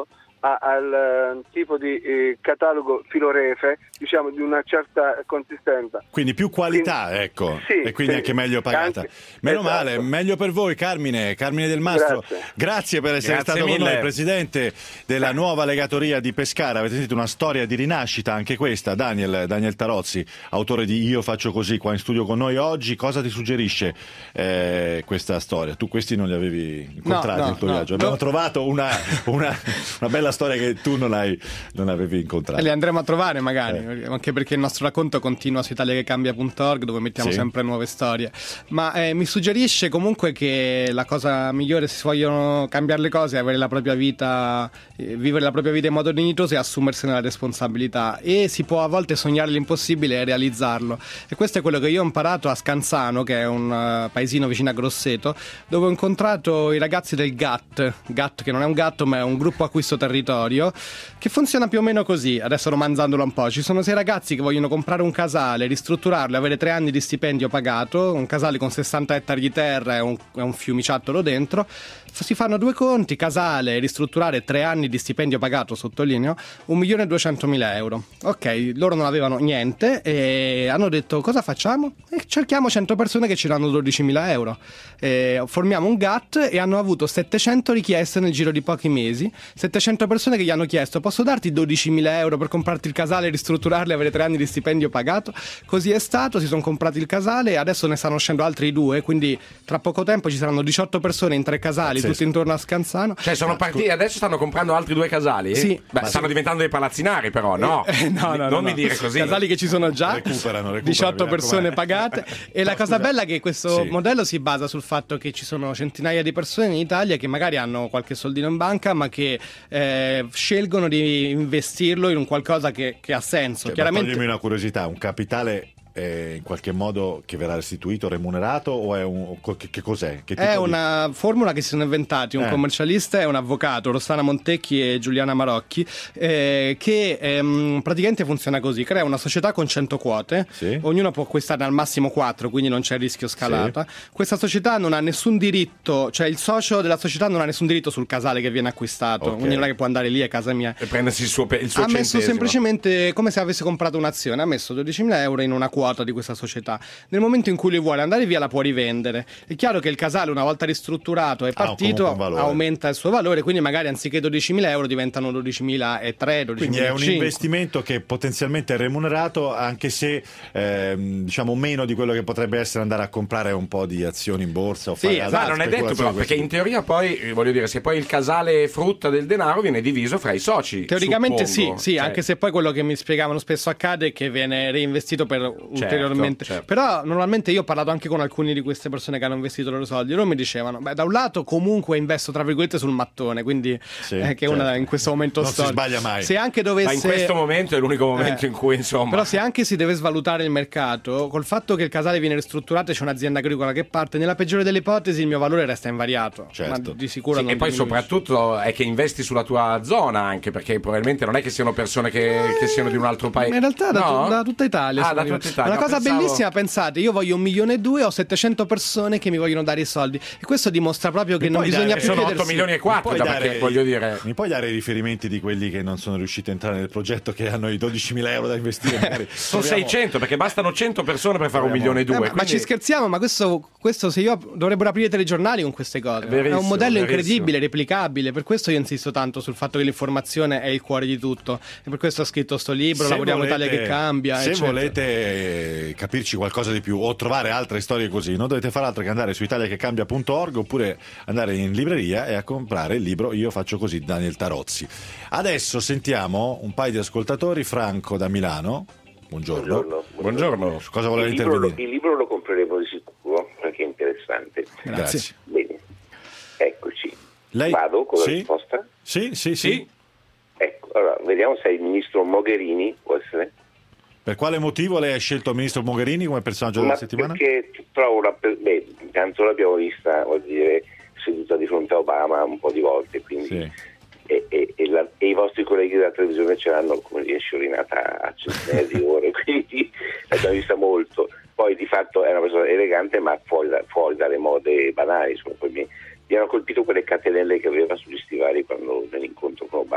a, al uh, tipo di eh, catalogo filorefe, diciamo di una certa consistenza. Quindi più qualità, quindi, ecco, sì, e quindi sì, anche meglio pagata. anche, Meno esatto. male, meglio per voi Carmine, Carmine Del Mastro. Grazie, Grazie per essere Grazie stato mille. con noi, presidente della nuova legatoria di Pescara. Avete sentito una storia di rinascita anche questa. Daniel, Daniel Tarozzi, autore di Io faccio così, qua in studio con noi oggi. Cosa ti suggerisce eh, questa storia? Tu questi non li avevi incontrati No, no, nel tuo no, viaggio. Abbiamo no. trovato una, una, una bella storia che tu non, hai, non avevi incontrato. E li andremo a trovare magari, Eh. anche perché il nostro racconto continua su italia che cambia punto org, dove mettiamo Sì. sempre nuove storie. Ma eh, mi suggerisce comunque che la cosa migliore, se si vogliono cambiare le cose, è avere la propria vita, eh, vivere la propria vita in modo dignitoso e assumersene la responsabilità. E si può a volte sognare l'impossibile e realizzarlo. E questo è quello che io ho imparato a Scanzano, che è un uh, paesino vicino a Grosseto, dove ho incontrato i ragazzi del G A T, G A T che non è un gatto ma è un gruppo acquisto territorio, che funziona più o meno così, adesso romanzandolo un po'. Ci sono sei ragazzi che vogliono comprare un casale, ristrutturarlo e avere tre anni di stipendio pagato, un casale con sessanta ettari di terra e un, e un fiumiciattolo dentro. Si fanno due conti, casale, ristrutturare, tre anni di stipendio pagato, sottolineo, un milione e duecentomila euro. Ok, loro non avevano niente e hanno detto cosa facciamo? E cerchiamo cento persone che ci danno dodicimila euro. E formiamo un G A T e hanno avuto settecento richieste nel giro di pochi mesi, settecento persone che gli hanno chiesto posso darti dodicimila euro per comprarti il casale, ristrutturarlo e avere tre anni di stipendio pagato? Così è stato, si sono comprati il casale e adesso ne stanno uscendo altri due, quindi tra poco tempo ci saranno diciotto persone in tre casali, tutti intorno a Scanzano. Cioè sono partiti, adesso stanno comprando altri due casali? Sì. Beh, Ma stanno sì. diventando dei palazzinari però, no? Eh, no, no, non no, mi no. dire così. Casali che ci sono già, Recuperano, recuperano, diciotto mi persone raccomando. pagate. E la cosa bella è che questo Sì. modello si basa sul fatto che ci sono centinaia di persone in Italia che magari hanno qualche soldino in banca ma che eh, scelgono di investirlo in un qualcosa che, che ha senso. Cioè, Chiaramente. ma toglimi una curiosità, un capitale è in qualche modo che verrà restituito, remunerato o è un che, che cos'è? Che È tipo una formula che si sono inventati un Eh. commercialista e un avvocato, Rossana Montecchi e Giuliana Marocchi, eh, che ehm, praticamente funziona così: crea una società con cento quote, Sì. ognuno può acquistarne al massimo quattro, quindi non c'è rischio scalata. Questa società non ha nessun diritto, cioè il socio della società non ha nessun diritto sul casale che viene acquistato, Ok. quindi non è che può andare lì a casa mia. E prendersi il suo, pe- il suo Ha messo centesimo. semplicemente come se avesse comprato un'azione, ha messo dodicimila euro in una quota di questa società. Nel momento in cui lui vuole andare via la può rivendere. È chiaro che il casale una volta ristrutturato e Ah, partito comunque un valore. aumenta il suo valore, quindi magari anziché dodicimila euro diventano dodicimilatrecento, Quindi è un dodicimilacinquecento. investimento che potenzialmente è remunerato, anche se ehm, diciamo meno di quello che potrebbe essere andare a comprare un po' di azioni in borsa o fare altre ma non è detto però, speculazioni di perché in teoria poi, eh, voglio dire, se poi il casale frutta del denaro viene diviso fra i soci. Teoricamente suppongo. sì, sì, Cioè, anche se poi quello che mi spiegavano spesso accade è che viene reinvestito per ulteriormente. certo. Però normalmente io ho parlato anche con alcuni di queste persone che hanno investito i loro soldi, loro mi dicevano, beh, da un lato comunque investo tra virgolette sul mattone, quindi Sì, eh, che è una certo. in questo momento Non si storico. sbaglia mai. Se anche dovesse Ma in questo momento è l'unico momento Eh. in cui insomma. Però se anche si deve svalutare il mercato, col fatto che il casale viene ristrutturato e c'è un'azienda agricola che parte, nella peggiore delle ipotesi il mio valore resta invariato. Certo. Ma di sicuro Sì, non e poi diminuisce. soprattutto è che investi sulla tua zona, anche perché probabilmente non è che siano persone che, che siano di un altro paese. Ma in realtà da, No? da tutta Italia. Ah, sono da arrivati. tutta Italia. Una No, cosa pensavo- bellissima, pensate, io voglio un milione e due, ho settecento persone che mi vogliono dare i soldi. E questo dimostra proprio che Mi non puoi bisogna dare- più sono chiedersi. otto milioni e quattro, Mi già, puoi perché dare- voglio dire. Mi puoi dare i riferimenti di quelli che non sono riusciti a entrare nel progetto, che hanno i dodicimila euro da investire? Magari Sono troviamo- seicento, perché bastano cento persone per fare un Troviamo- milione e Eh, due. ma, ma ci scherziamo, ma questo, questo se io dovrebbero aprire i telegiornali con queste cose. Verissimo, è un modello verissimo. incredibile, replicabile. Per questo io insisto tanto sul fatto che l'informazione è il cuore di tutto. E per questo ho scritto sto libro, Se Lavoriamo volete- Italia che cambia. Se eccetera. volete eh, capirci qualcosa di più o trovare altre storie così, non dovete fare altro che andare su italia che cambia punto org oppure andare in libreria e a comprare il libro Io faccio così, Daniel Tarozzi. Adesso sentiamo un paio di ascoltatori. Franco da Milano. Buongiorno. Buongiorno. Buongiorno. Cosa voleva il, libro, intervenire? il libro lo compreremo di sicuro perché è interessante. Grazie. Bene, eccoci. Lei- Vado con la sì? risposta? Sì, sì, sì, Sì? Ecco, allora, vediamo se il ministro Mogherini può essere. Per quale motivo lei ha scelto il ministro Mogherini come personaggio Ma della settimana? perché trovo una... per- Beh, intanto l'abbiamo vista, vuol dire, seduta di fronte a Obama un po' di volte, quindi... Sì. E, e- e la- e i vostri colleghi della televisione ce l'hanno, come dire, sciorinata a centinaia di ore, quindi l'abbiamo vista molto. Poi di fatto è una persona elegante, ma fuori, da- fuori dalle mode banali. Insomma, poi mi, mi hanno colpito quelle catenelle che aveva sugli stivali quando nell'incontro con Obama, che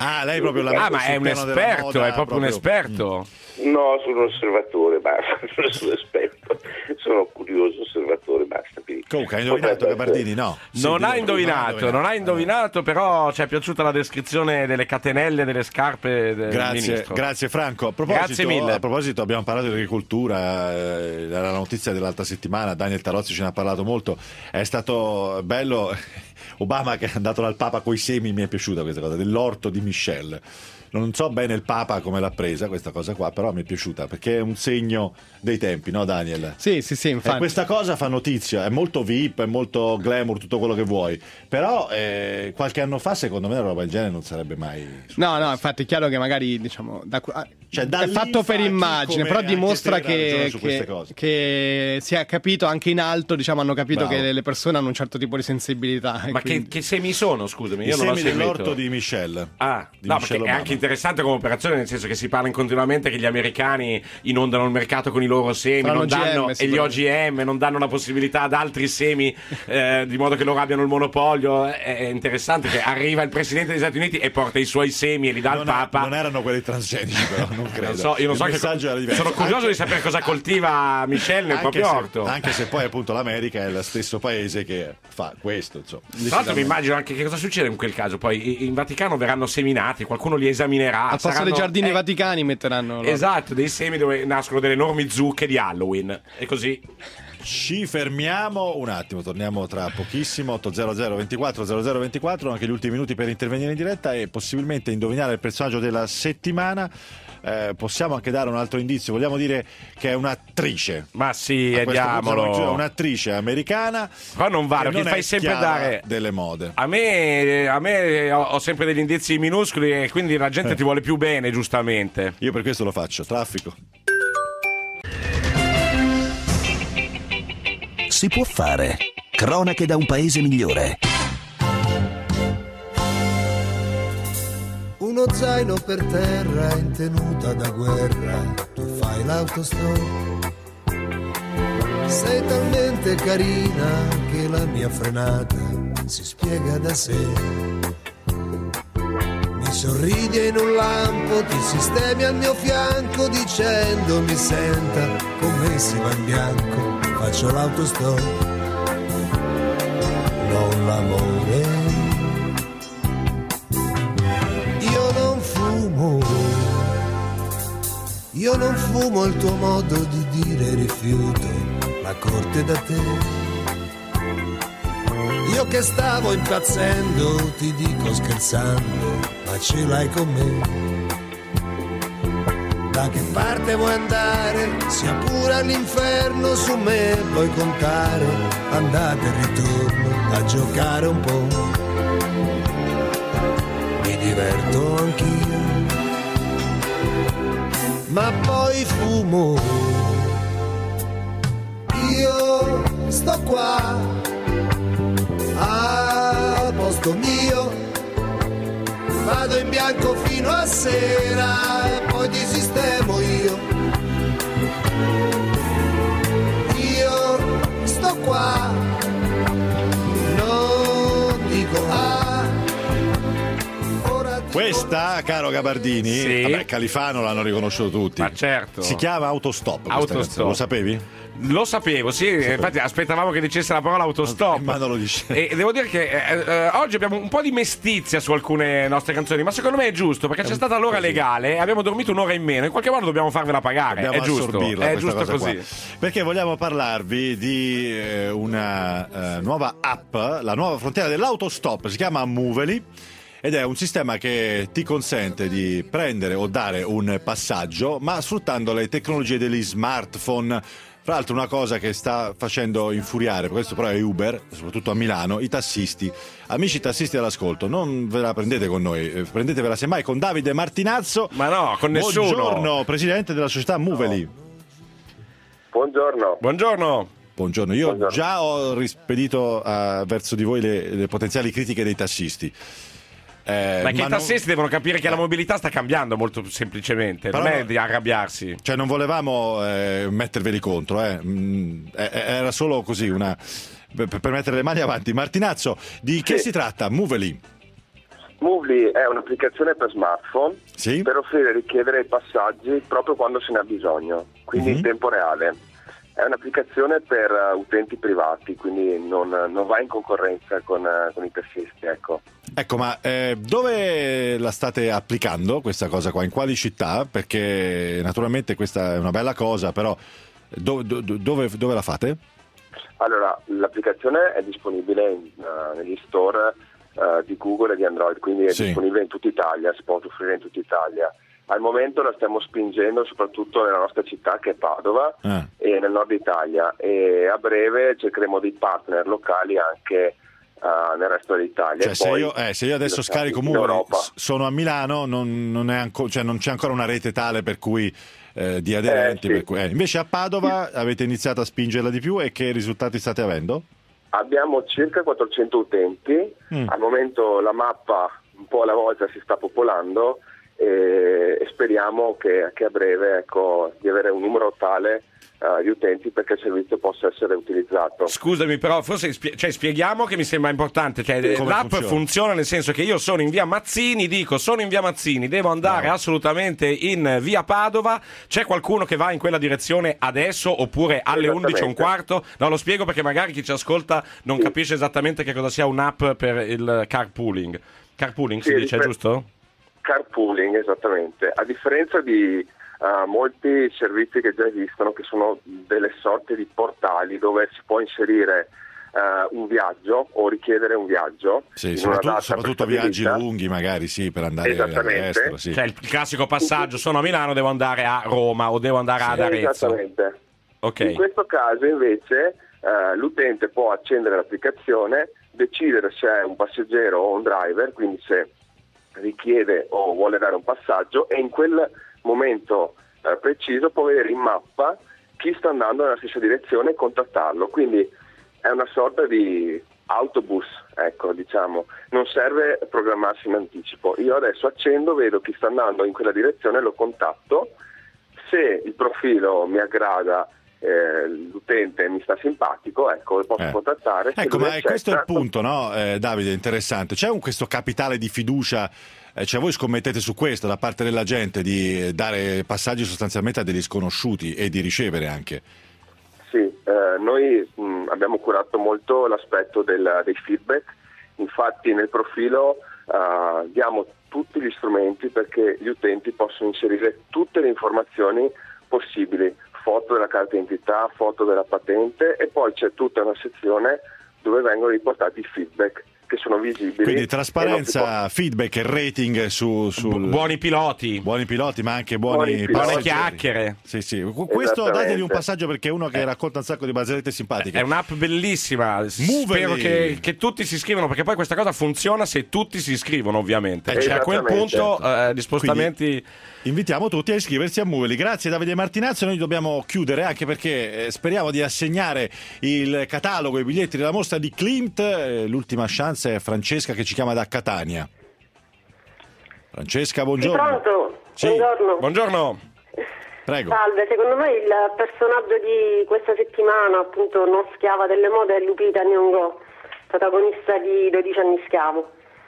Ah, lei proprio la Ah, ma è un esperto, è proprio un esperto. No, sono un osservatore, basta, non sono esperto, sono curioso osservatore, basta. Comunque, hai indovinato Gabardini? No. Non ha indovinato, non ha indovinato, però ci è piaciuta la descrizione delle catenelle delle scarpe del Grazie, ministro. grazie Franco. A proposito, Grazie mille. A proposito, abbiamo parlato di agricoltura, eh, la notizia dell'altra settimana, Daniel Tarozzi ce ne ha parlato molto, è stato bello, Obama che è andato dal Papa coi semi, mi è piaciuta questa cosa, dell'orto di Michelle. Non so bene il Papa come l'ha presa questa cosa qua, però mi è piaciuta perché è un segno dei tempi, no Daniel? Sì, sì, sì, infatti. E questa cosa fa notizia, è molto V I P, è molto glamour, tutto quello che vuoi, però eh, qualche anno fa secondo me una roba del genere non sarebbe mai... No, no, infatti è chiaro che magari diciamo da, cioè, da è fatto per immagine, però dimostra che, che, che si è capito anche in alto, diciamo hanno capito Bravo. che le persone hanno un certo tipo di sensibilità. Ma quindi... che, che semi sono, scusami? I Io non ho semi seguito. dell'orto di Michelle. Ah, di no, Michelle perché è Obama. anche interessante come operazione, nel senso che si parla continuamente che gli americani inondano il mercato con i loro semi, Faranno non danno, G M, e gli O G M non danno la possibilità ad altri semi, eh, di modo che loro abbiano il monopolio. È, è interessante che arriva il presidente degli Stati Uniti e porta i suoi semi e li dà non al Papa. È, non erano quelli transgenici, però non credo. Non so, io non Il so che, messaggio era diverso. sono curioso Anche- di sapere cosa coltiva Michelle nel anche proprio se, orto. Anche se poi appunto l'America è lo stesso paese che fa questo, insomma. Tra l'altro mi immagino anche che cosa succede in quel caso. Poi in Vaticano verranno seminati, qualcuno li esaminerà. Al posto saranno- dei giardini eh, vaticani metteranno loro. Esatto, dei semi dove nascono delle enormi zucche di Halloween. E così. Ci fermiamo un attimo, torniamo tra pochissimo. ottocento ventiquattro zero zero ventiquattro, anche gli ultimi minuti per intervenire in diretta e possibilmente indovinare il personaggio della settimana. Eh, possiamo anche dare un altro indizio, vogliamo dire che è un'attrice. Ma sì, A e questo punto diamolo. siamo giù, è un'attrice americana. Qua non vale, che perché non fai è sempre schiava dare delle mode. A me, a me ho, ho sempre degli indizi minuscoli e quindi la gente Eh. ti vuole più bene, giustamente. Io per questo lo faccio, traffico. Si può fare. Cronache da un paese migliore. Uno zaino per terra in tenuta da guerra, tu fai l'autostop. Sei talmente carina che la mia frenata si spiega da sé. Mi sorridi e in un lampo ti sistemi al mio fianco dicendo mi senta come si va in bianco, faccio l'autostop, non l'amore. Io non fumo, io non fumo, il tuo modo di dire rifiuto la corte da te. Io che stavo impazzendo ti dico scherzando, ma ce l'hai con me. Da che parte vuoi andare? Sia pure all'inferno, su me puoi contare. Andate e ritorno a giocare un po'. Mi diverto anch'io, ma poi fumo. Io sto qua al posto mio, vado in bianco fino a sera e poi ti sistemo io. Io sto qua, non dico ah. Questa, caro Gabardini, Sì. vabbè, Califano l'hanno riconosciuto tutti. Ma certo. Si chiama Autostop. questa Autostop. canzone, Lo sapevi? Lo sapevo, sì, infatti aspettavamo che dicesse la parola autostop. Ma non lo dice. E devo dire che eh, eh, oggi abbiamo un po' di mestizia su alcune nostre canzoni, ma secondo me è giusto, perché c'è stata l'ora legale e abbiamo dormito un'ora in meno. In qualche modo dobbiamo farvela pagare. Dobbiamo è giusto, assorbirla è questa giusto cosa così. qua. Perché vogliamo parlarvi di eh, una eh, nuova app, la nuova frontiera dell'autostop, si chiama Movely. Ed è un sistema che ti consente di prendere o dare un passaggio, ma sfruttando le tecnologie degli smartphone. Fra l'altro una cosa che sta facendo infuriare, questo però è Uber, soprattutto a Milano, i tassisti. Amici tassisti all'ascolto, non ve la prendete con noi, eh, prendetevela semmai con Davide Martinazzo. Ma no, con nessuno. Buongiorno, presidente della società Movely. Buongiorno. Buongiorno. Buongiorno, io già ho rispedito uh, verso di voi le, le potenziali critiche dei tassisti. Eh, Perché ma i non- tassisti devono capire che la mobilità sta cambiando molto semplicemente, Però non è no- di arrabbiarsi. Cioè non volevamo eh, metterveli contro, eh. Mm, eh, era solo così una per, per mettere le mani avanti. Martinazzo, di che si tratta? Movely. Movely è un'applicazione per smartphone sì? per offrire e richiedere i passaggi proprio quando se ne ha bisogno, quindi Mm-hmm. in tempo reale. È un'applicazione per uh, utenti privati, quindi non, non va in concorrenza con, uh, con i tassisti, ecco. Ecco, ma eh, dove la state applicando questa cosa qua? In quali città? Perché naturalmente questa è una bella cosa, però do- do- dove, dove la fate? Allora, l'applicazione è disponibile in, uh, negli store uh, di Google e di Android, quindi è Sì. disponibile in tutta Italia, si può offrire in tutta Italia. Al momento la stiamo spingendo soprattutto nella nostra città, che è Padova, Ah. e nel nord Italia, e a breve cercheremo dei partner locali anche uh, nel resto dell'Italia. Cioè, E se poi io, eh, se io adesso in scarico in Movely, Europa. s- sono a Milano, non, non, è anco- cioè non c'è ancora una rete tale per cui eh, di aderenti. Eh, sì. per cui- eh, invece a Padova avete iniziato a spingerla di più, e che risultati state avendo? Abbiamo circa quattrocento utenti, Mm. al momento la mappa un po' alla volta si sta popolando e, e speriamo che, che a breve, ecco, di avere un numero tale uh, di utenti perché il servizio possa essere utilizzato. Scusami, però forse spie- cioè, spieghiamo che mi sembra importante. Cioè, Sì, come l'app funziona? funziona nel senso che io sono in via Mazzini, dico sono in via Mazzini, devo andare assolutamente in via Padova. C'è qualcuno che va in quella direzione adesso oppure alle undici e un quarto? No, lo spiego perché magari chi ci ascolta non capisce esattamente che cosa sia un'app per il carpooling. Carpooling si Sì, dice, per- giusto? Carpooling, esattamente. A differenza di uh, molti servizi che già esistono, che sono delle sorte di portali dove si può inserire uh, un viaggio o richiedere un viaggio. Sì, in soprattutto, una data soprattutto prestabilita. viaggi lunghi, magari sì, per andare Esattamente. all'estero. Sì. Cioè il classico passaggio, sono a Milano, devo andare a Roma o devo andare ad Arezzo. Esattamente. Ok. In questo caso invece eh, l'utente può accendere l'applicazione, decidere se è un passeggero o un driver, quindi se richiede o vuole dare un passaggio, e in quel momento eh, preciso può vedere in mappa chi sta andando nella stessa direzione e contattarlo. Quindi è una sorta di autobus, ecco, diciamo. Non serve programmarsi in anticipo. Io adesso accendo, vedo chi sta andando in quella direzione, lo contatto. Se il profilo mi aggrada, eh, l'utente mi sta simpatico, ecco, lo posso Eh. contattare. Se Ecco, lui ma è questo è il accetta- punto, no, eh, Davide, interessante. C'è un, questo capitale di fiducia, eh, cioè voi scommettete su questo da parte della gente, di dare passaggi sostanzialmente a degli sconosciuti e di ricevere anche? Sì, eh, noi mh, abbiamo curato molto l'aspetto del- dei feedback, infatti nel profilo eh, diamo tutti gli strumenti perché gli utenti possono inserire tutte le informazioni possibili, foto della carta d'identità, foto della patente, e poi c'è tutta una sezione dove vengono riportati i feedback che sono visibili. Quindi e trasparenza, feedback e rating su, sul... buoni piloti. Buoni piloti, ma anche buoni, Buoni piloti. passeggeri. chiacchiere. Sì, sì. Qu- Questo Esattamente. dategli un passaggio perché è uno che racconta un sacco di barzellette simpatiche. È un'app bellissima. Movely. Spero che, che tutti si iscrivano, perché poi questa cosa funziona se tutti si iscrivono, ovviamente. Eh, Cioè, a quel esattamente. punto eh, gli spostamenti. Quindi invitiamo tutti a iscriversi a Movely. Grazie Davide Martinazzo, noi dobbiamo chiudere anche perché eh, speriamo di assegnare il catalogo, i biglietti della mostra di Klimt. Eh, l'ultima chance è Francesca che ci chiama da Catania. Francesca, buongiorno. Pronto? Sì. Buongiorno. Buongiorno. Prego. Salve, secondo me il personaggio di questa settimana, appunto non schiava delle mode, è Lupita Nyong'o, protagonista di dodici anni schiavo.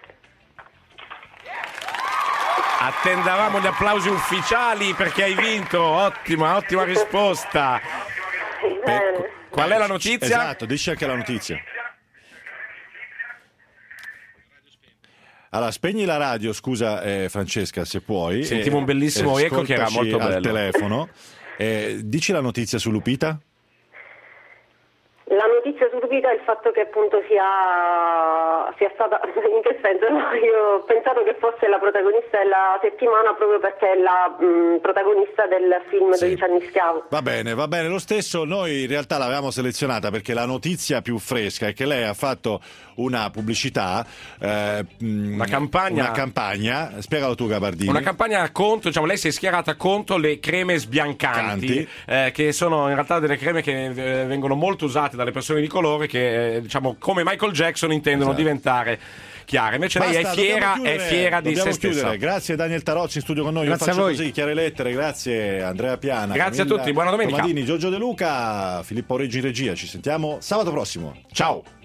Attendavamo gli applausi ufficiali perché hai vinto. Ottima, ottima risposta. Bene. Qual è la notizia? Esatto, dici anche la notizia. Allora, spegni la radio, scusa eh, Francesca, se puoi. Sentivo un bellissimo eco che era ascoltaci molto al bello. telefono. Eh, dici la notizia su Lupita? La notizia su Lupita è il fatto che appunto sia, sia stata, in che senso? No, io ho pensato che fosse la protagonista della settimana proprio perché è la mh, protagonista del film Sì. dodici anni schiavo. Va bene, va bene lo stesso. Noi in realtà l'avevamo selezionata perché la notizia più fresca è che lei ha fatto una pubblicità, eh, Una campagna. una campagna. Spiegalo tu, Gabardini. Una campagna contro, diciamo, lei si è schierata contro le creme sbiancanti, eh, che sono in realtà delle creme che eh, vengono molto usate dalle persone di colore che, eh, diciamo, come Michael Jackson intendono Esatto. diventare chiare. Invece Basta, lei è fiera, dobbiamo è chiudere, fiera di dobbiamo se stessa. chiudere. Grazie Daniel Tarocci in studio con noi. Grazie Io faccio a voi. così, chiare lettere. Grazie Andrea Piana. Grazie a Camilla tutti, buona domenica. Tomadini, Giorgio De Luca, Filippo Reggi in regia. Ci sentiamo sabato prossimo. Ciao.